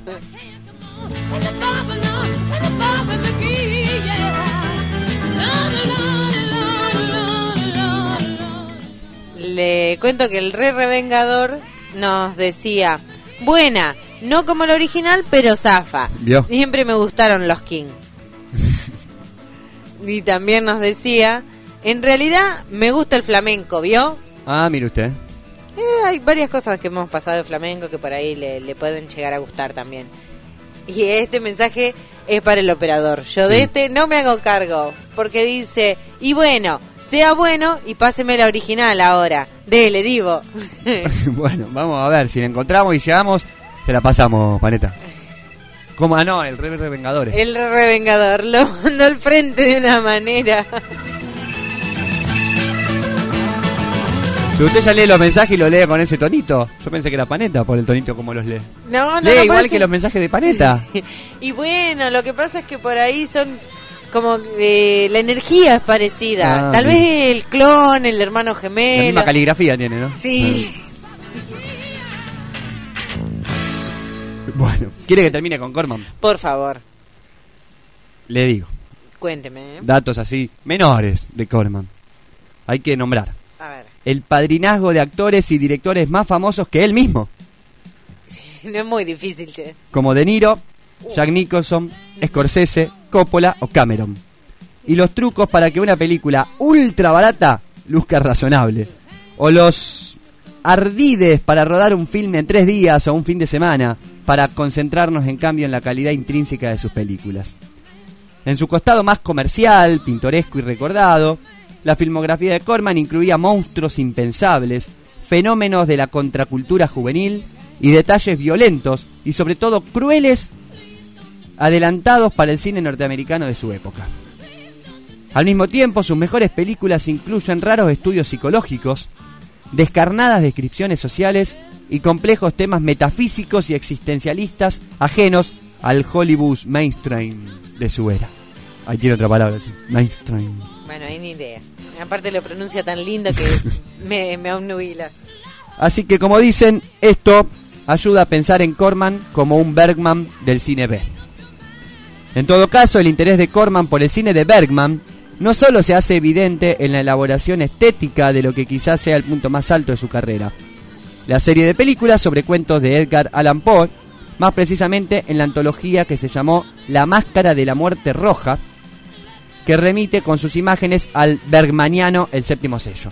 Le cuento que el Revengador nos decía: buena, no como el original, pero zafa. ¿Vio? Siempre me gustaron los King. Y también nos decía: en realidad me gusta el flamenco, ¿vio? Ah, mire usted. Hay varias cosas que hemos pasado de flamenco que por ahí le pueden llegar a gustar también. Y este mensaje es para el operador. Yo de este no me hago cargo, porque dice: y bueno, sea bueno y páseme la original ahora. Dele, divo. Bueno, vamos a ver, si la encontramos y llegamos, se la pasamos, Paneta. ¿Cómo? Ah, no, el Revengador. El Revengador lo mandó al frente de una manera. Si usted ya lee los mensajes y lo lee con ese tonito. Yo pensé que era Paneta por el tonito como los lee. No, lee igual parece... que los mensajes de Paneta. Y bueno, lo que pasa es que por ahí son como la energía es parecida. Tal vez el clon, el hermano gemelo. La misma caligrafía tiene, ¿no? Sí. Bueno, ¿quiere que termine con Corman? Por favor. Le digo. Cuénteme. Datos así menores de Corman. Hay que nombrar. A ver. El padrinazgo de actores y directores más famosos que él mismo. Sí, no es muy difícil, che. Como De Niro, Jack Nicholson, Scorsese, Coppola o Cameron. Y los trucos para que una película ultra barata luzca razonable. O los ardides para rodar un filme en 3 días o un fin de semana, para concentrarnos en cambio en la calidad intrínseca de sus películas. En su costado más comercial, pintoresco y recordado, la filmografía de Corman incluía monstruos impensables, fenómenos de la contracultura juvenil y detalles violentos y sobre todo crueles, adelantados para el cine norteamericano de su época. Al mismo tiempo, sus mejores películas incluyen raros estudios psicológicos, descarnadas descripciones sociales y complejos temas metafísicos y existencialistas ajenos al Hollywood mainstream de su era. Ahí tiene otra palabra, sí. Mainstream. Bueno, hay ni idea. Aparte lo pronuncia tan lindo que me obnubila. Así que, como dicen, esto ayuda a pensar en Corman como un Bergman del cine B. En todo caso, el interés de Corman por el cine de Bergman no solo se hace evidente en la elaboración estética de lo que quizás sea el punto más alto de su carrera. La serie de películas sobre cuentos de Edgar Allan Poe, más precisamente en la antología que se llamó La Máscara de la Muerte Roja, que remite con sus imágenes al bergmaniano El Séptimo Sello.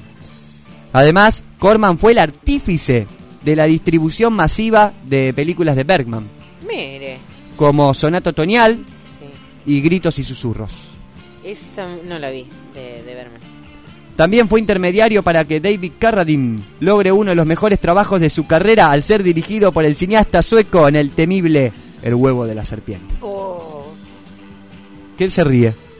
Además, Corman fue el artífice de la distribución masiva de películas de Bergman. Mire. Como Sonata Otoñal y Gritos y Susurros. Esa no la vi de Bergman. También fue intermediario para que David Carradine logre uno de los mejores trabajos de su carrera al ser dirigido por el cineasta sueco en el temible El huevo de la serpiente. Oh. ¿Quién se ríe?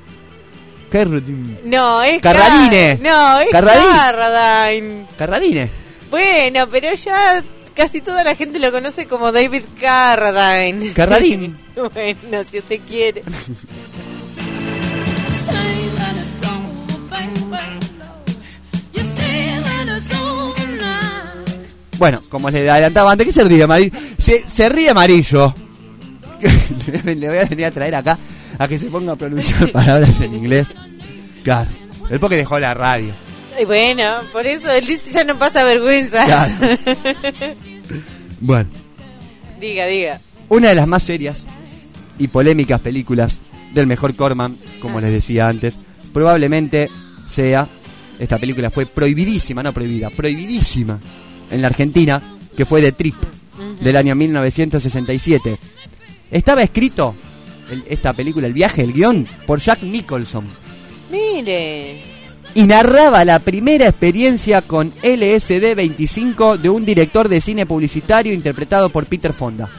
Carradine. No, es Carradine. No, es Carradine. Carradine. Bueno, pero ya casi toda la gente lo conoce como David Carradine. Carradine. Bueno, si usted quiere. Bueno, como les adelantaba antes, ¿qué se ríe Amarillo? Se ríe Amarillo. Le voy a venir a traer acá a que se ponga a pronunciar palabras en inglés. Claro, él porque dejó la radio. Y bueno, por eso él dice ya no pasa vergüenza. Claro. Bueno, Diga. una de las más serias y polémicas películas del mejor Corman, como les decía antes, probablemente sea, esta película fue prohibidísima en la Argentina, que fue The Trip, del año 1967. Estaba escrito, esta película, el viaje, el guión, por Jack Nicholson. Mire. Y narraba la primera experiencia con LSD-25 de un director de cine publicitario interpretado por Peter Fonda.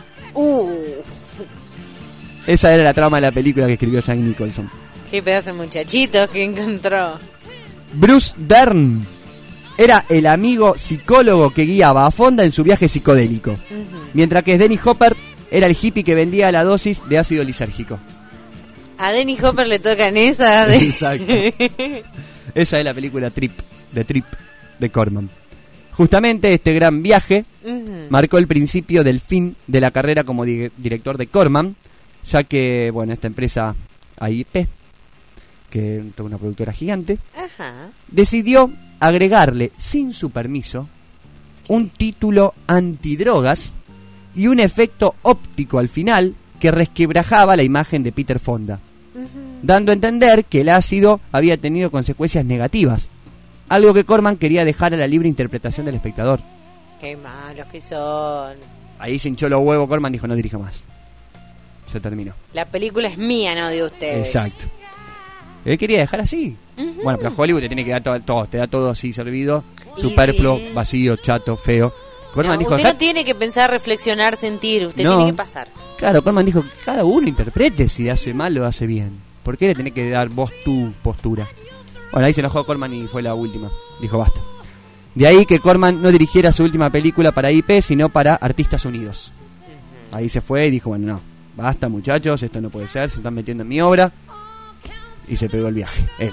Esa era la trama de la película que escribió Jack Nicholson. Qué pedazo de muchachito que encontró. Bruce Dern era el amigo psicólogo que guiaba a Fonda en su viaje psicodélico, mientras que Dennis Hopper era el hippie que vendía la dosis de ácido lisérgico. A Dennis Hopper le tocan esa. Exacto. Esa es la película Trip, The Trip de Corman. Justamente este gran viaje marcó el principio del fin de la carrera como director de Corman, ya que, bueno, esta empresa AIP, que es una productora gigante, decidió agregarle, sin su permiso, un título antidrogas y un efecto óptico al final que resquebrajaba la imagen de Peter Fonda, dando a entender que el ácido había tenido consecuencias negativas, algo que Corman quería dejar a la libre interpretación del espectador. Qué malos que son. Ahí se hinchó los huevos, Corman dijo: no dirija más. Se terminó. La película es mía, no de ustedes. Exacto. Él quería dejar así. Bueno, pero Hollywood te tiene que dar todo, te da todo así servido, superfluo, vacío, chato, feo. Corman dijo: usted no tiene que pensar, reflexionar, sentir, usted tiene que pasar. Claro, Corman dijo que cada uno interprete si hace mal o hace bien. ¿Por qué le tenés que dar vos tu postura? Bueno, ahí se enojó Corman y fue la última. Dijo basta. De ahí que Corman no dirigiera su última película para IP, sino para Artistas Unidos. Ahí se fue y dijo: bueno, no, basta muchachos, esto no puede ser, se están metiendo en mi obra. Y se pegó el viaje, él.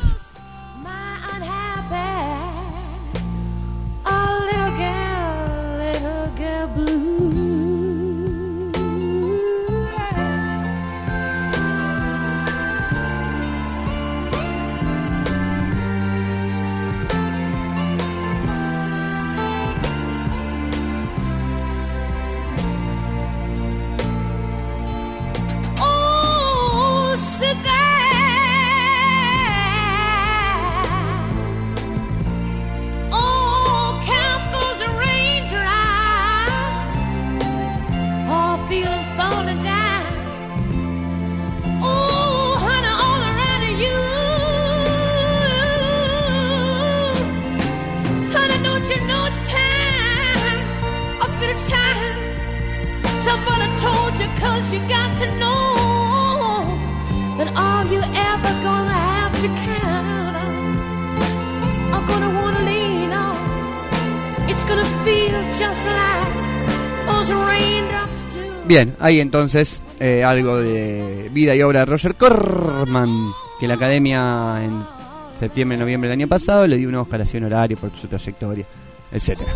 Bien, ahí entonces algo de vida y obra de Roger Corman, que la Academia en septiembre, noviembre del año pasado le dio un Oscar así honorario por su trayectoria, etcétera.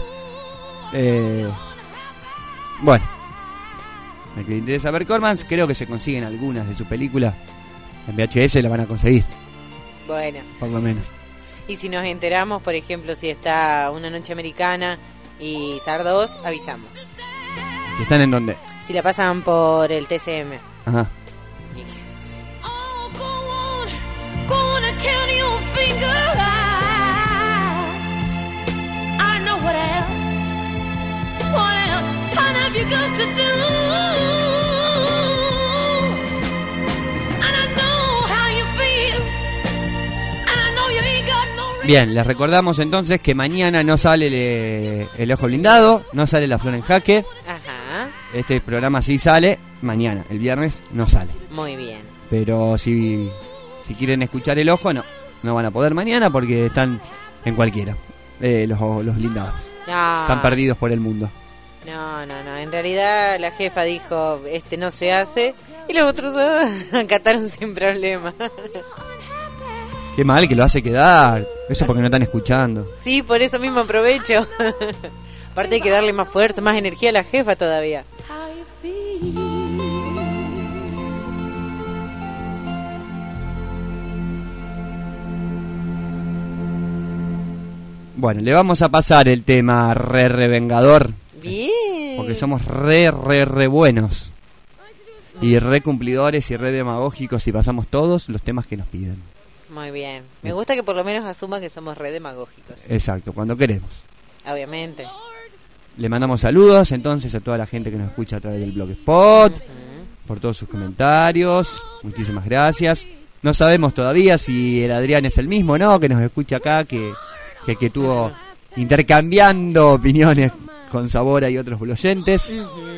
Bueno, a que le interesa ver Corman, creo que se consiguen algunas de sus películas. En VHS la van a conseguir. Bueno. Por lo menos. Y si nos enteramos, por ejemplo, si está Una Noche Americana y SAR 2, avisamos. ¿Si están en dónde? Si la pasan por el TCM. Ajá. Bien, les recordamos entonces que mañana no sale el Ojo Blindado, no sale La Flor en Jaque. Ajá. Este programa sí sale mañana, el viernes no sale. Muy bien. Pero si quieren escuchar El Ojo, no van a poder mañana porque están en cualquiera, los blindados. No. Están perdidos por el mundo. No, en realidad la jefa dijo, no se hace, y los otros dos acataron sin problema. Qué mal que lo hace quedar. Eso porque no están escuchando. Sí, por eso mismo aprovecho. Aparte hay que darle más fuerza, más energía a la jefa todavía. Bueno, le vamos a pasar el tema revengador. Bien. Porque porque somos re buenos. Y re cumplidores y re demagógicos y pasamos todos los temas que nos piden. Muy bien. Me gusta que por lo menos asuman que somos re demagógicos. Exacto, cuando queremos. Obviamente. Le mandamos saludos entonces a toda la gente que nos escucha a través del Blogspot, por todos sus comentarios. Muchísimas gracias. No sabemos todavía si el Adrián es el mismo, ¿no? Que nos escucha acá, que estuvo intercambiando opiniones con Sabora y otros oyentes.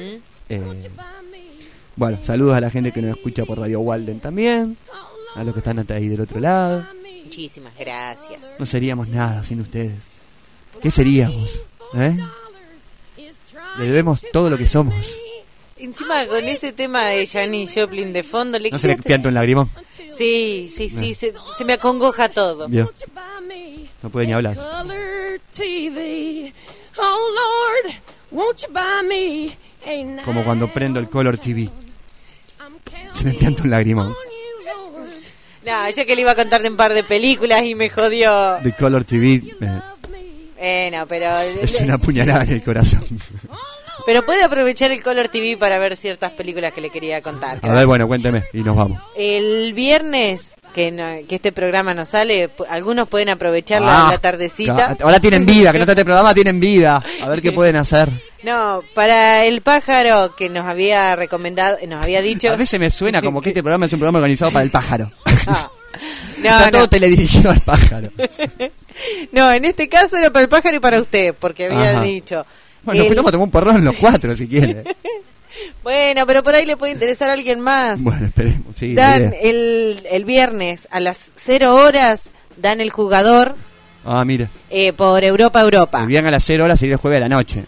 Bueno, saludos a la gente que nos escucha por Radio Walden también, a los que están ahí del otro lado. Muchísimas gracias. No seríamos nada sin ustedes. ¿Qué seríamos? Le debemos todo lo que somos. Encima con ese tema de Janis Joplin de fondo, ¿No se le pianta un lagrimón? Sí, se me acongoja todo. Bien. No puede ni hablar. Como cuando prendo el Color TV. Se me pianta un lagrimón. No, yo que le iba a contar de un par de películas y me jodió. The Color TV no, pero es una puñalada en el corazón. Pero puede aprovechar el Color TV para ver ciertas películas que le quería contar. A ver, bueno, cuénteme y nos vamos. El viernes, que este programa no sale, algunos pueden aprovechar la tardecita. Ahora tienen vida, que no está este programa, tienen vida. A ver qué pueden hacer. No, para el pájaro que nos había recomendado, nos había dicho... A veces me suena como que este programa es un programa organizado para el pájaro. No, todo teledirigido al pájaro. No, en este caso era para el pájaro y para usted, porque había dicho... Bueno, nos tomar un porrón los cuatro si quiere. Bueno, pero por ahí le puede interesar a alguien más. Bueno, esperemos. Sí, dan el viernes a las 0 horas, dan El Jugador. Mira. Por Europa. El viernes a las 0 horas sería el jueves a la noche.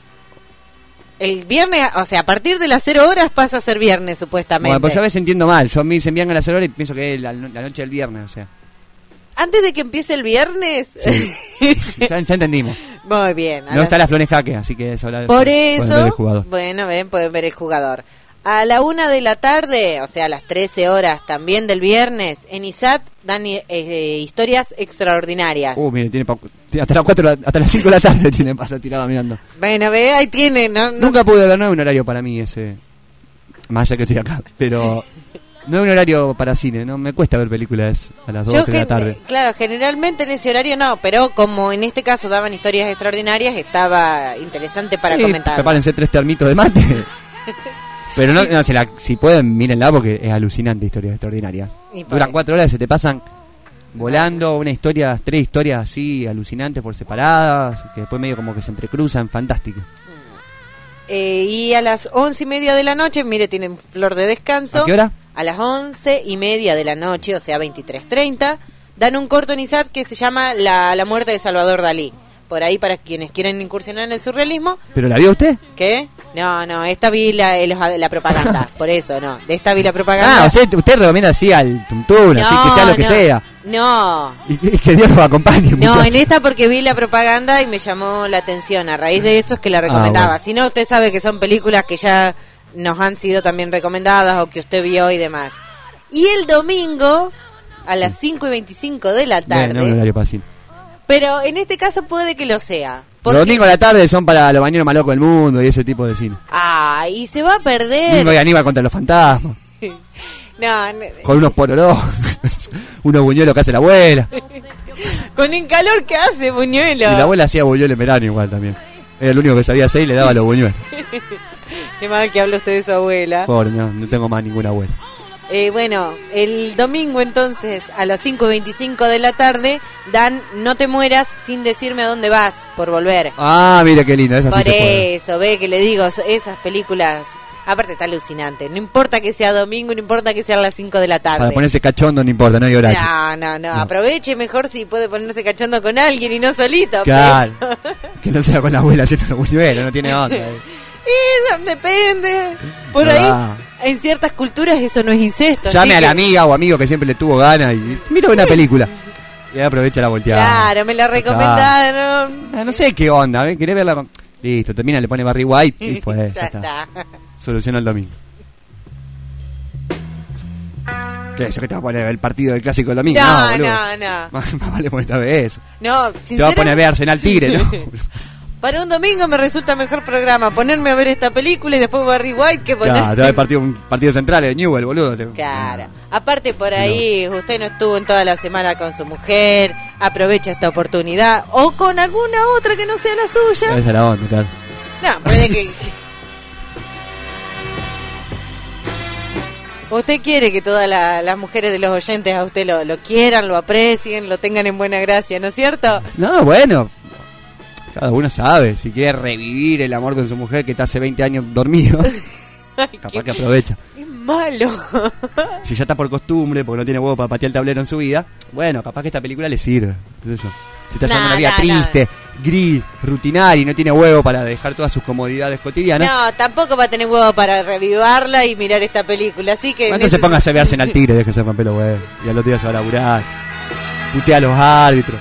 El viernes, o sea, a partir de las 0 horas pasa a ser viernes, supuestamente. Bueno, pues yo a veces entiendo mal. Yo me dicen viernes a las 0 horas y pienso que es la noche del viernes, o sea. Antes de que empiece el viernes. Sí. ya entendimos. Muy bien. No está la Flor en jaque, así que es hablar. Por eso, bueno, pueden ver El Jugador. A la 1 de la tarde, o sea, a las 13 horas también del viernes, en ISAT dan historias extraordinarias. Mire, tiene hasta las 4, hasta las 5 de la tarde tiene para tirado mirando. Bueno, ahí tiene, ¿no? Nunca pude ver, no es un horario para mí ese. Más allá que estoy acá, pero no es un horario para cine, no me cuesta ver películas a las 2 de la tarde. Claro, generalmente en ese horario no, pero como en este caso daban historias extraordinarias, estaba interesante para comentar. Prepárense 3 termitos de mate. Pero no si pueden, mírenla porque es alucinante, historias extraordinarias. Duran 4 horas, se te pasan volando 3 historias así alucinantes por separadas, que después medio como que se entrecruzan, fantástico. Y a las 11:30 de la noche, mire, tienen flor de descanso. ¿A qué hora? A las 11:30 de la noche, o sea 23:30, dan un corto en ISAT que se llama La muerte de Salvador Dalí. Por ahí para quienes quieren incursionar en el surrealismo. ¿Pero la vio usted? ¿Qué? No, esta vi la propaganda, por eso no. De esta vi la propaganda. O sea, usted recomienda así al tuntún, así que sea lo que sea. No. Y que Dios los acompañe. No, muchachos. en esta porque vi la propaganda y me llamó la atención. A raíz de eso es que la recomendaba. Bueno. Si no, usted sabe que son películas que ya nos han sido también recomendadas o que usted vio y demás. Y el domingo, a las 5:25 de la tarde. No, un horario para cine. Pero en este caso puede que lo sea. Los domingos a la tarde son para los bañeros más locos del mundo y ese tipo de cine. Y se va a perder. Domingo de Aníbal contra los fantasmas. No. Con unos pororós, unos buñuelos que hace la abuela. Con el calor que hace, buñuelo. Y la abuela hacía buñuelos en verano igual también. Era el único que sabía hacer y le daba los buñuelos. Qué mal que habla usted de su abuela. Pobre, no tengo más ninguna abuela. Bueno, el domingo entonces a las 5:25 de la tarde dan No te mueras sin decirme a dónde vas por volver. Mira qué lindo, esa sí se puede. Por eso, ve que le digo, esas películas, aparte está alucinante. No importa que sea domingo, no importa que sea a las 5 de la tarde. Para ponerse cachondo no importa, no hay horario. No, aproveche mejor si puede ponerse cachondo con alguien y no solito. Claro, que no sea con la abuela haciendo los buñuelos, no tiene onda. Eso depende. Por ahí, en ciertas culturas eso no es incesto. Llame a la amiga o amigo que siempre le tuvo ganas y dice, mira una película. Y aprovecha la volteada. Claro, me la recomendaron. No sé qué onda, ¿querés verla? Listo, termina, le pone Barry White y pues ya está. Soluciona el domingo. ¿Qué es eso que te va a poner el partido del clásico del domingo? No. Más vale poner esta vez eso. No, te va a poner a ver Arsenal Tigre, ¿no? Para un domingo me resulta mejor programa ponerme a ver esta película y después Barry White que poner... Claro, te va el partido central de Newell, boludo. Claro. Aparte por ahí, usted no estuvo en toda la semana con su mujer, aprovecha esta oportunidad, o con alguna otra que no sea la suya. Esa es la onda, claro. No, puede que... Usted quiere que todas las mujeres de los oyentes a usted lo quieran, lo aprecien, lo tengan en buena gracia, ¿no es cierto? No, bueno, cada uno sabe, si quiere revivir el amor con su mujer que está hace 20 años dormido, capaz que aprovecha. Es malo. Si ya está por costumbre, porque no tiene huevo para patear el tablero en su vida, bueno, capaz que esta película le sirve, qué sé yo. Si está llevando una vida triste, gris, rutinaria y no tiene huevo para dejar todas sus comodidades cotidianas. No, tampoco va a tener huevo para revivarla y mirar esta película, así que... Entonces póngase a verse en al tigre, déjese romper los huevos. Y al otro día se va a laburar. Putea a los árbitros.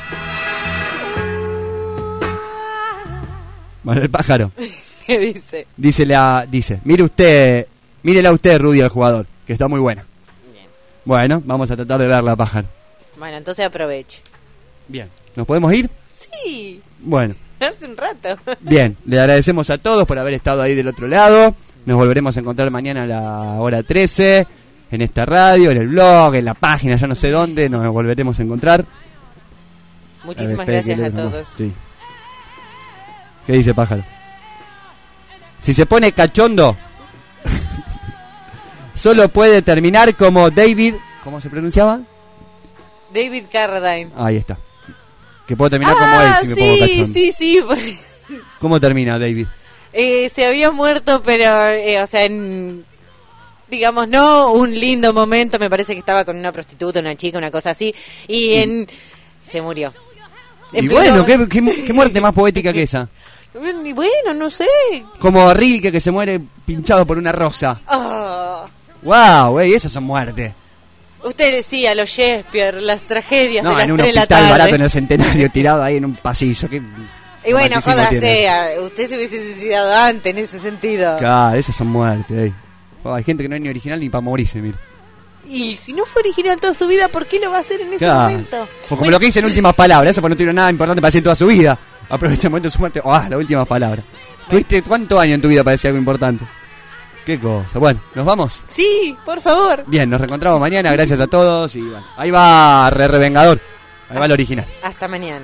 Bueno, el pájaro. ¿Qué dice? Dice, mírela usted, Rudy, al jugador, que está muy buena. Bien. Bueno, vamos a tratar de verla, pájaro. Bueno, entonces aproveche. Bien. ¿Nos podemos ir? Sí. Bueno. Hace un rato. Bien, le agradecemos a todos por haber estado ahí del otro lado. Nos volveremos a encontrar mañana a la hora 13, en esta radio, en el blog, en la página, ya no sé dónde, nos volveremos a encontrar. Muchísimas gracias a todos. Sí. ¿Qué dice pájaro? Si se pone cachondo, solo puede terminar como David... ¿Cómo se pronunciaba? David Carradine. Ahí está. Que puedo terminar como él si me pongo cachondo. Sí. ¿Cómo termina David? Se había muerto, pero, o sea, digamos, no un lindo momento. Me parece que estaba con una prostituta, una chica, una cosa así. Y se murió. Y bueno, ¿qué muerte más poética que esa? Y bueno, no sé. Como Rilke que se muere pinchado por una rosa. Wow, esas son muertes. Usted decía, los Shakespeare, las tragedias de las 3 de la tarde. No, en un hospital barato en el Centenario, tirado ahí en un pasillo. Y bueno, jódase, usted se hubiese suicidado antes en ese sentido. Claro, esas son muertes. Hay gente que no es ni original ni para morirse, mira. Y si no fue original toda su vida, ¿por qué lo va a hacer en ese momento? O como lo que dice en Últimas Palabras, eso porque no tiene nada importante para decir toda su vida. Aprovecha el momento de su muerte. Las últimas palabras. ¿Tuviste cuántos años en tu vida para decir algo importante? Qué cosa. Bueno, ¿nos vamos? Sí, por favor. Bien, nos reencontramos mañana. Gracias a todos. Y bueno, ahí va Revengador. Ahí va el original. Hasta mañana.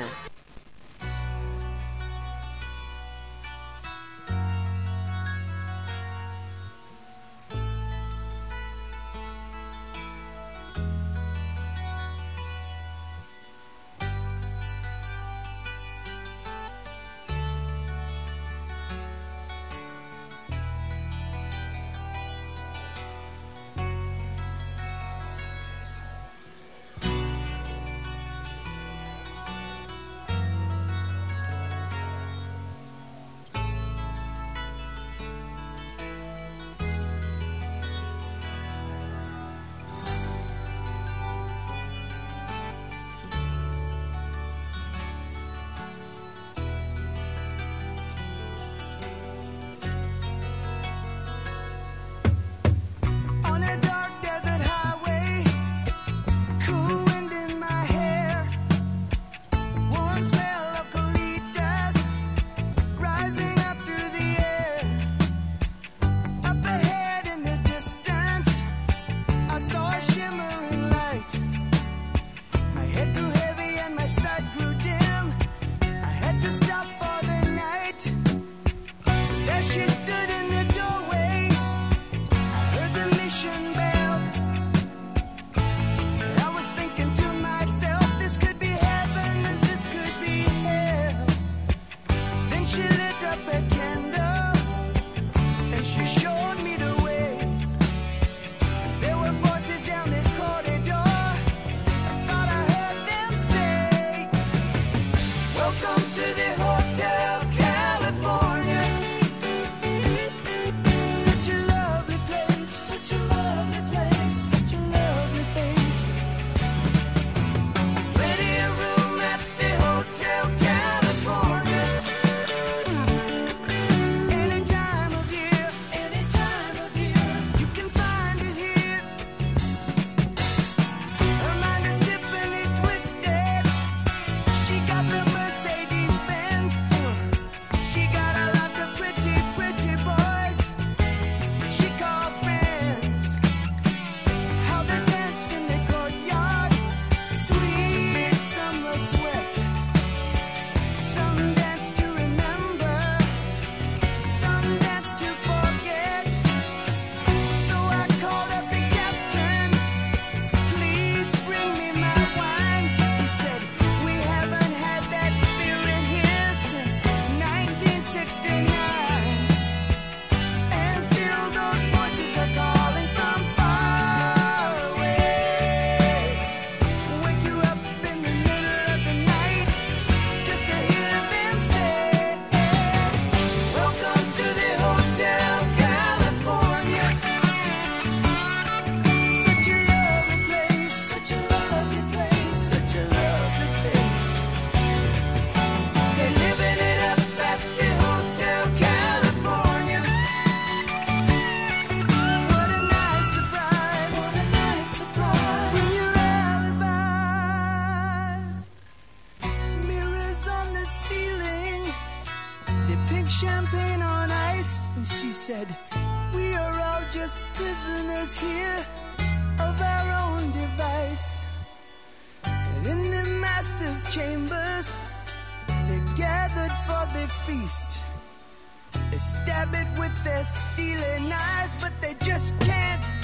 drink champagne on ice. And she said, we are all just prisoners here of our own device. And in the master's chambers, they gathered for the feast. They stab it with their steely knives, but they just can't